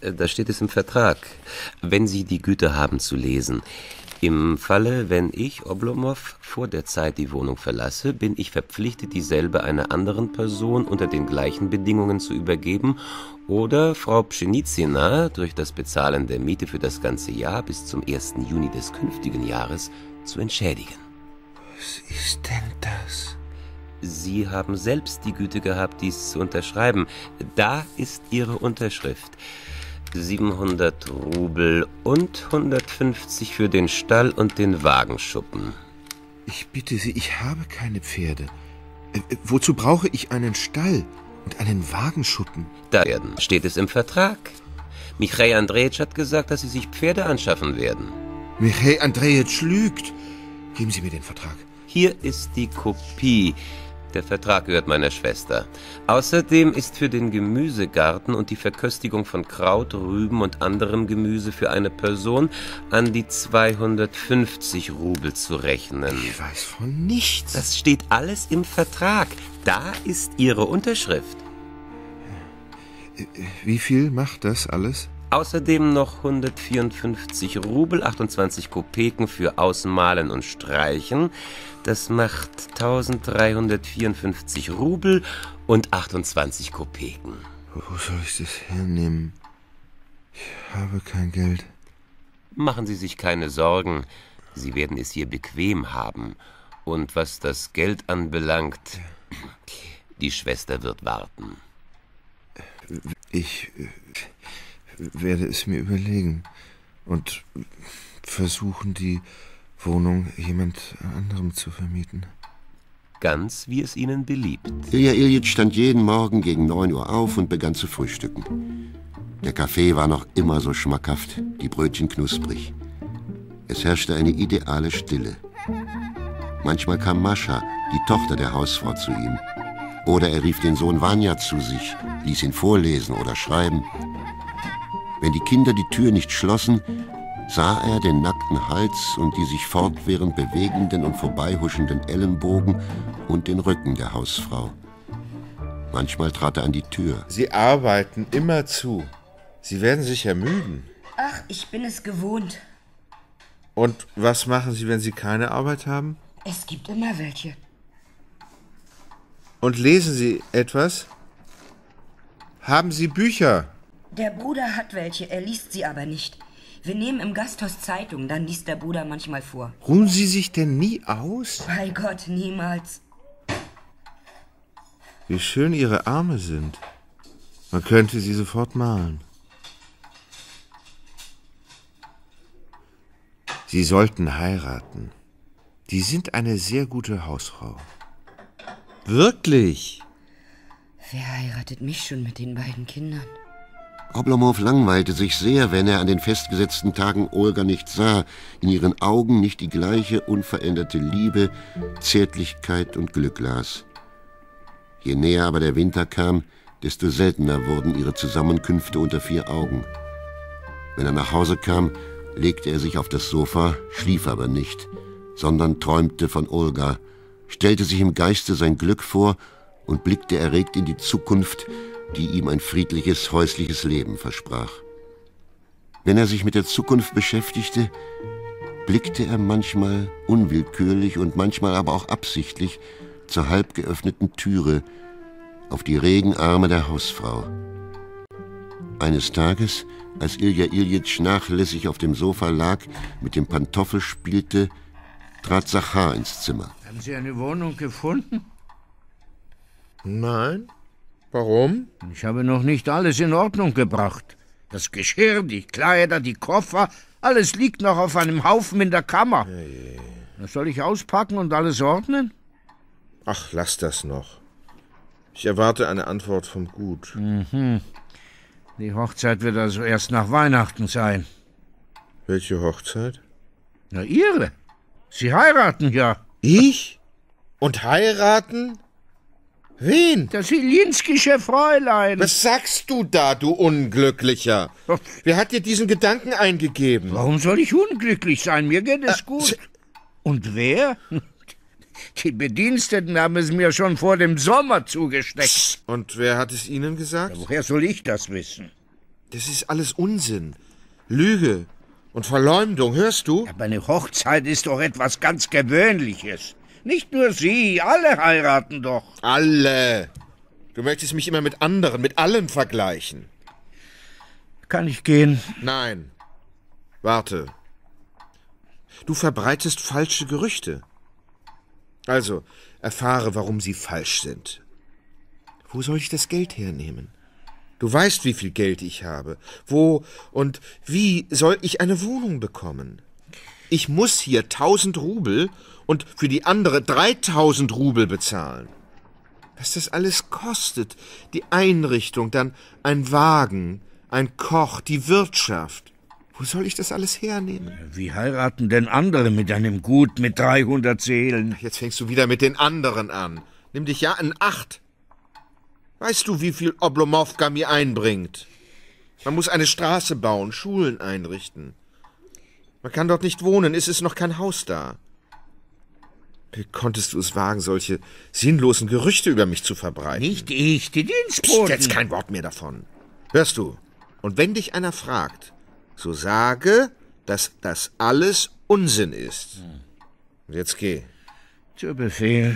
Da steht es im Vertrag. Wenn Sie die Güte haben zu lesen. Im Falle, wenn ich, Oblomov, vor der Zeit die Wohnung verlasse, bin ich verpflichtet, dieselbe einer anderen Person unter den gleichen Bedingungen zu übergeben oder Frau Pschenitzina durch das Bezahlen der Miete für das ganze Jahr bis zum 1. Juni des künftigen Jahres zu entschädigen. Was ist denn das? Sie haben selbst die Güte gehabt, dies zu unterschreiben. Da ist Ihre Unterschrift. 700 Rubel und 150 für den Stall und den Wagenschuppen. Ich bitte Sie, ich habe keine Pferde. Wozu brauche ich einen Stall und einen Wagenschuppen? Da steht es im Vertrag. Michail Andrejitsch hat gesagt, dass Sie sich Pferde anschaffen werden. Michail Andrejitsch lügt. Geben Sie mir den Vertrag. Hier ist die Kopie. Der Vertrag gehört meiner Schwester. Außerdem ist für den Gemüsegarten und die Verköstigung von Kraut, Rüben und anderem Gemüse für eine Person an die 250 Rubel zu rechnen. Ich weiß von nichts. Das steht alles im Vertrag. Da ist Ihre Unterschrift. Wie viel macht das alles? Außerdem noch 154 Rubel, 28 Kopeken für Ausmalen und Streichen. Das macht 1354 Rubel und 28 Kopeken. Wo soll ich das hernehmen? Ich habe kein Geld. Machen Sie sich keine Sorgen. Sie werden es hier bequem haben. Und was das Geld anbelangt, die Schwester wird warten. Ich werde es mir überlegen und versuchen, die Wohnung jemand anderem zu vermieten. Ganz wie es Ihnen beliebt. Ilja Iljitsch stand jeden Morgen gegen 9 Uhr auf und begann zu frühstücken. Der Kaffee war noch immer so schmackhaft, die Brötchen knusprig. Es herrschte eine ideale Stille. Manchmal kam Mascha, die Tochter der Hausfrau, zu ihm. Oder er rief den Sohn Vanya zu sich, ließ ihn vorlesen oder schreiben. Wenn die Kinder die Tür nicht schlossen, sah er den nackten Hals und die sich fortwährend bewegenden und vorbeihuschenden Ellenbogen und den Rücken der Hausfrau. Manchmal trat er an die Tür. Sie arbeiten immer zu. Sie werden sich ermüden. Ach, ich bin es gewohnt. Und was machen Sie, wenn Sie keine Arbeit haben? Es gibt immer welche. Und lesen Sie etwas? Haben Sie Bücher? Der Bruder hat welche, er liest sie aber nicht. Wir nehmen im Gasthaus Zeitung, dann liest der Bruder manchmal vor. Ruhen Sie sich denn nie aus? Bei Gott, niemals. Wie schön Ihre Arme sind. Man könnte sie sofort malen. Sie sollten heiraten. Die sind eine sehr gute Hausfrau. Wirklich? Wer heiratet mich schon mit den beiden Kindern? Oblomov langweilte sich sehr, wenn er an den festgesetzten Tagen Olga nicht sah, in ihren Augen nicht die gleiche unveränderte Liebe, Zärtlichkeit und Glück las. Je näher aber der Winter kam, desto seltener wurden ihre Zusammenkünfte unter 4 Augen. Wenn er nach Hause kam, legte er sich auf das Sofa, schlief aber nicht, sondern träumte von Olga, stellte sich im Geiste sein Glück vor und blickte erregt in die Zukunft, die ihm ein friedliches, häusliches Leben versprach. Wenn er sich mit der Zukunft beschäftigte, blickte er manchmal unwillkürlich und manchmal aber auch absichtlich zur halb geöffneten Türe auf die regen Arme der Hausfrau. Eines Tages, als Ilja Iljitsch nachlässig auf dem Sofa lag, mit dem Pantoffel spielte, trat Zachar ins Zimmer. Haben Sie eine Wohnung gefunden? Nein. Warum? Ich habe noch nicht alles in Ordnung gebracht. Das Geschirr, die Kleider, die Koffer, alles liegt noch auf einem Haufen in der Kammer. Hey. Das soll ich auspacken und alles ordnen? Ach, lass das noch. Ich erwarte eine Antwort vom Gut. Mhm. Die Hochzeit wird also erst nach Weihnachten sein. Welche Hochzeit? Na, Ihre. Sie heiraten ja. Ich? Und heiraten? Wen? Das Ilinskische Fräulein. Was sagst du da, du Unglücklicher? Wer hat dir diesen Gedanken eingegeben? Warum soll ich unglücklich sein? Mir geht es gut. Und wer? Die Bediensteten haben es mir schon vor dem Sommer zugesteckt. Und wer hat es Ihnen gesagt? Ja, woher soll ich das wissen? Das ist alles Unsinn. Lüge und Verleumdung, hörst du? Aber eine Hochzeit ist doch etwas ganz Gewöhnliches. Nicht nur Sie, alle heiraten doch. Alle. Du möchtest mich immer mit anderen, mit allen vergleichen. Kann ich gehen? Nein. Warte. Du verbreitest falsche Gerüchte. Also, erfahre, warum sie falsch sind. Wo soll ich das Geld hernehmen? Du weißt, wie viel Geld ich habe. Wo und wie soll ich eine Wohnung bekommen? Ich muss hier 1000 Rubel und für die andere 3000 Rubel bezahlen. Was das alles kostet, die Einrichtung, dann ein Wagen, ein Koch, die Wirtschaft. Wo soll ich das alles hernehmen? Wie heiraten denn andere mit einem Gut mit 300 Seelen? Jetzt fängst du wieder mit den anderen an. Nimm dich ja in Acht. Weißt du, wie viel Oblomowka mir einbringt? Man muss eine Straße bauen, Schulen einrichten. Man kann dort nicht wohnen, es ist noch kein Haus da. Wie konntest du es wagen, solche sinnlosen Gerüchte über mich zu verbreiten? Nicht ich, die Dienstboten. Psst, jetzt kein Wort mehr davon. Hörst du? Und wenn dich einer fragt, so sage, dass das alles Unsinn ist. Und jetzt geh. Zu Befehl.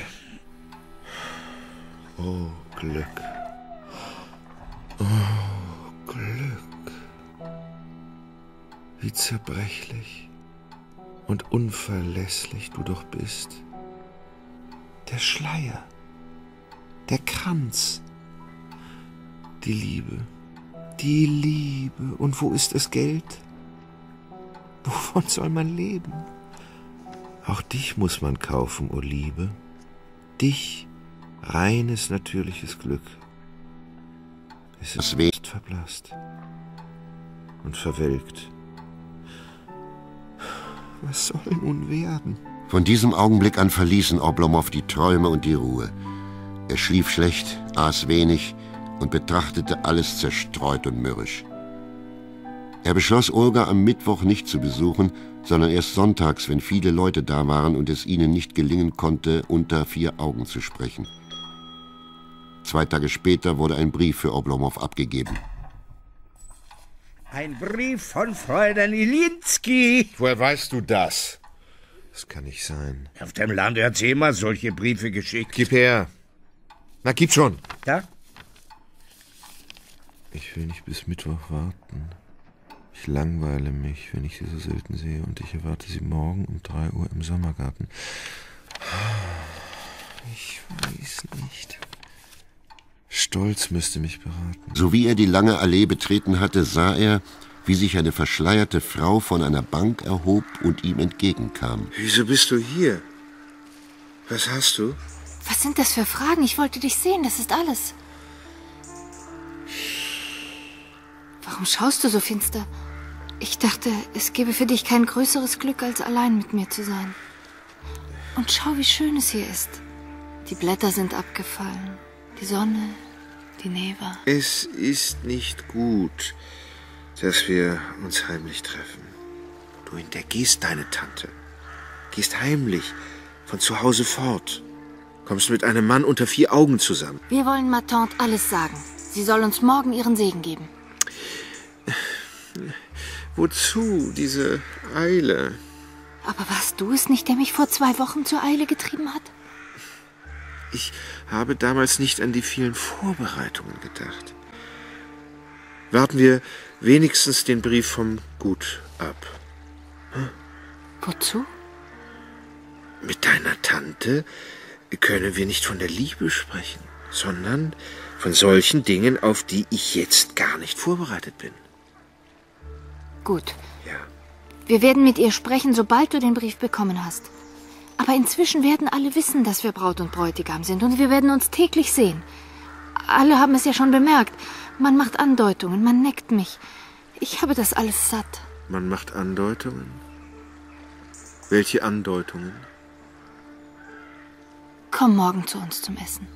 Oh, Glück. Oh, Glück. Wie zerbrechlich und unverlässlich du doch bist. Der Schleier, der Kranz, die Liebe. Die Liebe. Und wo ist das Geld? Wovon soll man leben? Auch dich muss man kaufen, o Liebe. Dich, reines, natürliches Glück. Es ist nicht verblasst und verwelkt. Was soll nun werden? Von diesem Augenblick an verließen Oblomow die Träume und die Ruhe. Er schlief schlecht, aß wenig und betrachtete alles zerstreut und mürrisch. Er beschloss, Olga am Mittwoch nicht zu besuchen, sondern erst sonntags, wenn viele Leute da waren und es ihnen nicht gelingen konnte, unter 4 Augen zu sprechen. 2 Tage später wurde ein Brief für Oblomow abgegeben. Ein Brief von Fräulein Ilinski. Woher weißt du das? Das kann nicht sein. Auf dem Land hat sie immer solche Briefe geschickt. Gib her. Na, gib schon. Da? Ich will nicht bis Mittwoch warten. Ich langweile mich, wenn ich sie so selten sehe, und ich erwarte sie morgen um 3 Uhr im Sommergarten. Ich weiß nicht. Stolz müsste mich beraten. So wie er die lange Allee betreten hatte, sah er, wie sich eine verschleierte Frau von einer Bank erhob und ihm entgegenkam. Wieso bist du hier? Was hast du? Was sind das für Fragen? Ich wollte dich sehen, das ist alles. Warum schaust du so finster? Ich dachte, es gäbe für dich kein größeres Glück, als allein mit mir zu sein. Und schau, wie schön es hier ist. Die Blätter sind abgefallen. Die Sonne, die Neva. Es ist nicht gut, dass wir uns heimlich treffen. Du hintergehst deine Tante. Gehst heimlich von zu Hause fort. Kommst mit einem Mann unter 4 Augen zusammen. Wir wollen ma Tante alles sagen. Sie soll uns morgen ihren Segen geben. Wozu diese Eile? Aber warst du es nicht, der mich vor 2 Wochen zur Eile getrieben hat? Ich habe damals nicht an die vielen Vorbereitungen gedacht. Warten wir wenigstens den Brief vom Gut ab. Hm? Wozu? Mit deiner Tante können wir nicht von der Liebe sprechen, sondern von solchen Dingen, auf die ich jetzt gar nicht vorbereitet bin. Gut. Ja. Wir werden mit ihr sprechen, sobald du den Brief bekommen hast. Aber inzwischen werden alle wissen, dass wir Braut und Bräutigam sind, und wir werden uns täglich sehen. Alle haben es ja schon bemerkt. Man macht Andeutungen, man neckt mich. Ich habe das alles satt. Man macht Andeutungen? Welche Andeutungen? Komm morgen zu uns zum Essen.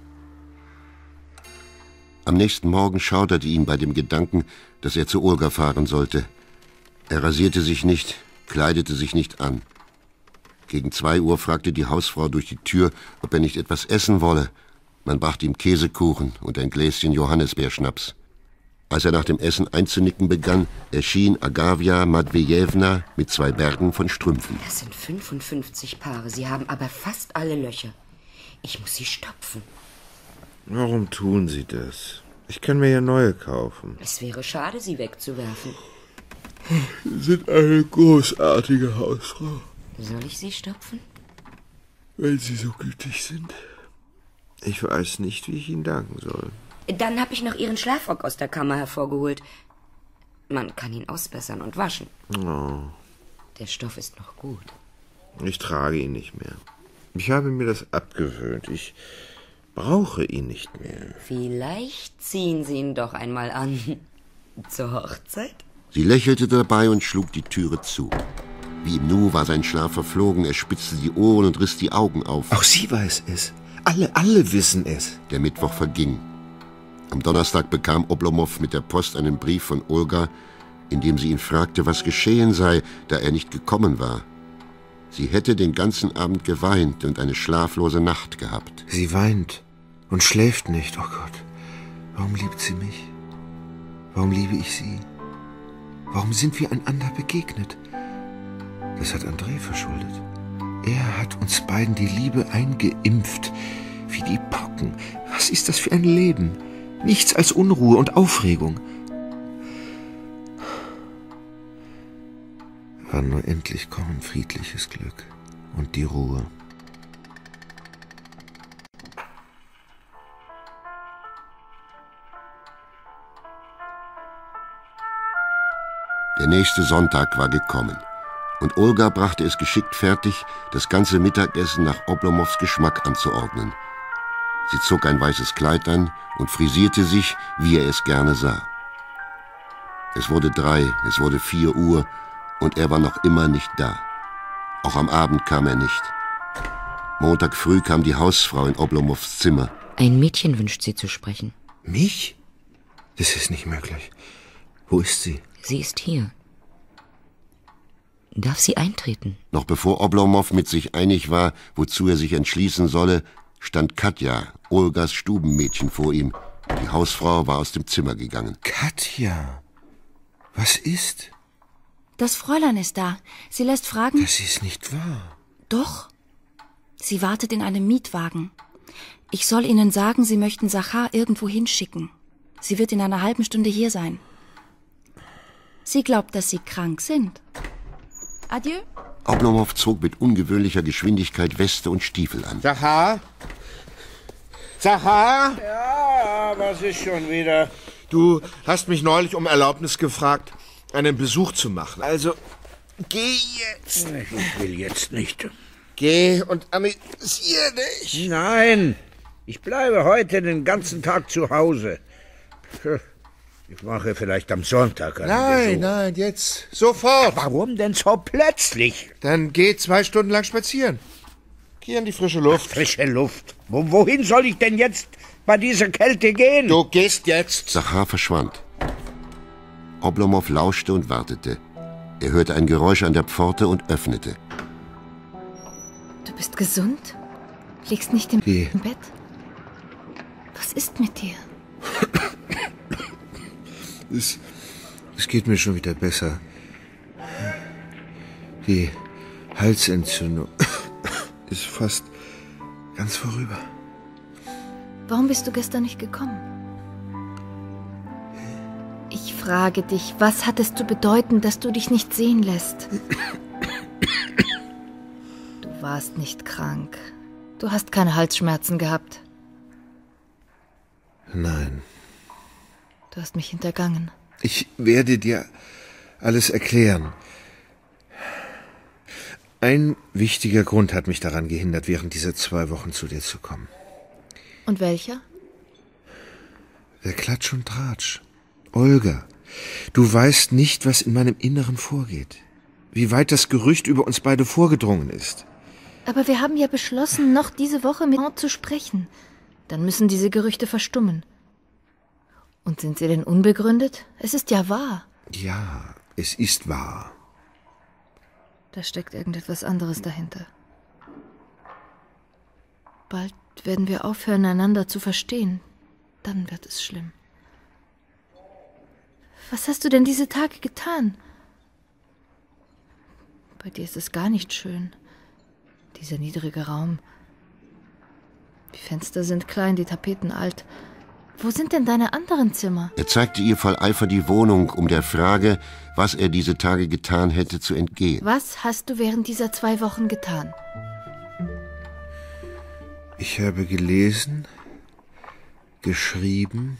Am nächsten Morgen schauderte ihn bei dem Gedanken, dass er zu Olga fahren sollte. Er rasierte sich nicht, kleidete sich nicht an. Gegen 2 Uhr fragte die Hausfrau durch die Tür, ob er nicht etwas essen wolle. Man brachte ihm Käsekuchen und ein Gläschen Johannisbeerschnaps. Als er nach dem Essen einzunicken begann, erschien Agavia Matwejewna mit 2 Bergen von Strümpfen. Das sind 55 Paare. Sie haben aber fast alle Löcher. Ich muss sie stopfen. Warum tun Sie das? Ich kann mir ja neue kaufen. Es wäre schade, sie wegzuwerfen. Sie sind eine großartige Hausfrau. Soll ich sie stopfen? Wenn Sie so gütig sind. Ich weiß nicht, wie ich Ihnen danken soll. Dann habe ich noch Ihren Schlafrock aus der Kammer hervorgeholt. Man kann ihn ausbessern und waschen. Oh. Der Stoff ist noch gut. Ich trage ihn nicht mehr. Ich habe mir das abgewöhnt. Ich brauche ihn nicht mehr. Vielleicht ziehen Sie ihn doch einmal an. Zur Hochzeit? Sie lächelte dabei und schlug die Türe zu. Wie im Nu war sein Schlaf verflogen. Er spitzte die Ohren und riss die Augen auf. Auch sie weiß es. Alle wissen es. Der Mittwoch verging. Am Donnerstag bekam Oblomov mit der Post einen Brief von Olga, in dem sie ihn fragte, was geschehen sei, da er nicht gekommen war. Sie hätte den ganzen Abend geweint und eine schlaflose Nacht gehabt. Sie weint und schläft nicht. Oh Gott, warum liebt sie mich? Warum liebe ich sie? Warum sind wir einander begegnet? Das hat André verschuldet. Er hat uns beiden die Liebe eingeimpft, wie die Pocken. Was ist das für ein Leben? Nichts als Unruhe und Aufregung. Wann nur endlich kommen friedliches Glück und die Ruhe. Der nächste Sonntag war gekommen. Und Olga brachte es geschickt fertig, das ganze Mittagessen nach Oblomows Geschmack anzuordnen. Sie zog ein weißes Kleid an und frisierte sich, wie er es gerne sah. Es wurde 3, es wurde 4 Uhr und er war noch immer nicht da. Auch am Abend kam er nicht. Montag früh kam die Hausfrau in Oblomows Zimmer. Ein Mädchen wünscht Sie zu sprechen. Mich? Das ist nicht möglich. Wo ist sie? Sie ist hier. Darf sie eintreten? Noch bevor Oblomow mit sich einig war, wozu er sich entschließen solle, stand Katja, Olgas Stubenmädchen, vor ihm. Die Hausfrau war aus dem Zimmer gegangen. Katja, was ist? Das Fräulein ist da. Sie lässt fragen... Das ist nicht wahr. Doch. Sie wartet in einem Mietwagen. Ich soll Ihnen sagen, Sie möchten Sachar irgendwo hinschicken. Sie wird in einer halben Stunde hier sein. Sie glaubt, dass Sie krank sind. Adieu. Oblomow zog mit ungewöhnlicher Geschwindigkeit Weste und Stiefel an. Sachar? Sachar? Ja, was ist schon wieder? Du hast mich neulich um Erlaubnis gefragt, einen Besuch zu machen. Also, geh jetzt. Ich will jetzt nicht. Geh und amüsier dich. Nein, ich bleibe heute den ganzen Tag zu Hause. Ich mache vielleicht am Sonntag einen Besuch. Nein, jetzt. Sofort. Warum denn so plötzlich? Dann geh 2 Stunden lang spazieren. Geh an die frische Luft. Frische Luft? Wohin soll ich denn jetzt bei dieser Kälte gehen? Du gehst jetzt. Sachar verschwand. Oblomow lauschte und wartete. Er hörte ein Geräusch an der Pforte und öffnete. Du bist gesund? Liegst nicht im Bett? Was ist mit dir? Es geht mir schon wieder besser. Die Halsentzündung ist fast ganz vorüber. Warum bist du gestern nicht gekommen? Ich frage dich, was hat es zu bedeuten, dass du dich nicht sehen lässt? Du warst nicht krank. Du hast keine Halsschmerzen gehabt. Nein. Du hast mich hintergangen. Ich werde dir alles erklären. Ein wichtiger Grund hat mich daran gehindert, während dieser 2 Wochen zu dir zu kommen. Und welcher? Der Klatsch und Tratsch. Olga, du weißt nicht, was in meinem Inneren vorgeht. Wie weit das Gerücht über uns beide vorgedrungen ist. Aber wir haben ja beschlossen, noch diese Woche mit Mord zu sprechen. Dann müssen diese Gerüchte verstummen. Und sind sie denn unbegründet? Es ist ja wahr. Ja, es ist wahr. Da steckt irgendetwas anderes dahinter. Bald werden wir aufhören, einander zu verstehen. Dann wird es schlimm. Was hast du denn diese Tage getan? Bei dir ist es gar nicht schön. Dieser niedrige Raum. Die Fenster sind klein, die Tapeten alt. Wo sind denn deine anderen Zimmer? Er zeigte ihr voll Eifer die Wohnung, um der Frage, was er diese Tage getan hätte, zu entgehen. Was hast du während dieser 2 Wochen getan? Ich habe gelesen, geschrieben,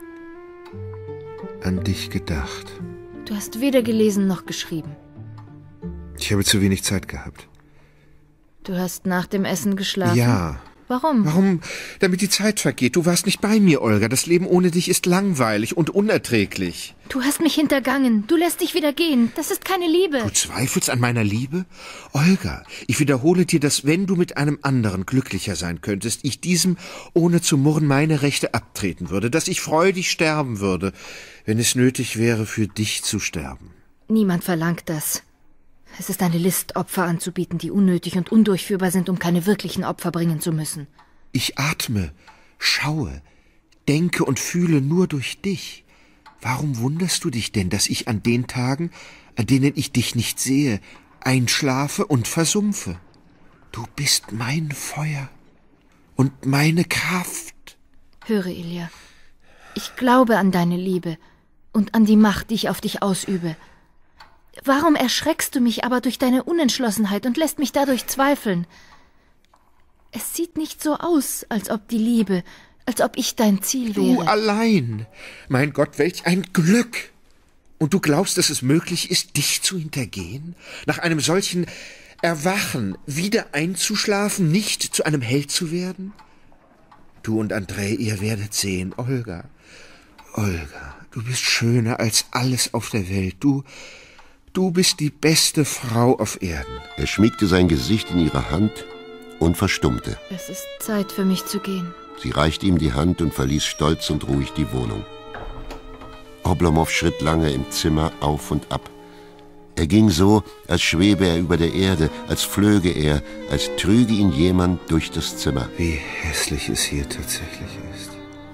an dich gedacht. Du hast weder gelesen noch geschrieben. Ich habe zu wenig Zeit gehabt. Du hast nach dem Essen geschlafen? Ja. Warum? Warum? Damit die Zeit vergeht. Du warst nicht bei mir, Olga. Das Leben ohne dich ist langweilig und unerträglich. Du hast mich hintergangen. Du lässt dich wieder gehen. Das ist keine Liebe. Du zweifelst an meiner Liebe? Olga, ich wiederhole dir, dass wenn du mit einem anderen glücklicher sein könntest, ich diesem ohne zu murren meine Rechte abtreten würde, dass ich freudig sterben würde, wenn es nötig wäre, für dich zu sterben. Niemand verlangt das. Es ist eine List, Opfer anzubieten, die unnötig und undurchführbar sind, um keine wirklichen Opfer bringen zu müssen. Ich atme, schaue, denke und fühle nur durch dich. Warum wunderst du dich denn, dass ich an den Tagen, an denen ich dich nicht sehe, einschlafe und versumpfe? Du bist mein Feuer und meine Kraft. Höre, Ilja, ich glaube an deine Liebe und an die Macht, die ich auf dich ausübe. Warum erschreckst du mich aber durch deine Unentschlossenheit und lässt mich dadurch zweifeln? Es sieht nicht so aus, als ob die Liebe, als ob ich dein Ziel wäre. Du allein! Mein Gott, welch ein Glück! Und du glaubst, dass es möglich ist, dich zu hintergehen? Nach einem solchen Erwachen wieder einzuschlafen, nicht zu einem Held zu werden? Du und Andrei, ihr werdet sehen, Olga. Olga, du bist schöner als alles auf der Welt. Du bist die beste Frau auf Erden. Er schmiegte sein Gesicht in ihre Hand und verstummte. Es ist Zeit für mich zu gehen. Sie reichte ihm die Hand und verließ stolz und ruhig die Wohnung. Oblomow schritt lange im Zimmer auf und ab. Er ging so, als schwebe er über der Erde, als flöge er, als trüge ihn jemand durch das Zimmer. Wie hässlich es hier tatsächlich ist.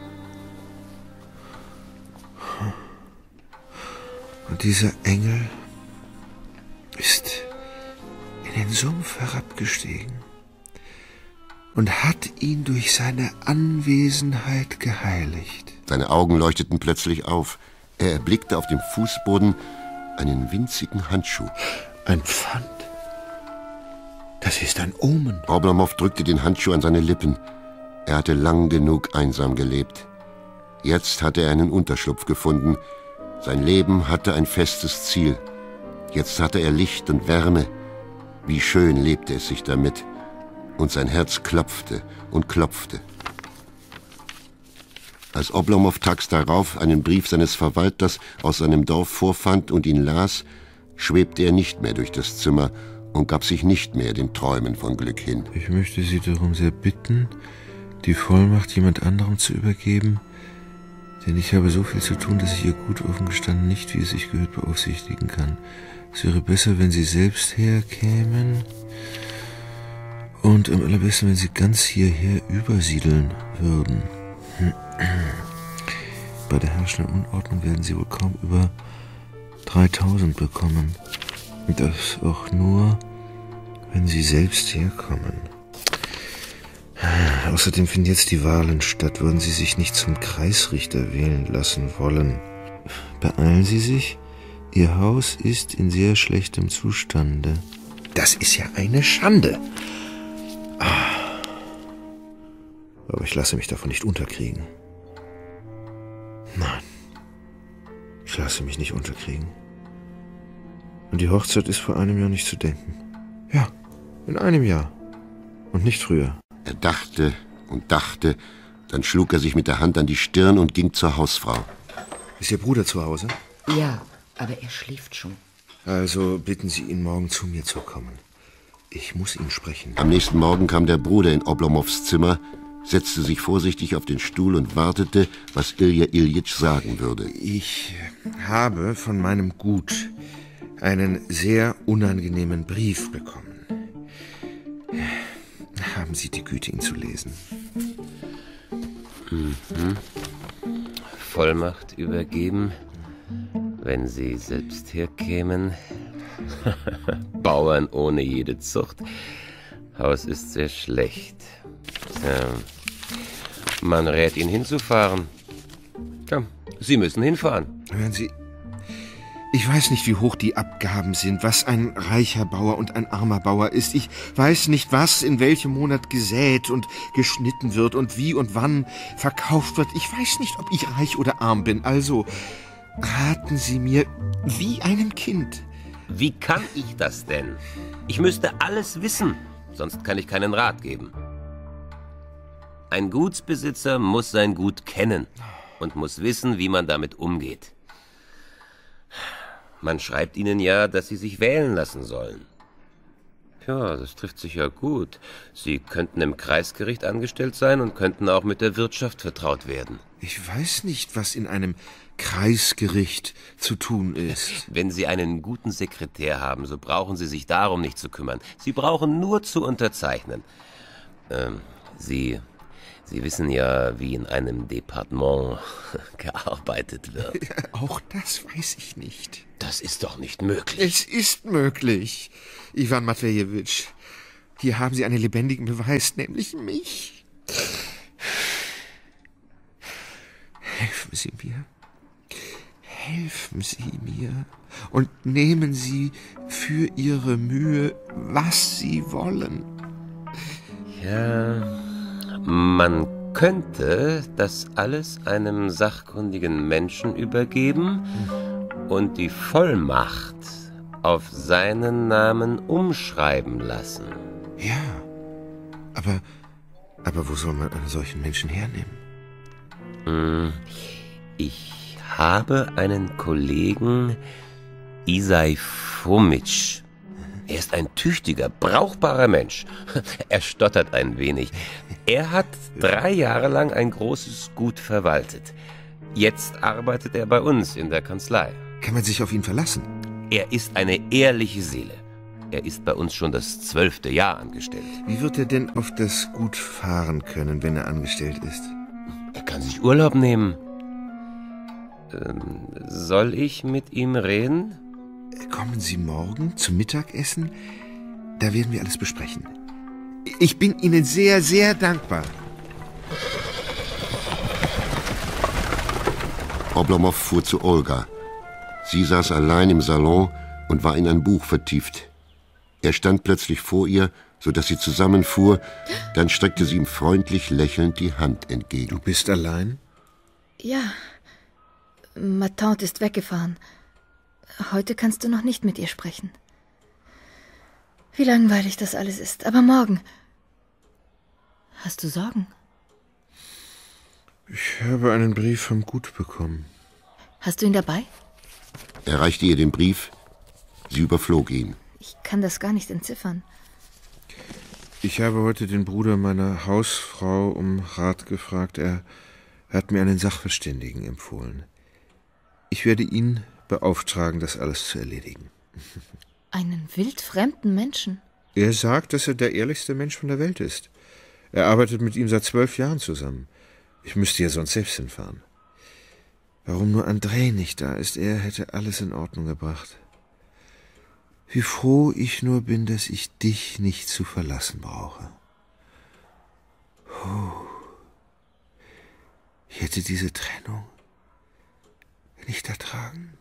Und dieser Engel ist in den Sumpf herabgestiegen und hat ihn durch seine Anwesenheit geheiligt. Seine Augen leuchteten plötzlich auf. Er erblickte auf dem Fußboden einen winzigen Handschuh. Ein Pfand? Das ist ein Omen. Oblomow drückte den Handschuh an seine Lippen. Er hatte lang genug einsam gelebt. Jetzt hatte er einen Unterschlupf gefunden. Sein Leben hatte ein festes Ziel. Jetzt hatte er Licht und Wärme. Wie schön lebte es sich damit. Und sein Herz klopfte und klopfte. Als Oblomow tags darauf einen Brief seines Verwalters aus seinem Dorf vorfand und ihn las, schwebte er nicht mehr durch das Zimmer und gab sich nicht mehr den Träumen von Glück hin. Ich möchte Sie darum sehr bitten, die Vollmacht jemand anderem zu übergeben, denn ich habe so viel zu tun, dass ich Ihr Gut offen gestanden nicht, wie es sich gehört, beaufsichtigen kann. Es wäre besser, wenn Sie selbst herkämen und am allerbesten, wenn Sie ganz hierher übersiedeln würden. Bei der herrschenden Unordnung werden Sie wohl kaum über 3000 bekommen. Und das auch nur, wenn Sie selbst herkommen. Außerdem finden jetzt die Wahlen statt. Würden Sie sich nicht zum Kreisrichter wählen lassen wollen? Beeilen Sie sich. Ihr Haus ist in sehr schlechtem Zustande. Das ist ja eine Schande. Aber ich lasse mich davon nicht unterkriegen. Nein, ich lasse mich nicht unterkriegen. Und die Hochzeit ist vor einem Jahr nicht zu denken. Ja, in einem Jahr. Und nicht früher. Er dachte und dachte, dann schlug er sich mit der Hand an die Stirn und ging zur Hausfrau. Ist Ihr Bruder zu Hause? Ja, aber er schläft schon. Also bitten Sie ihn, morgen zu mir zu kommen. Ich muss ihn sprechen. Am nächsten Morgen kam der Bruder in Oblomows Zimmer, setzte sich vorsichtig auf den Stuhl und wartete, was Ilja Iljitsch sagen würde. Ich habe von meinem Gut einen sehr unangenehmen Brief bekommen. Haben Sie die Güte, ihn zu lesen? Vollmacht übergeben. Wenn Sie selbst herkämen. Bauern ohne jede Zucht. Haus ist sehr schlecht. Tja, man rät Ihnen hinzufahren. Komm, Sie müssen hinfahren. Hören Sie, ich weiß nicht, wie hoch die Abgaben sind, was ein reicher Bauer und ein armer Bauer ist. Ich weiß nicht, was in welchem Monat gesät und geschnitten wird und wie und wann verkauft wird. Ich weiß nicht, ob ich reich oder arm bin. Also raten Sie mir wie einem Kind. Wie kann ich das denn? Ich müsste alles wissen, sonst kann ich keinen Rat geben. Ein Gutsbesitzer muss sein Gut kennen und muss wissen, wie man damit umgeht. Man schreibt ihnen ja, dass sie sich wählen lassen sollen. Ja, das trifft sich ja gut. Sie könnten im Kreisgericht angestellt sein und könnten auch mit der Wirtschaft vertraut werden. Ich weiß nicht, was in einem Kreisgericht zu tun ist. Wenn Sie einen guten Sekretär haben, so brauchen Sie sich darum nicht zu kümmern. Sie brauchen nur zu unterzeichnen. Sie wissen ja, wie in einem Departement gearbeitet wird. Ja, auch das weiß ich nicht. Das ist doch nicht möglich. Es ist möglich, Iwan Matwejewitsch. Hier haben Sie einen lebendigen Beweis, nämlich mich. Helfen Sie mir. Helfen Sie mir und nehmen Sie für Ihre Mühe, was Sie wollen. Ja, man könnte das alles einem sachkundigen Menschen übergeben und die Vollmacht auf seinen Namen umschreiben lassen. Ja, aber wo soll man einen solchen Menschen hernehmen? Ich habe einen Kollegen, Isai Fomitsch. Er ist ein tüchtiger, brauchbarer Mensch. Er stottert ein wenig. Er hat 3 Jahre lang ein großes Gut verwaltet. Jetzt arbeitet er bei uns in der Kanzlei. Kann man sich auf ihn verlassen? Er ist eine ehrliche Seele. Er ist bei uns schon das 12. Jahr angestellt. Wie wird er denn auf das Gut fahren können, wenn er angestellt ist? Er kann sich Urlaub nehmen. Soll ich mit ihm reden? Kommen Sie morgen zum Mittagessen? Da werden wir alles besprechen. Ich bin Ihnen sehr, sehr dankbar. Oblomov fuhr zu Olga. Sie saß allein im Salon und war in ein Buch vertieft. Er stand plötzlich vor ihr, sodass sie zusammenfuhr. Dann streckte sie ihm freundlich lächelnd die Hand entgegen. Du bist allein? Ja. Ma Tante ist weggefahren. Heute kannst du noch nicht mit ihr sprechen. Wie langweilig das alles ist. Aber morgen. Hast du Sorgen? Ich habe einen Brief vom Gut bekommen. Hast du ihn dabei? Er reichte ihr den Brief. Sie überflog ihn. Ich kann das gar nicht entziffern. Ich habe heute den Bruder meiner Hausfrau um Rat gefragt. Er hat mir einen Sachverständigen empfohlen. Ich werde ihn beauftragen, das alles zu erledigen. Einen wildfremden Menschen? Er sagt, dass er der ehrlichste Mensch von der Welt ist. Er arbeitet mit ihm seit 12 Jahren zusammen. Ich müsste ja sonst selbst hinfahren. Warum nur Andrei nicht da ist? Er hätte alles in Ordnung gebracht. Wie froh ich nur bin, dass ich dich nicht zu verlassen brauche. Ich hätte diese Trennung nicht ertragen.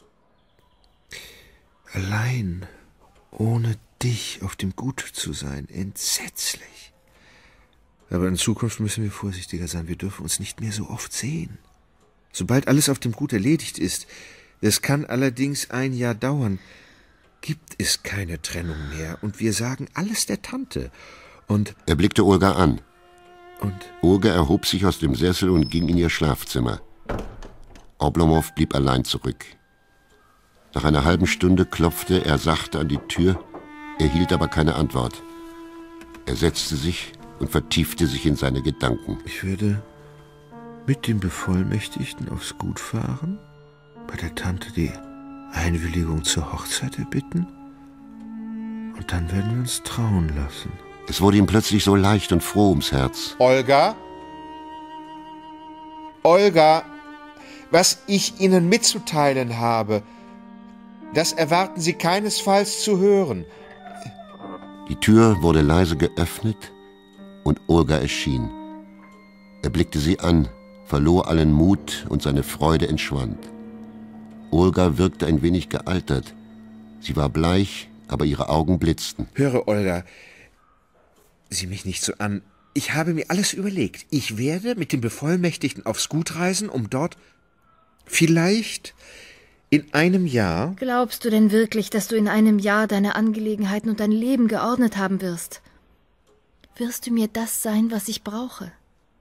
Allein, ohne dich auf dem Gut zu sein, entsetzlich. Aber in Zukunft müssen wir vorsichtiger sein. Wir dürfen uns nicht mehr so oft sehen. Sobald alles auf dem Gut erledigt ist, es kann allerdings 1 Jahr dauern, gibt es keine Trennung mehr. Und wir sagen alles der Tante. Und er blickte Olga an. Und? Olga erhob sich aus dem Sessel und ging in ihr Schlafzimmer. Oblomov blieb allein zurück. Nach einer halben Stunde klopfte er sachte an die Tür, erhielt aber keine Antwort. Er setzte sich und vertiefte sich in seine Gedanken. Ich würde mit dem Bevollmächtigten aufs Gut fahren, bei der Tante die Einwilligung zur Hochzeit erbitten und dann werden wir uns trauen lassen. Es wurde ihm plötzlich so leicht und froh ums Herz. Olga? Olga? Was ich Ihnen mitzuteilen habe, das erwarten Sie keinesfalls zu hören. Die Tür wurde leise geöffnet und Olga erschien. Er blickte sie an, verlor allen Mut und seine Freude entschwand. Olga wirkte ein wenig gealtert. Sie war bleich, aber ihre Augen blitzten. Höre, Olga, sieh mich nicht so an. Ich habe mir alles überlegt. Ich werde mit dem Bevollmächtigten aufs Gut reisen, um dort vielleicht in einem Jahr... Glaubst du denn wirklich, dass du in einem Jahr deine Angelegenheiten und dein Leben geordnet haben wirst? Wirst du mir das sein, was ich brauche?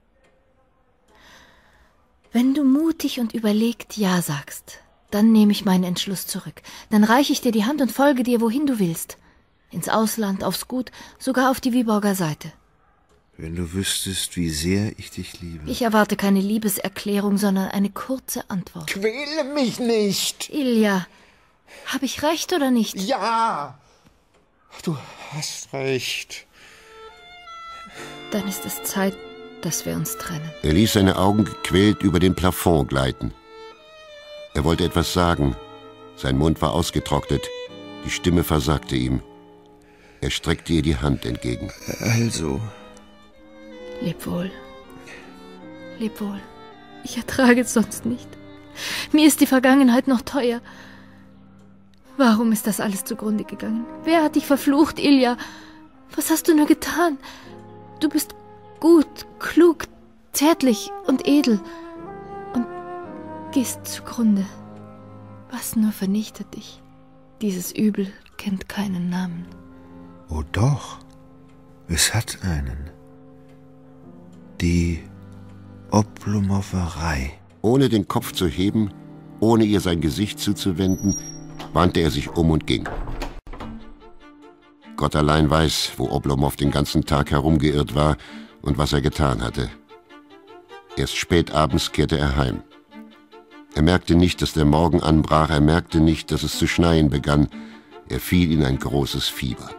Wenn du mutig und überlegt Ja sagst, dann nehme ich meinen Entschluss zurück. Dann reiche ich dir die Hand und folge dir, wohin du willst. Ins Ausland, aufs Gut, sogar auf die Viborger Seite. Wenn du wüsstest, wie sehr ich dich liebe. Ich erwarte keine Liebeserklärung, sondern eine kurze Antwort. Quäle mich nicht! Ilja, habe ich recht oder nicht? Ja! Du hast recht. Dann ist es Zeit, dass wir uns trennen. Er ließ seine Augen gequält über den Plafond gleiten. Er wollte etwas sagen. Sein Mund war ausgetrocknet. Die Stimme versagte ihm. Er streckte ihr die Hand entgegen. Also... Leb wohl. Leb wohl. Ich ertrage es sonst nicht. Mir ist die Vergangenheit noch teuer. Warum ist das alles zugrunde gegangen? Wer hat dich verflucht, Ilja? Was hast du nur getan? Du bist gut, klug, zärtlich und edel und gehst zugrunde. Was nur vernichtet dich? Dieses Übel kennt keinen Namen. Oh doch, es hat einen. Die Oblomowerei. Ohne den Kopf zu heben, ohne ihr sein Gesicht zuzuwenden, wandte er sich um und ging. Gott allein weiß, wo Oblomow den ganzen Tag herumgeirrt war und was er getan hatte. Erst spät abends kehrte er heim. Er merkte nicht, dass der Morgen anbrach, er merkte nicht, dass es zu schneien begann. Er fiel in ein großes Fieber.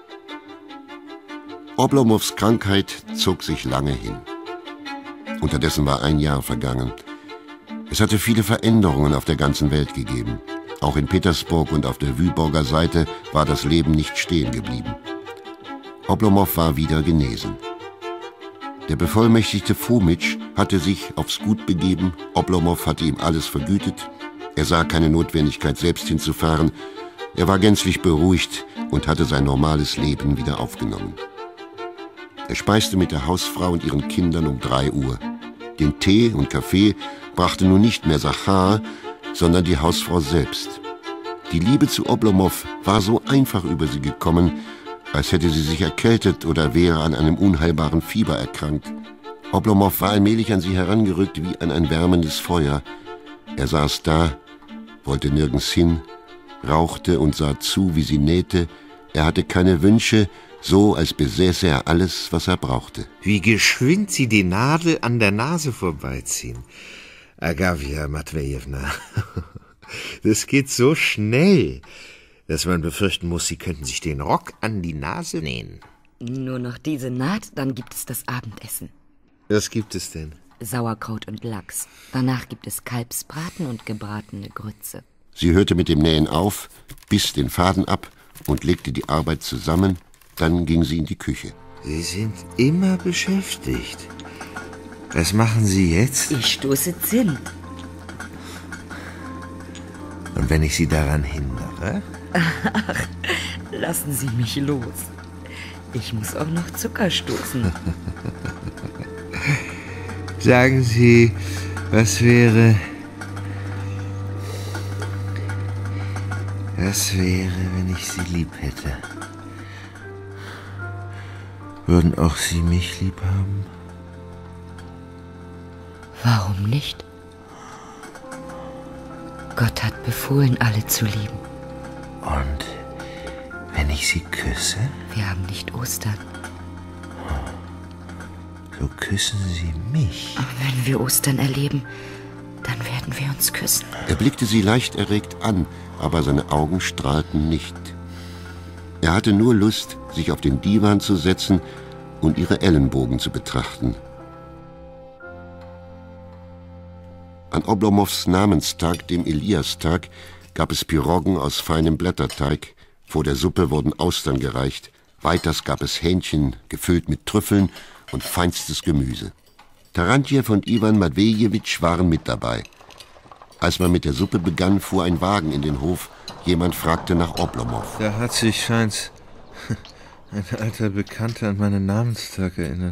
Oblomows Krankheit zog sich lange hin. Unterdessen war ein Jahr vergangen. Es hatte viele Veränderungen auf der ganzen Welt gegeben. Auch in Petersburg und auf der Viborger Seite war das Leben nicht stehen geblieben. Oblomow war wieder genesen. Der bevollmächtigte Fomitsch hatte sich aufs Gut begeben, Oblomow hatte ihm alles vergütet, er sah keine Notwendigkeit, selbst hinzufahren, er war gänzlich beruhigt und hatte sein normales Leben wieder aufgenommen. Er speiste mit der Hausfrau und ihren Kindern um 3 Uhr. Den Tee und Kaffee brachte nun nicht mehr Sachar, sondern die Hausfrau selbst. Die Liebe zu Oblomow war so einfach über sie gekommen, als hätte sie sich erkältet oder wäre an einem unheilbaren Fieber erkrankt. Oblomow war allmählich an sie herangerückt wie an ein wärmendes Feuer. Er saß da, wollte nirgends hin, rauchte und sah zu, wie sie nähte. Er hatte keine Wünsche, so als besäße er alles, was er brauchte. Wie geschwind sie die Nadel an der Nase vorbeiziehen. Agafja Matwejewna, das geht so schnell, dass man befürchten muss, Sie könnten sich den Rock an die Nase nähen. Nur noch diese Naht, dann gibt es das Abendessen. Was gibt es denn? Sauerkraut und Lachs. Danach gibt es Kalbsbraten und gebratene Grütze. Sie hörte mit dem Nähen auf, biss den Faden ab und legte die Arbeit zusammen. Dann ging sie in die Küche. Sie sind immer beschäftigt. Was machen Sie jetzt? Ich stoße Zimt. Und wenn ich Sie daran hindere? Ach, lassen Sie mich los. Ich muss auch noch Zucker stoßen. Sagen Sie, was wäre... Was wäre, wenn ich Sie lieb hätte? Würden auch Sie mich lieb haben? Warum nicht? Gott hat befohlen, alle zu lieben. Und wenn ich Sie küsse? Wir haben nicht Ostern. So küssen Sie mich. Aber wenn wir Ostern erleben, dann werden wir uns küssen. Er blickte sie leicht erregt an, aber seine Augen strahlten nicht. Er hatte nur Lust, sich auf den Divan zu setzen und ihre Ellenbogen zu betrachten. An Oblomows Namenstag, dem Eliastag, gab es Piroggen aus feinem Blätterteig. Vor der Suppe wurden Austern gereicht. Weiters gab es Hähnchen, gefüllt mit Trüffeln und feinstes Gemüse. Tarantjew und Iwan Matwejewitsch waren mit dabei. Als man mit der Suppe begann, fuhr ein Wagen in den Hof. Jemand fragte nach Oblomow. Da hat sich, scheint's, ein alter Bekannter an meinen Namenstag erinnert.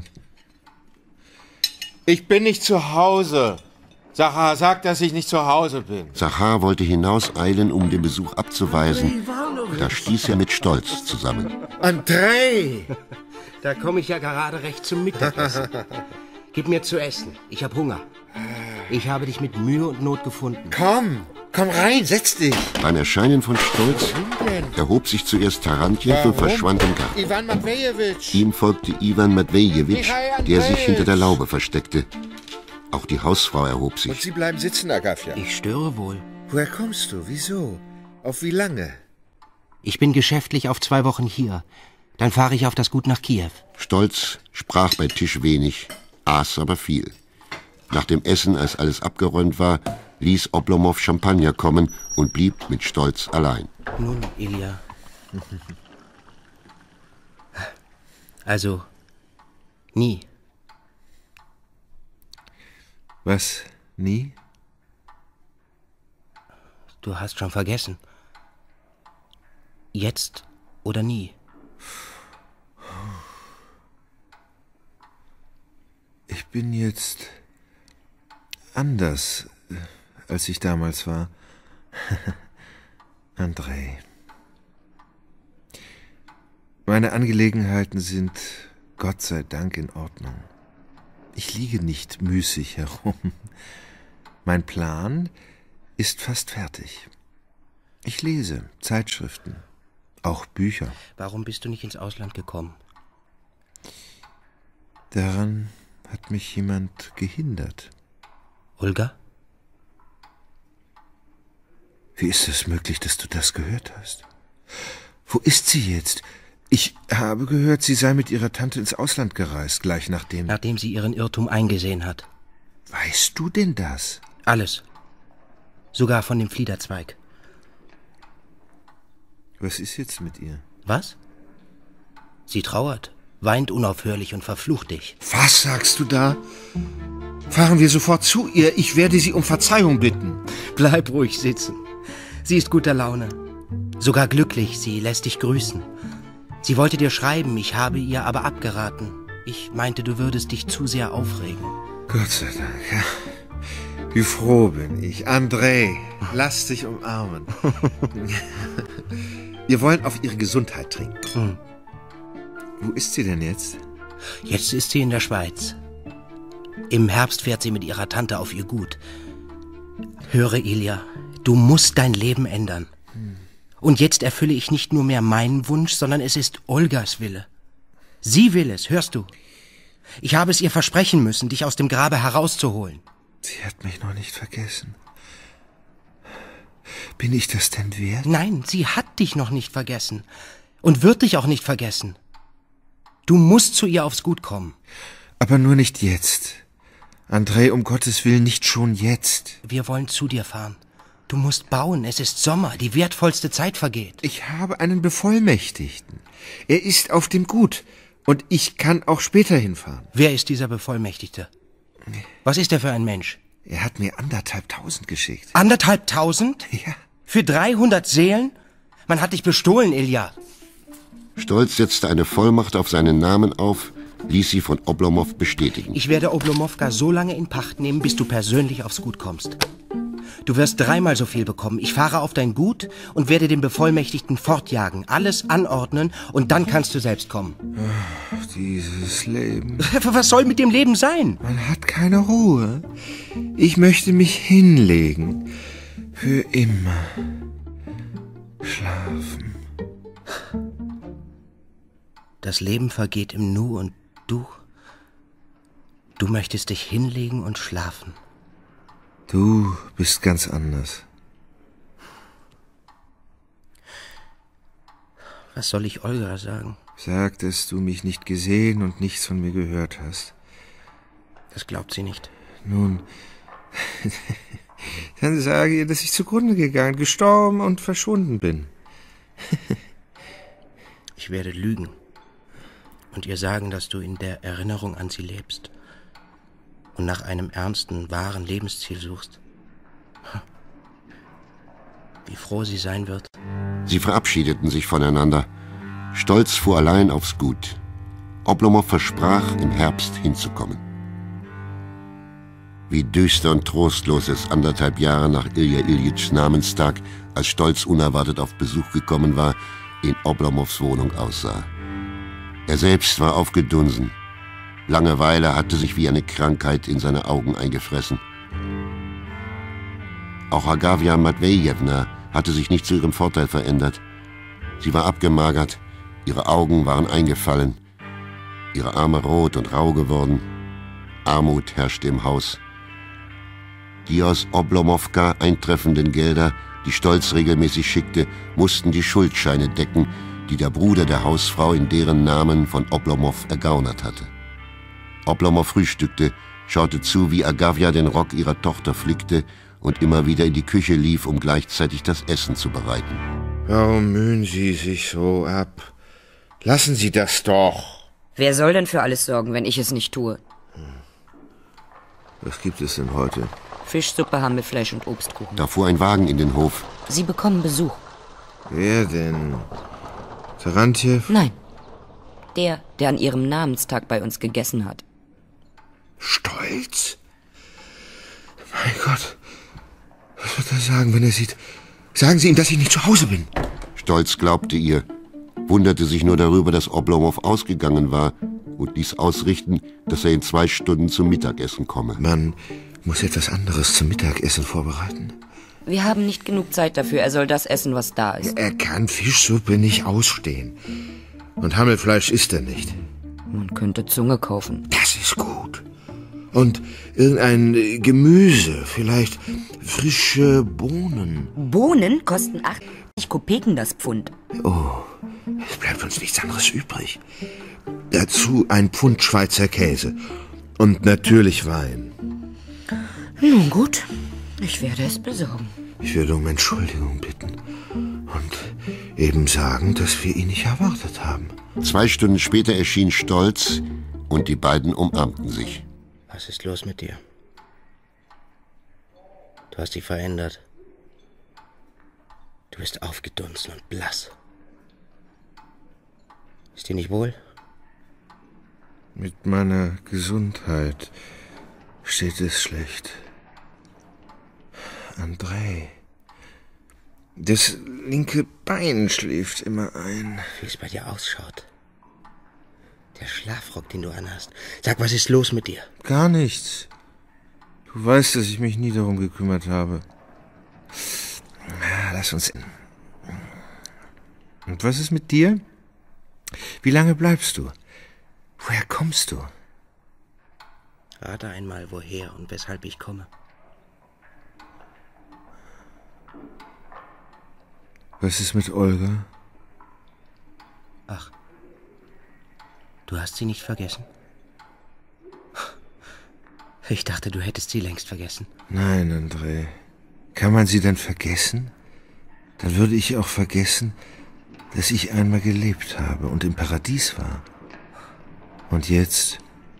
Ich bin nicht zu Hause. Zachar sagt, dass ich nicht zu Hause bin. Zachar wollte hinauseilen, um den Besuch abzuweisen. Da stieß er mit Stolz zusammen. Andrei! Da komme ich ja gerade recht zum Mittagessen. Gib mir zu essen. Ich habe Hunger. Ich habe dich mit Mühe und Not gefunden. Komm rein, setz dich. Beim Erscheinen von Stolz erhob sich zuerst Tarantjew und verschwand im Garten. Iwan Matwejewitsch. Ihm folgte Iwan Matwejewitsch, der sich hinter der Laube versteckte. Auch die Hausfrau erhob sich. Und Sie bleiben sitzen, Agafja. Ich störe wohl. Woher kommst du? Wieso? Auf wie lange? Ich bin geschäftlich auf 2 Wochen hier. Dann fahre ich auf das Gut nach Kiew. Stolz sprach bei Tisch wenig, aß aber viel. Nach dem Essen, als alles abgeräumt war, ließ Oblomow Champagner kommen und blieb mit Stolz allein. Nun, Ilja. Also, nie. Was? Nie? Du hast schon vergessen. Jetzt oder nie? Ich bin jetzt anders, als ich damals war. Andrei. Meine Angelegenheiten sind, Gott sei Dank, in Ordnung. Ich liege nicht müßig herum. Mein Plan ist fast fertig. Ich lese Zeitschriften, auch Bücher. Warum bist du nicht ins Ausland gekommen? Daran hat mich jemand gehindert. Olga? Wie ist es möglich, dass du das gehört hast? Wo ist sie jetzt? Ich habe gehört, sie sei mit ihrer Tante ins Ausland gereist, gleich nachdem... Nachdem sie ihren Irrtum eingesehen hat. Weißt du denn das? Alles. Sogar von dem Fliederzweig. Was ist jetzt mit ihr? Was? Sie trauert, weint unaufhörlich und verflucht dich. Was sagst du da? Fahren wir sofort zu ihr. Ich werde sie um Verzeihung bitten. Bleib ruhig sitzen. Sie ist guter Laune. Sogar glücklich, sie lässt dich grüßen. Sie wollte dir schreiben, ich habe ihr aber abgeraten. Ich meinte, du würdest dich zu sehr aufregen. Gott sei Dank, ja. Wie froh bin ich. Andrei, lass dich umarmen. Wir wollen auf ihre Gesundheit trinken. Wo ist sie denn jetzt? Jetzt ist sie in der Schweiz. Im Herbst fährt sie mit ihrer Tante auf ihr Gut. Höre, Ilja, du musst dein Leben ändern. Und jetzt erfülle ich nicht nur mehr meinen Wunsch, sondern es ist Olgas Wille. Sie will es, hörst du? Ich habe es ihr versprechen müssen, dich aus dem Grabe herauszuholen. Sie hat mich noch nicht vergessen. Bin ich das denn wert? Nein, sie hat dich noch nicht vergessen. Und wird dich auch nicht vergessen. Du musst zu ihr aufs Gut kommen. Aber nur nicht jetzt. Andrei, um Gottes Willen, nicht schon jetzt. Wir wollen zu dir fahren. Du musst bauen, es ist Sommer, die wertvollste Zeit vergeht. Ich habe einen Bevollmächtigten. Er ist auf dem Gut und ich kann auch später hinfahren. Wer ist dieser Bevollmächtigte? Was ist er für ein Mensch? Er hat mir 1.500 geschickt. 1.500? Ja. Für 300 Seelen? Man hat dich bestohlen, Ilja. Stolz setzte eine Vollmacht auf seinen Namen auf, ließ sie von Oblomow bestätigen. Ich werde Oblomowka so lange in Pacht nehmen, bis du persönlich aufs Gut kommst. Du wirst 3-mal so viel bekommen. Ich fahre auf dein Gut und werde den Bevollmächtigten fortjagen, alles anordnen und dann kannst du selbst kommen. Ach, dieses Leben. Was soll mit dem Leben sein? Man hat keine Ruhe. Ich möchte mich hinlegen. Für immer. Schlafen. Das Leben vergeht im Nu und du möchtest dich hinlegen und schlafen. Du bist ganz anders. Was soll ich Olga sagen? Sag, dass du mich nicht gesehen und nichts von mir gehört hast. Das glaubt sie nicht. Nun, Dann sage ihr, dass ich zugrunde gegangen, gestorben und verschwunden bin. Ich werde lügen und ihr sagen, dass du in der Erinnerung an sie lebst und nach einem ernsten, wahren Lebensziel suchst. Wie froh sie sein wird. Sie verabschiedeten sich voneinander. Stolz fuhr allein aufs Gut. Oblomov versprach, im Herbst hinzukommen. Wie düster und trostlos es 1,5 Jahre nach Ilja Iljitschs Namenstag, als Stolz unerwartet auf Besuch gekommen war, in Oblomovs Wohnung aussah. Er selbst war aufgedunsen. Langeweile hatte sich wie eine Krankheit in seine Augen eingefressen. Auch Agafja Matwejewna hatte sich nicht zu ihrem Vorteil verändert. Sie war abgemagert, ihre Augen waren eingefallen, ihre Arme rot und rau geworden. Armut herrschte im Haus. Die aus Oblomowka eintreffenden Gelder, die Stolz regelmäßig schickte, mussten die Schuldscheine decken, die der Bruder der Hausfrau in deren Namen von Oblomov ergaunert hatte. Oblomov frühstückte, schaute zu, wie Agafja den Rock ihrer Tochter flickte und immer wieder in die Küche lief, um gleichzeitig das Essen zu bereiten. Warum mühen Sie sich so ab? Lassen Sie das doch. Wer soll denn für alles sorgen, wenn ich es nicht tue? Was gibt es denn heute? Fischsuppe, Hammelfleisch und Obstkuchen. Da fuhr ein Wagen in den Hof. Sie bekommen Besuch. Wer denn? Tarantjew? Nein. Der an ihrem Namenstag bei uns gegessen hat. Stolz? Mein Gott. Was wird er sagen, wenn er sieht? Sagen Sie ihm, dass ich nicht zu Hause bin. Stolz glaubte ihr, wunderte sich nur darüber, dass Oblomov ausgegangen war und ließ ausrichten, dass er in 2 Stunden zum Mittagessen komme. Man muss etwas anderes zum Mittagessen vorbereiten. Wir haben nicht genug Zeit dafür. Er soll das essen, was da ist. Er kann Fischsuppe nicht ausstehen. Und Hammelfleisch isst er nicht. Man könnte Zunge kaufen. Das ist gut. Und irgendein Gemüse, vielleicht frische Bohnen. Bohnen kosten 80 Kopeken das Pfund. Oh, es bleibt uns nichts anderes übrig. Dazu ein Pfund Schweizer Käse. Und natürlich Wein. Nun gut, ich werde es besorgen. Ich würde um Entschuldigung bitten. Und eben sagen, dass wir ihn nicht erwartet haben. 2 Stunden später erschien Stolz und die beiden umarmten sich. Was ist los mit dir? Du hast dich verändert. Du bist aufgedunsen und blass. Ist dir nicht wohl? Mit meiner Gesundheit steht es schlecht. André, das linke Bein schläft immer ein. Wie es bei dir ausschaut. Der Schlafrock, den du anhast. Sag, was ist los mit dir? Gar nichts. Du weißt, dass ich mich nie darum gekümmert habe. Lass uns... Und was ist mit dir? Wie lange bleibst du? Woher kommst du? Rate einmal, woher und weshalb ich komme. Was ist mit Olga? Ach, du hast sie nicht vergessen? Ich dachte, du hättest sie längst vergessen. Nein, André. Kann man sie denn vergessen? Dann würde ich auch vergessen, dass ich einmal gelebt habe und im Paradies war. Und jetzt...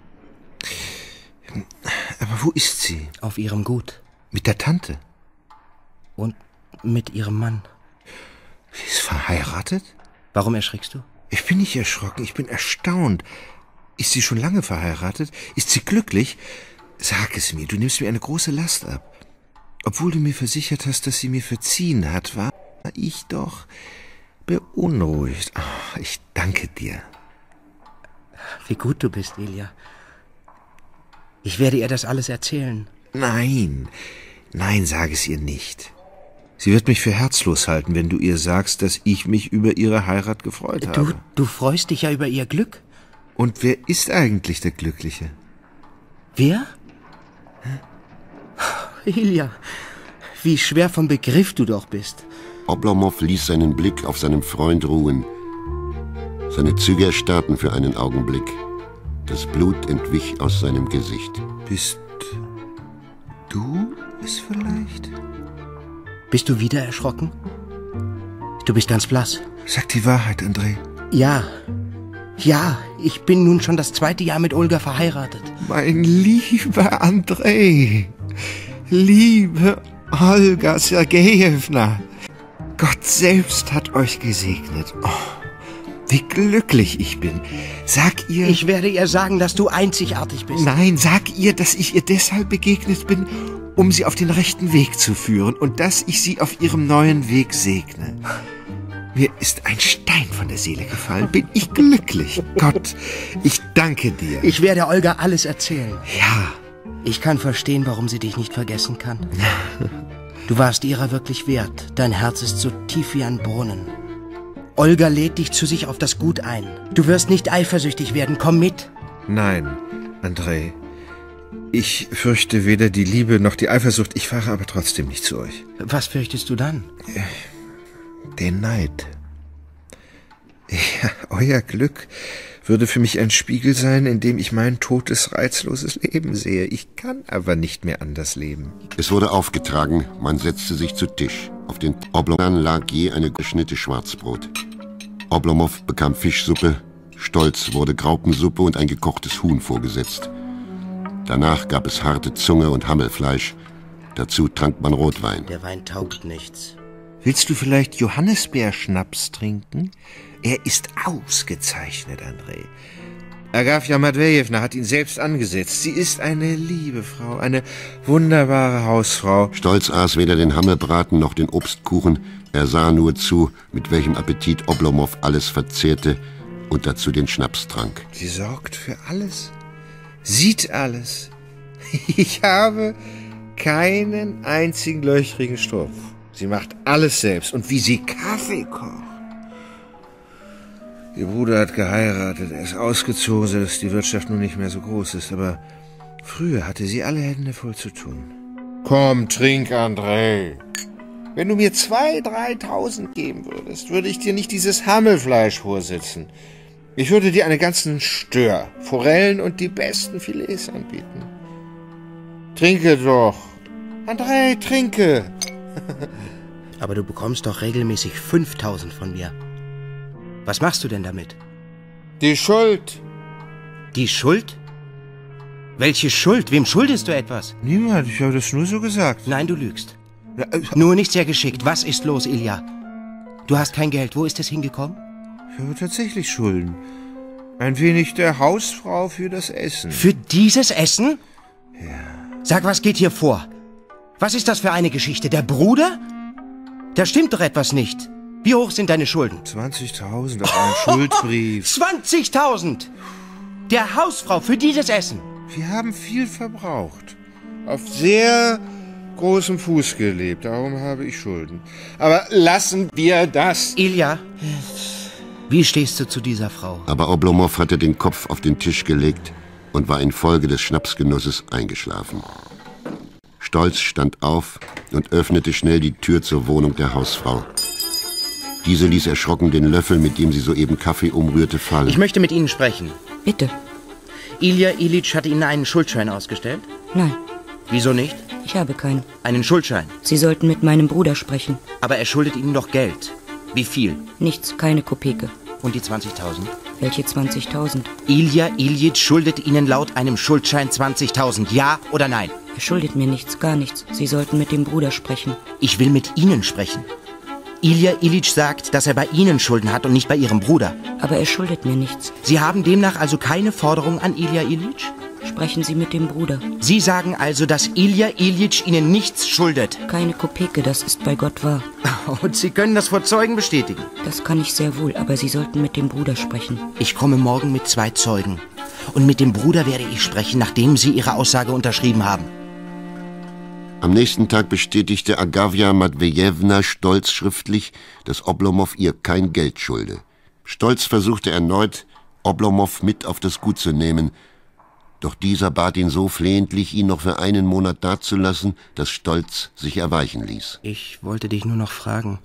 Aber wo ist sie? Auf ihrem Gut. Mit der Tante? Und mit ihrem Mann. Sie ist verheiratet? Warum erschrickst du? Ich bin nicht erschrocken, ich bin erstaunt. Ist sie schon lange verheiratet? Ist sie glücklich? Sag es mir, du nimmst mir eine große Last ab. Obwohl du mir versichert hast, dass sie mir verziehen hat, war ich doch beunruhigt. Oh, ich danke dir. Wie gut du bist, Ilja. Ich werde ihr das alles erzählen. Nein, sag es ihr nicht. Sie wird mich für herzlos halten, wenn du ihr sagst, dass ich mich über ihre Heirat gefreut habe. Du freust dich ja über ihr Glück. Und wer ist eigentlich der Glückliche? Wer? Ilja, wie schwer vom Begriff du doch bist. Oblomov ließ seinen Blick auf seinem Freund ruhen. Seine Züge erstarrten für einen Augenblick. Das Blut entwich aus seinem Gesicht. Bist du es vielleicht? Bist du wieder erschrocken? Du bist ganz blass. Sag die Wahrheit, André. Ja. Ja, ich bin nun schon das 2. Jahr mit Olga verheiratet. Mein lieber André. Liebe Olga Sergejewna. Gott selbst hat euch gesegnet. Oh, wie glücklich ich bin. Sag ihr... Ich werde ihr sagen, dass du einzigartig bist. Nein, sag ihr, dass ich ihr deshalb begegnet bin, um sie auf den rechten Weg zu führen und dass ich sie auf ihrem neuen Weg segne. Mir ist ein Stein von der Seele gefallen. Bin ich glücklich. Gott, ich danke dir. Ich werde Olga alles erzählen. Ja. Ich kann verstehen, warum sie dich nicht vergessen kann. Du warst ihrer wirklich wert. Dein Herz ist so tief wie ein Brunnen. Olga lädt dich zu sich auf das Gut ein. Du wirst nicht eifersüchtig werden. Komm mit. Nein, André. Ich fürchte weder die Liebe noch die Eifersucht. Ich fahre aber trotzdem nicht zu euch. Was fürchtest du dann? Den Neid. Ja, euer Glück würde für mich ein Spiegel sein, in dem ich mein totes, reizloses Leben sehe. Ich kann aber nicht mehr anders leben. Es wurde aufgetragen, man setzte sich zu Tisch. Auf den Oblomov lag je eine geschnitte Schwarzbrot. Oblomov bekam Fischsuppe, Stolz wurde Graupensuppe und ein gekochtes Huhn vorgesetzt. Danach gab es harte Zunge und Hammelfleisch. Dazu trank man Rotwein. Der Wein taugt nichts. Willst du vielleicht Johannisbeerschnaps trinken? Er ist ausgezeichnet, André. Agafja Matwejewna hat ihn selbst angesetzt. Sie ist eine liebe Frau, eine wunderbare Hausfrau. Stolz aß weder den Hammelbraten noch den Obstkuchen. Er sah nur zu, mit welchem Appetit Oblomov alles verzehrte und dazu den Schnaps trank. Sie sorgt für alles, sieht alles. Ich habe keinen einzigen löchrigen Stoff. Sie macht alles selbst. Und wie sie Kaffee kocht. Ihr Bruder hat geheiratet. Er ist ausgezogen, sodass die Wirtschaft nun nicht mehr so groß ist. Aber früher hatte sie alle Hände voll zu tun. Komm, trink, André. Wenn du mir 2.000, 3.000 geben würdest, würde ich dir nicht dieses Hammelfleisch vorsitzen. Ich würde dir einen ganzen Stör, Forellen und die besten Filets anbieten. Trinke doch. André, trinke. Aber du bekommst doch regelmäßig 5.000 von mir. Was machst du denn damit? Die Schuld. Die Schuld? Welche Schuld? Wem schuldest du etwas? Niemand, ich habe das nur so gesagt. Nein, du lügst. Nur nicht sehr geschickt. Was ist los, Ilja? Du hast kein Geld. Wo ist es hingekommen? Ich habe tatsächlich Schulden. Ein wenig der Hausfrau für das Essen. Für dieses Essen? Ja. Sag, was geht hier vor? Was ist das für eine Geschichte? Der Bruder? Da stimmt doch etwas nicht. Wie hoch sind deine Schulden? 20.000 auf einen Schuldbrief. 20.000! Der Hausfrau für dieses Essen. Wir haben viel verbraucht. Auf sehr großem Fuß gelebt. Darum habe ich Schulden. Aber lassen wir das. Ilja, wie stehst du zu dieser Frau? Aber Oblomov hatte den Kopf auf den Tisch gelegt und war infolge des Schnapsgenusses eingeschlafen. Stolz stand auf und öffnete schnell die Tür zur Wohnung der Hausfrau. Diese ließ erschrocken den Löffel, mit dem sie soeben Kaffee umrührte, fallen. Ich möchte mit Ihnen sprechen. Bitte. Ilja Ilyitsch hat Ihnen einen Schuldschein ausgestellt? Nein. Wieso nicht? Ich habe keinen. Einen Schuldschein? Sie sollten mit meinem Bruder sprechen. Aber er schuldet Ihnen doch Geld. Wie viel? Nichts, keine Kopeke. Und die 20.000? Welche 20.000? Ilja Ilyitsch schuldet Ihnen laut einem Schuldschein 20.000. Ja oder nein? Er schuldet mir nichts, gar nichts. Sie sollten mit dem Bruder sprechen. Ich will mit Ihnen sprechen. Ilja Ilyitsch sagt, dass er bei Ihnen Schulden hat und nicht bei Ihrem Bruder. Aber er schuldet mir nichts. Sie haben demnach also keine Forderung an Ilja Ilyitsch? Sprechen Sie mit dem Bruder. Sie sagen also, dass Ilja Ilyitsch Ihnen nichts schuldet? Keine Kopeke, das ist bei Gott wahr. Und Sie können das vor Zeugen bestätigen? Das kann ich sehr wohl, aber Sie sollten mit dem Bruder sprechen. Ich komme morgen mit 2 Zeugen. Und mit dem Bruder werde ich sprechen, nachdem Sie Ihre Aussage unterschrieben haben. Am nächsten Tag bestätigte Agafja Matwejewna stolz schriftlich, dass Oblomov ihr kein Geld schulde. Stolz versuchte erneut, Oblomov mit auf das Gut zu nehmen, doch dieser bat ihn so flehentlich, ihn noch für einen Monat dazulassen, dass Stolz sich erweichen ließ. Ich wollte dich nur noch fragen,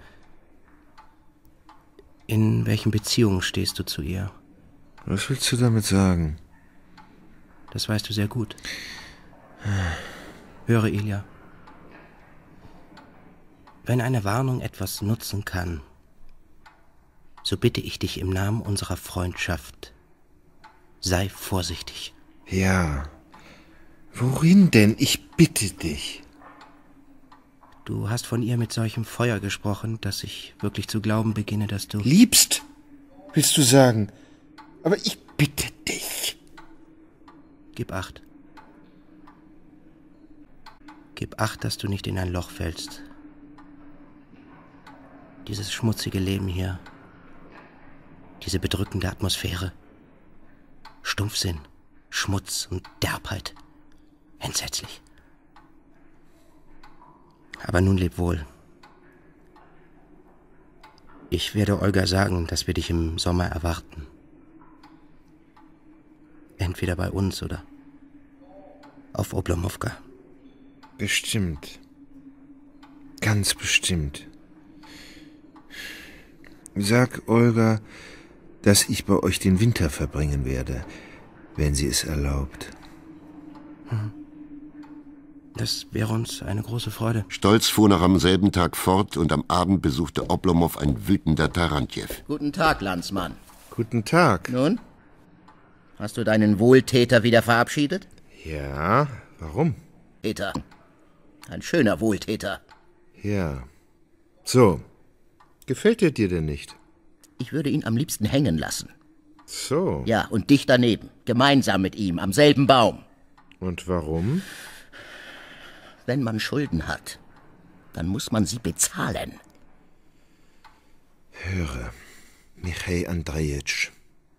in welchen Beziehungen stehst du zu ihr? Was willst du damit sagen? Das weißt du sehr gut. Höre, Ilja. Wenn eine Warnung etwas nutzen kann, so bitte ich dich im Namen unserer Freundschaft, sei vorsichtig. Ja. Worin denn? Ich bitte dich. Du hast von ihr mit solchem Feuer gesprochen, dass ich wirklich zu glauben beginne, dass du... Liebst, willst du sagen? Aber ich bitte dich. Gib Acht. Gib Acht, dass du nicht in ein Loch fällst. Dieses schmutzige Leben hier, diese bedrückende Atmosphäre, Stumpfsinn, Schmutz und Derbheit. Entsetzlich. Aber nun leb wohl. Ich werde Olga sagen, dass wir dich im Sommer erwarten. Entweder bei uns oder auf Oblomowka. Bestimmt. Ganz bestimmt. Sag Olga, dass ich bei euch den Winter verbringen werde, wenn sie es erlaubt. Das wäre uns eine große Freude. Stolz fuhr noch am selben Tag fort und am Abend besuchte Oblomow ein wütender Tarantjew. Guten Tag, Landsmann. Guten Tag. Nun? Hast du deinen Wohltäter wieder verabschiedet? Ja, warum? Peter, ein schöner Wohltäter. Ja. So. Gefällt er dir denn nicht? Ich würde ihn am liebsten hängen lassen. So. Ja, und dich daneben. Gemeinsam mit ihm, am selben Baum. Und warum? Wenn man Schulden hat, dann muss man sie bezahlen. Höre, Michail Andrejitsch.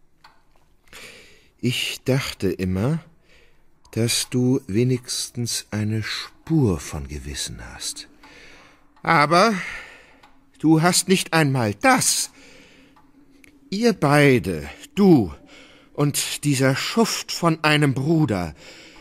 Ich dachte immer, dass du wenigstens eine Spur von Gewissen hast. Aber du hast nicht einmal das. Ihr beide, du und dieser Schuft von einem Bruder,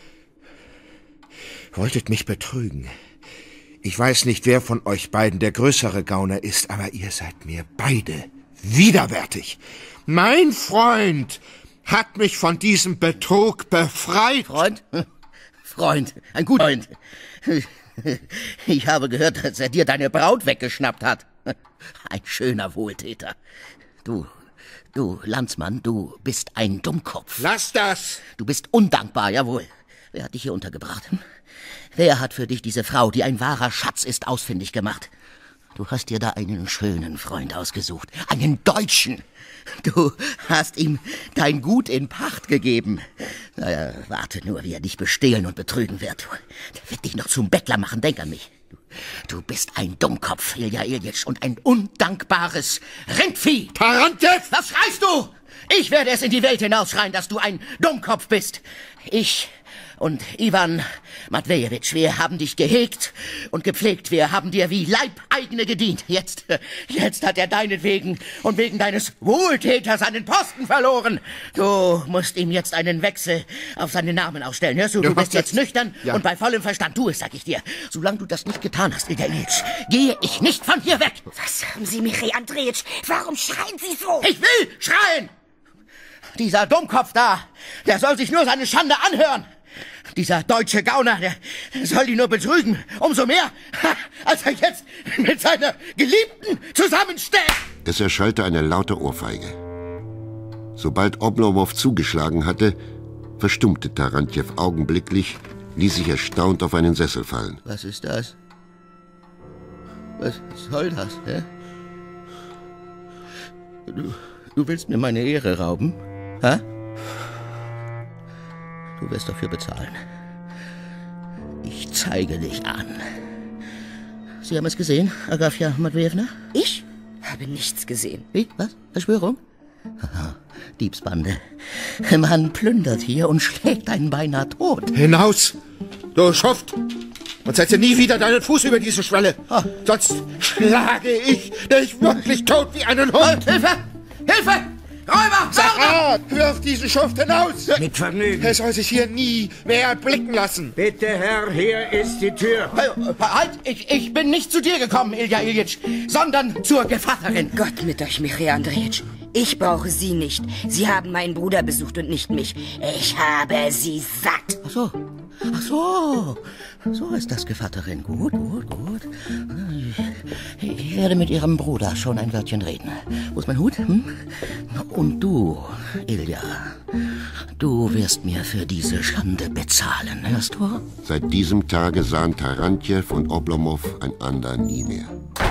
wolltet mich betrügen. Ich weiß nicht, wer von euch beiden der größere Gauner ist, aber ihr seid mir beide widerwärtig. Mein Freund hat mich von diesem Betrug befreit. Freund? Freund, ein guter Freund. Ich habe gehört, dass er dir deine Braut weggeschnappt hat. Ein schöner Wohltäter. Du, Landsmann, du bist ein Dummkopf. Lass das! Du bist undankbar, jawohl. Wer hat dich hier untergebracht? Wer hat für dich diese Frau, die ein wahrer Schatz ist, ausfindig gemacht? Du hast dir da einen schönen Freund ausgesucht. Einen Deutschen. Du hast ihm dein Gut in Pacht gegeben. Naja, warte nur, wie er dich bestehlen und betrügen wird. Der wird dich noch zum Bettler machen, denk an mich. Du bist ein Dummkopf, Ilja Iljitsch, und ein undankbares Rindvieh. Tarantjew! Was schreist du? Ich werde es in die Welt hinausschreien, dass du ein Dummkopf bist. Ich und Iwan Matwejewitsch, wir haben dich gehegt und gepflegt. Wir haben dir wie Leibeigene gedient. Jetzt hat er deinetwegen und wegen deines Wohltäters seinen Posten verloren. Du musst ihm jetzt einen Wechsel auf seinen Namen ausstellen. Hörst du, du bist jetzt nüchtern und bei vollem Verstand. Tu es, sag ich dir. Solange du das nicht getan hast, Ilja Iljitsch, gehe ich nicht von hier weg. Was haben Sie, Michail Andrejitsch? Warum schreien Sie so? Ich will schreien! Dieser Dummkopf da, der soll sich nur seine Schande anhören. Dieser deutsche Gauner, der soll die nur betrügen. Umso mehr, als er jetzt mit seiner Geliebten zusammensteht. Es erschallte eine laute Ohrfeige. Sobald Oblomow zugeschlagen hatte, verstummte Tarantjew augenblicklich, ließ sich erstaunt auf einen Sessel fallen. Was ist das? Was soll das, hä? Du willst mir meine Ehre rauben, hä? Du wirst dafür bezahlen. Ich zeige dich an. Sie haben es gesehen, Agafja Matwejewna? Ich habe nichts gesehen. Wie? Was? Verschwörung? Haha, Diebsbande. Man plündert hier und schlägt einen beinahe tot. Hinaus, du Schuft! Und setze nie wieder deinen Fuß über diese Schwelle. Sonst schlage ich dich wirklich tot wie einen Hund. Hilfe! Hilfe! Räuber! Sarat, wirf diesen Schuft hinaus! Mit Vergnügen. Er soll sich hier nie mehr blicken lassen. Bitte, Herr, hier ist die Tür. Halt! Ich bin nicht zu dir gekommen, Ilja Iljitsch, sondern zur Gevatterin. Gott mit euch, Michail Andrejitsch. Ich brauche Sie nicht. Sie haben meinen Bruder besucht und nicht mich. Ich habe Sie satt. Ach so. Ach so, so ist das, Gevatterin. Gut. Ich werde mit Ihrem Bruder schon ein Wörtchen reden. Wo ist mein Hut? Und du, Ilja, du wirst mir für diese Schande bezahlen, hörst du? Seit diesem Tage sahen Tarantjew und Oblomow einander nie mehr.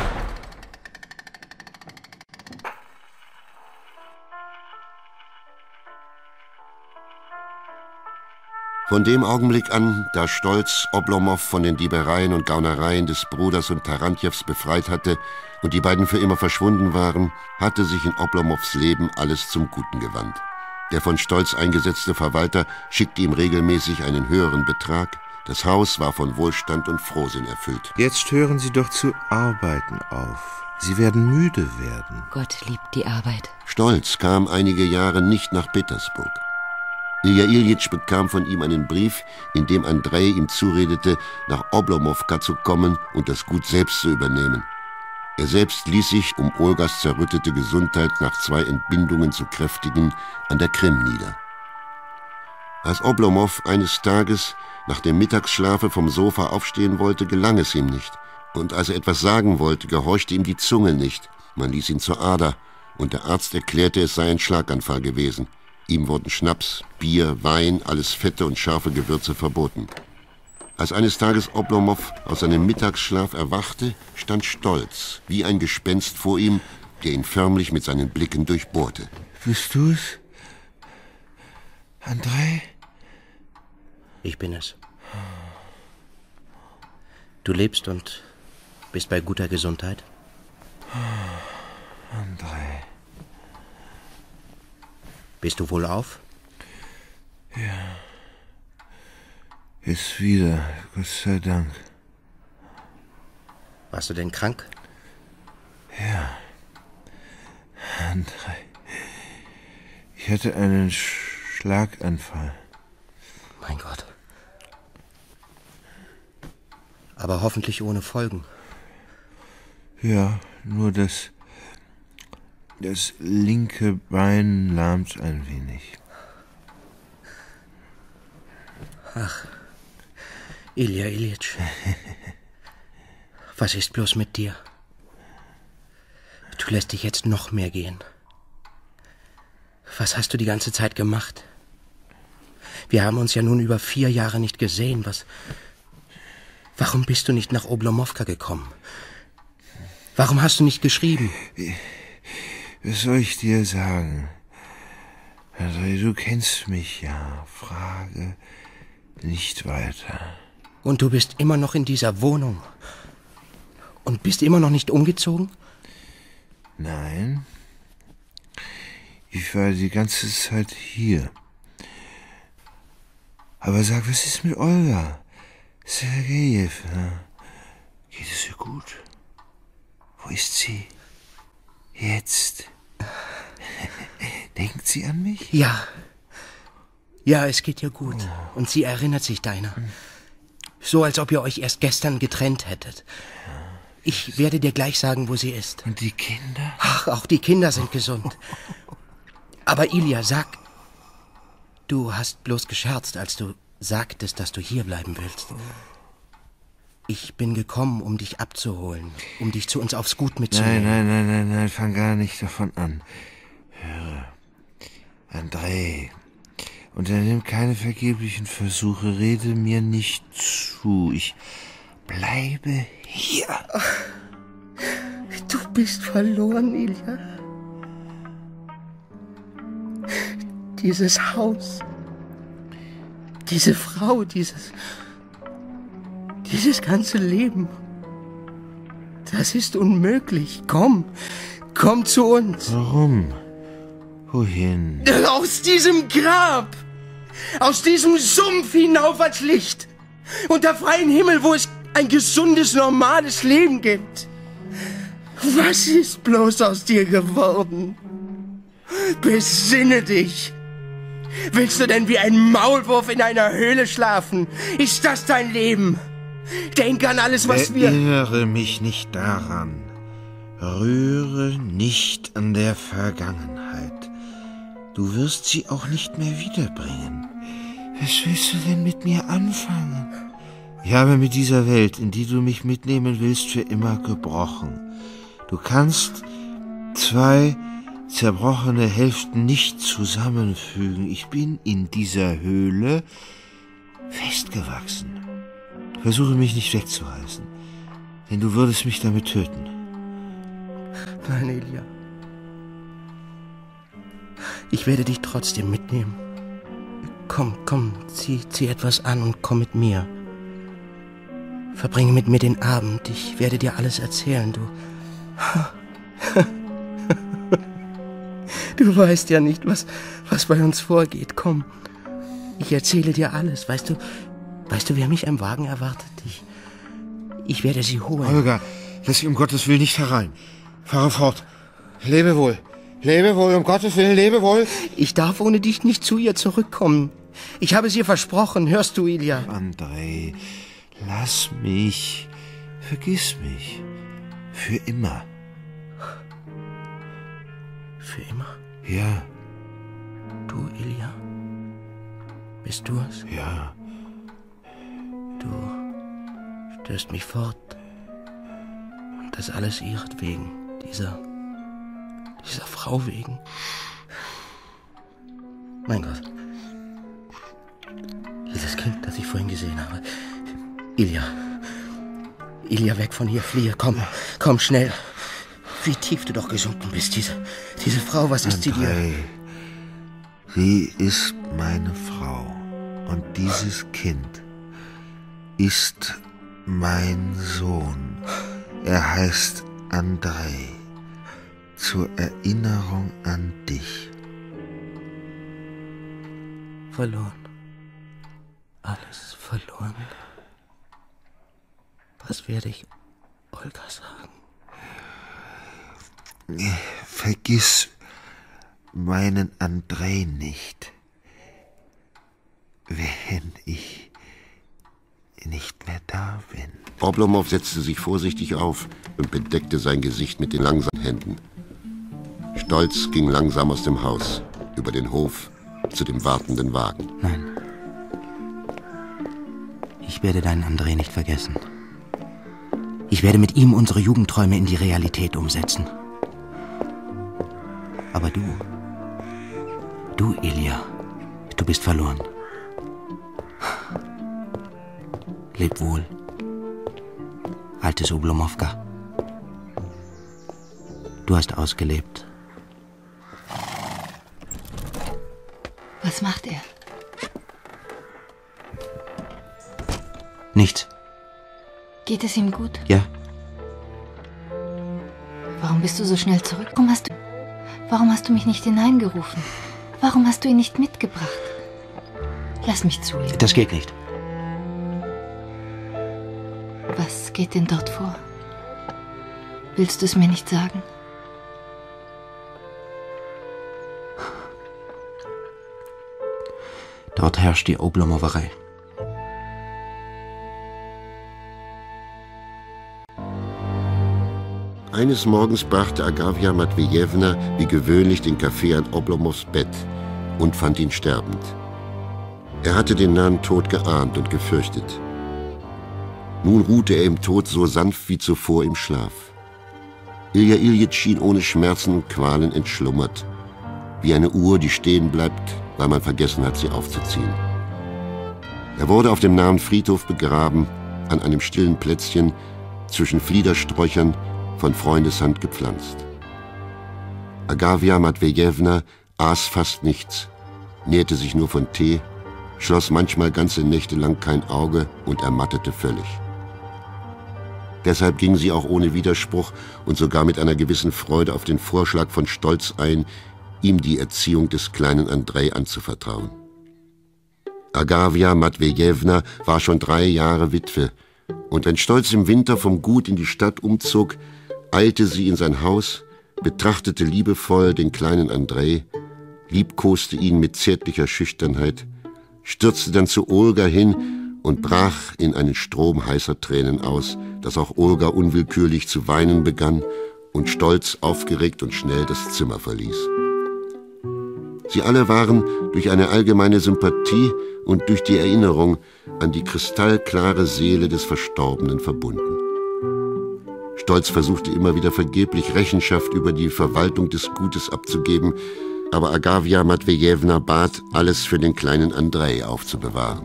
Von dem Augenblick an, da Stolz Oblomow von den Diebereien und Gaunereien des Bruders und Tarantjews befreit hatte und die beiden für immer verschwunden waren, hatte sich in Oblomows Leben alles zum Guten gewandt. Der von Stolz eingesetzte Verwalter schickte ihm regelmäßig einen höheren Betrag. Das Haus war von Wohlstand und Frohsinn erfüllt. Jetzt hören Sie doch zu arbeiten auf. Sie werden müde werden. Gott liebt die Arbeit. Stolz kam einige Jahre nicht nach Petersburg. Ilja Iljitsch bekam von ihm einen Brief, in dem Andrei ihm zuredete, nach Oblomowka zu kommen und das Gut selbst zu übernehmen. Er selbst ließ sich, um Olgas zerrüttete Gesundheit nach 2 Entbindungen zu kräftigen, an der Krim nieder. Als Oblomow eines Tages nach dem Mittagsschlafe vom Sofa aufstehen wollte, gelang es ihm nicht. Und als er etwas sagen wollte, gehorchte ihm die Zunge nicht. Man ließ ihn zur Ader, und der Arzt erklärte, es sei ein Schlaganfall gewesen. Ihm wurden Schnaps, Bier, Wein, alles fette und scharfe Gewürze verboten. Als eines Tages Oblomow aus seinem Mittagsschlaf erwachte, stand Stolz, wie ein Gespenst vor ihm, der ihn förmlich mit seinen Blicken durchbohrte. Bist du's? Andrei? Ich bin es. Du lebst und bist bei guter Gesundheit? Andrei. Bist du wohlauf? Ja. Ist wieder, Gott sei Dank. Warst du denn krank? Ja. Andrei. Ich hatte einen Schlaganfall. Mein Gott. Aber hoffentlich ohne Folgen. Ja, nur das linke Bein lahmt ein wenig. Ach, Ilja Iljitsch. Was ist bloß mit dir? Du lässt dich jetzt noch mehr gehen. Was hast du die ganze Zeit gemacht? Wir haben uns ja nun über 4 Jahre nicht gesehen. Warum bist du nicht nach Oblomowka gekommen? Warum hast du nicht geschrieben? Was soll ich dir sagen? Andrei, du kennst mich ja. Frage nicht weiter. Und du bist immer noch in dieser Wohnung? Und bist immer noch nicht umgezogen? Nein. Ich war die ganze Zeit hier. Aber sag, was ist mit Olga? Sergejew, geht es ihr gut? Wo ist sie? Jetzt? Denkt sie an mich? Ja. Ja, es geht ihr gut. Und sie erinnert sich deiner. So, als ob ihr euch erst gestern getrennt hättet. Ich werde dir gleich sagen, wo sie ist. Und die Kinder? Ach, auch die Kinder sind gesund. Aber Ilja, sag, du hast bloß gescherzt, als du sagtest, dass du hier bleiben willst. Ich bin gekommen, um dich abzuholen, um dich zu uns aufs Gut mitzunehmen. Nein, fang gar nicht davon an. Höre, Andrei, unternimm keine vergeblichen Versuche, rede mir nicht zu. Ich bleibe hier. Ach, du bist verloren, Ilja. Dieses Haus, diese Frau, dieses ganze Leben, das ist unmöglich. Komm zu uns. Warum? Wohin? Aus diesem Grab, aus diesem Sumpf hinauf ans Licht, unter freiem Himmel, wo es ein gesundes, normales Leben gibt. Was ist bloß aus dir geworden? Besinne dich. Willst du denn wie ein Maulwurf in einer Höhle schlafen? Ist das dein Leben? Denk an alles, was wir... Erinnere mich nicht daran. Rühre nicht an der Vergangenheit. Du wirst sie auch nicht mehr wiederbringen. Was willst du denn mit mir anfangen? Ich habe mit dieser Welt, in die du mich mitnehmen willst, für immer gebrochen. Du kannst 2 zerbrochene Hälften nicht zusammenfügen. Ich bin in dieser Höhle festgewachsen. Versuche mich nicht wegzureißen, denn du würdest mich damit töten. Nein, Elia. Ich werde dich trotzdem mitnehmen. Komm, zieh etwas an und komm mit mir. Verbringe mit mir den Abend. Ich werde dir alles erzählen, du. Du weißt ja nicht, was bei uns vorgeht. Komm, ich erzähle dir alles. Weißt du, wer mich am Wagen erwartet? Ich werde sie holen. Olga, lass sie um Gottes Willen nicht herein. Fahre fort. Lebe wohl. Lebe wohl, um Gottes Willen, lebe wohl. Ich darf ohne dich nicht zu ihr zurückkommen. Ich habe es ihr versprochen, hörst du, Ilja? Andrei, lass mich. Vergiss mich. Für immer. Für immer? Ja. Du, Ilja? Bist du es? Ja. Du stößt mich fort. Und das alles ihretwegen. Dieser Frau wegen. Mein Gott. Dieses Kind, das ich vorhin gesehen habe. Ilja, weg von hier, fliehe. Komm, schnell. Wie tief du doch gesunken bist. Diese Frau, was ist sie dir? Sie ist meine Frau. Und dieses Kind ist mein Sohn. Er heißt Andrei. Zur Erinnerung an dich. Verloren. Alles verloren. Was werde ich Olga sagen? Vergiss meinen Andrei nicht, wenn ich nicht mehr da bin. Oblomov setzte sich vorsichtig auf und bedeckte sein Gesicht mit den langsamen Händen. Stolz ging langsam aus dem Haus, über den Hof, zu dem wartenden Wagen. Nein. Ich werde deinen Andrei nicht vergessen. Ich werde mit ihm unsere Jugendträume in die Realität umsetzen. Aber du, Ilja, du bist verloren. Leb wohl, altes Oblomovka. Du hast ausgelebt. Was macht er? Nichts. Geht es ihm gut? Ja. Warum bist du so schnell zurück? Warum hast du mich nicht hineingerufen? Warum hast du ihn nicht mitgebracht? Lass mich zu ihm. Das geht nicht. Was geht denn dort vor? Willst du es mir nicht sagen? Dort herrscht die Oblomowerei. Eines Morgens brachte Agafja Matwejewna wie gewöhnlich den Kaffee an Oblomovs Bett und fand ihn sterbend. Er hatte den nahen Tod geahnt und gefürchtet. Nun ruhte er im Tod so sanft wie zuvor im Schlaf. Ilja Iljitsch schien ohne Schmerzen und Qualen entschlummert, wie eine Uhr, die stehen bleibt, weil man vergessen hat, sie aufzuziehen. Er wurde auf dem nahen Friedhof begraben, an einem stillen Plätzchen zwischen Fliedersträuchern, von Freundeshand gepflanzt. Agafja Matwejewna aß fast nichts, nährte sich nur von Tee, schloss manchmal ganze Nächte lang kein Auge und ermattete völlig. Deshalb ging sie auch ohne Widerspruch und sogar mit einer gewissen Freude auf den Vorschlag von Stolz ein, ihm die Erziehung des kleinen Andrei anzuvertrauen. Agafja Matwejewna war schon 3 Jahre Witwe, und wenn Stolz im Winter vom Gut in die Stadt umzog, eilte sie in sein Haus, betrachtete liebevoll den kleinen Andrei, liebkoste ihn mit zärtlicher Schüchternheit, stürzte dann zu Olga hin und brach in einen Strom heißer Tränen aus, dass auch Olga unwillkürlich zu weinen begann und Stolz aufgeregt und schnell das Zimmer verließ. Sie alle waren durch eine allgemeine Sympathie und durch die Erinnerung an die kristallklare Seele des Verstorbenen verbunden. Stolz versuchte immer wieder vergeblich Rechenschaft über die Verwaltung des Gutes abzugeben, aber Agafja Matwejewna bat, alles für den kleinen Andrei aufzubewahren.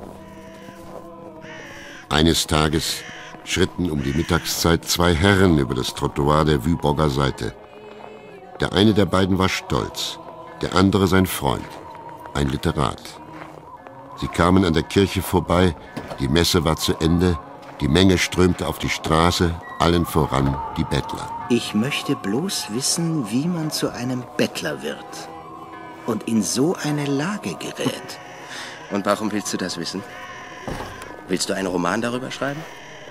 Eines Tages schritten um die Mittagszeit zwei Herren über das Trottoir der Wyborger Seite. Der eine der beiden war Stolz, der andere sein Freund, ein Literat. Sie kamen an der Kirche vorbei, die Messe war zu Ende, die Menge strömte auf die Straße, allen voran die Bettler. Ich möchte bloß wissen, wie man zu einem Bettler wird und in so eine Lage gerät. Und warum willst du das wissen? Willst du einen Roman darüber schreiben?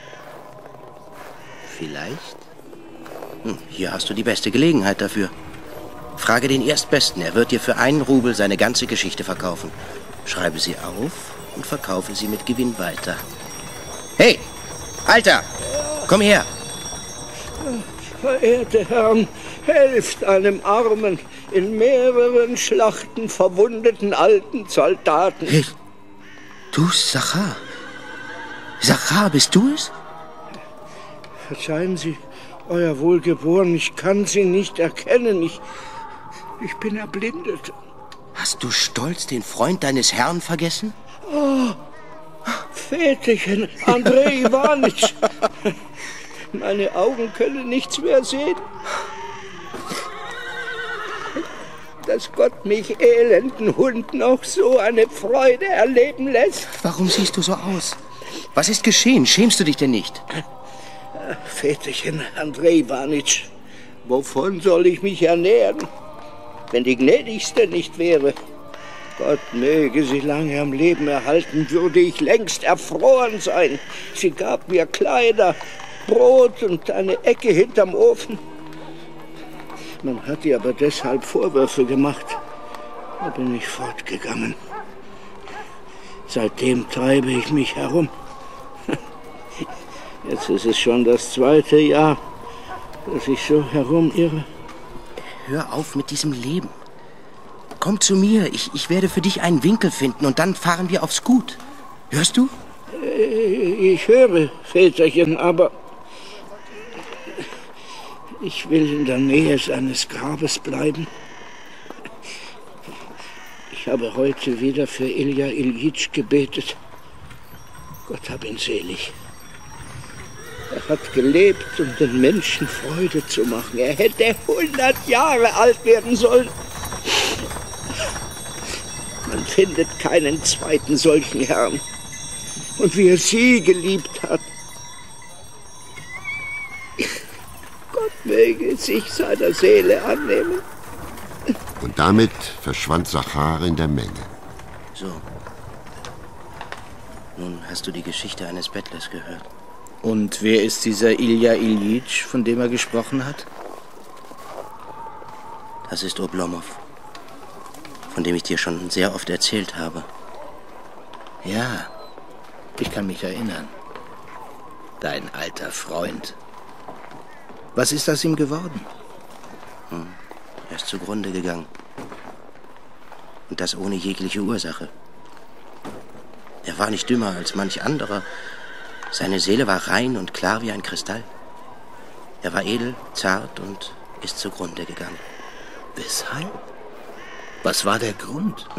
Vielleicht. Hier hast du die beste Gelegenheit dafür. Frage den Erstbesten, er wird dir für 1 Rubel seine ganze Geschichte verkaufen. Schreibe sie auf und verkaufe sie mit Gewinn weiter. Hey, Alter, komm her! Verehrte Herren, helft einem armen, in mehreren Schlachten verwundeten alten Soldaten. Hey, du, Sachar. Sachar, bist du es? Verzeihen Sie, Euer Wohlgeboren, ich kann Sie nicht erkennen. Ich bin erblindet. Hast du Stolz den Freund deines Herrn vergessen? Oh, Väterchen, Andrei Iwanitsch. Meine Augen können nichts mehr sehen. Dass Gott mich elenden Hund noch so eine Freude erleben lässt. Warum siehst du so aus? Was ist geschehen? Schämst du dich denn nicht? Väterchen, Andrei Iwanitsch, wovon soll ich mich ernähren, wenn die Gnädigste nicht wäre? Gott möge sie lange am Leben erhalten, würde ich längst erfroren sein. Sie gab mir Kleider, Brot und eine Ecke hinterm Ofen. Man hat ihr aber deshalb Vorwürfe gemacht. Da bin ich fortgegangen. Seitdem treibe ich mich herum. Jetzt ist es schon das 2. Jahr, dass ich so herumirre. Hör auf mit diesem Leben. Komm zu mir, ich werde für dich einen Winkel finden und dann fahren wir aufs Gut. Hörst du? Ich höre, Väterchen, aber ich will in der Nähe seines Grabes bleiben. Ich habe heute wieder für Ilja Iljitsch gebetet. Gott hab ihn selig. Er hat gelebt, um den Menschen Freude zu machen. Er hätte 100 Jahre alt werden sollen. Man findet keinen zweiten solchen Herrn. Und wie er sie geliebt hat. Gott möge sich seiner Seele annehmen. Und damit verschwand Sachar in der Menge. So. Nun hast du die Geschichte eines Bettlers gehört. Und wer ist dieser Ilja Iljitsch, von dem er gesprochen hat? Das ist Oblomov, von dem ich dir schon sehr oft erzählt habe. Ja, ich kann mich erinnern. Dein alter Freund. Was ist aus ihm geworden? Er ist zugrunde gegangen. Und das ohne jegliche Ursache. Er war nicht dümmer als manch anderer. Seine Seele war rein und klar wie ein Kristall. Er war edel, zart und ist zugrunde gegangen. Weshalb? Was war der Grund?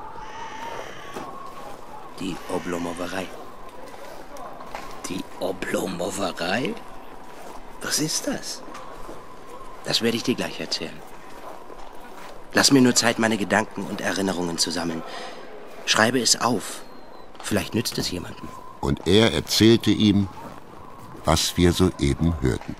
Die Oblomowerei. Die Oblomowerei? Was ist das? Das werde ich dir gleich erzählen. Lass mir nur Zeit, meine Gedanken und Erinnerungen zu sammeln. Schreibe es auf. Vielleicht nützt es jemandem. Und er erzählte ihm, was wir soeben hörten.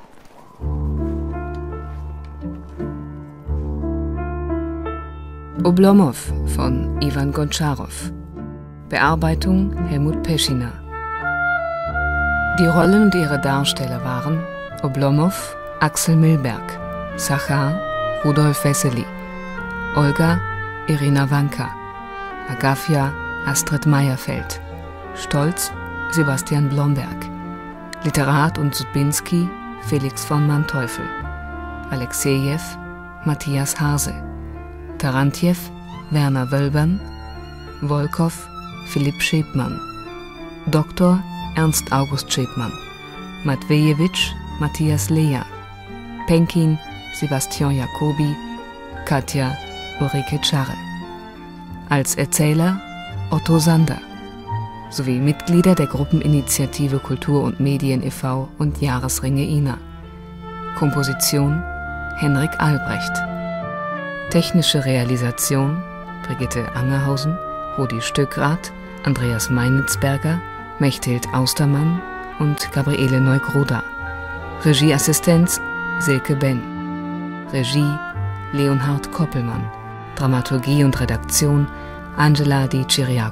Oblomov von Iwan Gontscharow. Bearbeitung Helmut Peschiner. Die Rollen und ihre Darsteller waren Oblomov Axel Milberg, Sachar Rudolf Wessely, Olga Irina Wanka, Agafja Astrid Meyerfeld, Stolz Sebastian Blomberg, Literat und Sudbinski Felix von Manteuffel, Alexejew Matthias Hase, Tarantjew Werner Wölbern, Wolkow Philipp Schepmann, Dr. Ernst August Schepmann, Matwejewitsch Matthias Lehr, Penkin Sebastian Jacobi, Katja Ulrike Czarre. Als Erzähler Otto Sander sowie Mitglieder der Gruppeninitiative Kultur und Medien e.V. und Jahresringe Ina. Komposition Henrik Albrecht. Technische Realisation Brigitte Angerhausen, Rudi Stöckrath, Andreas Meinitzberger, Mechthild Austermann und Gabriele Neugroda. Regieassistenz Silke Benn. Regie Leonhard Koppelmann. Dramaturgie und Redaktion Angela Di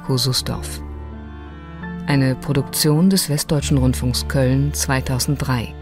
Ciriaco-Susdorf. Eine Produktion des Westdeutschen Rundfunks Köln 2003.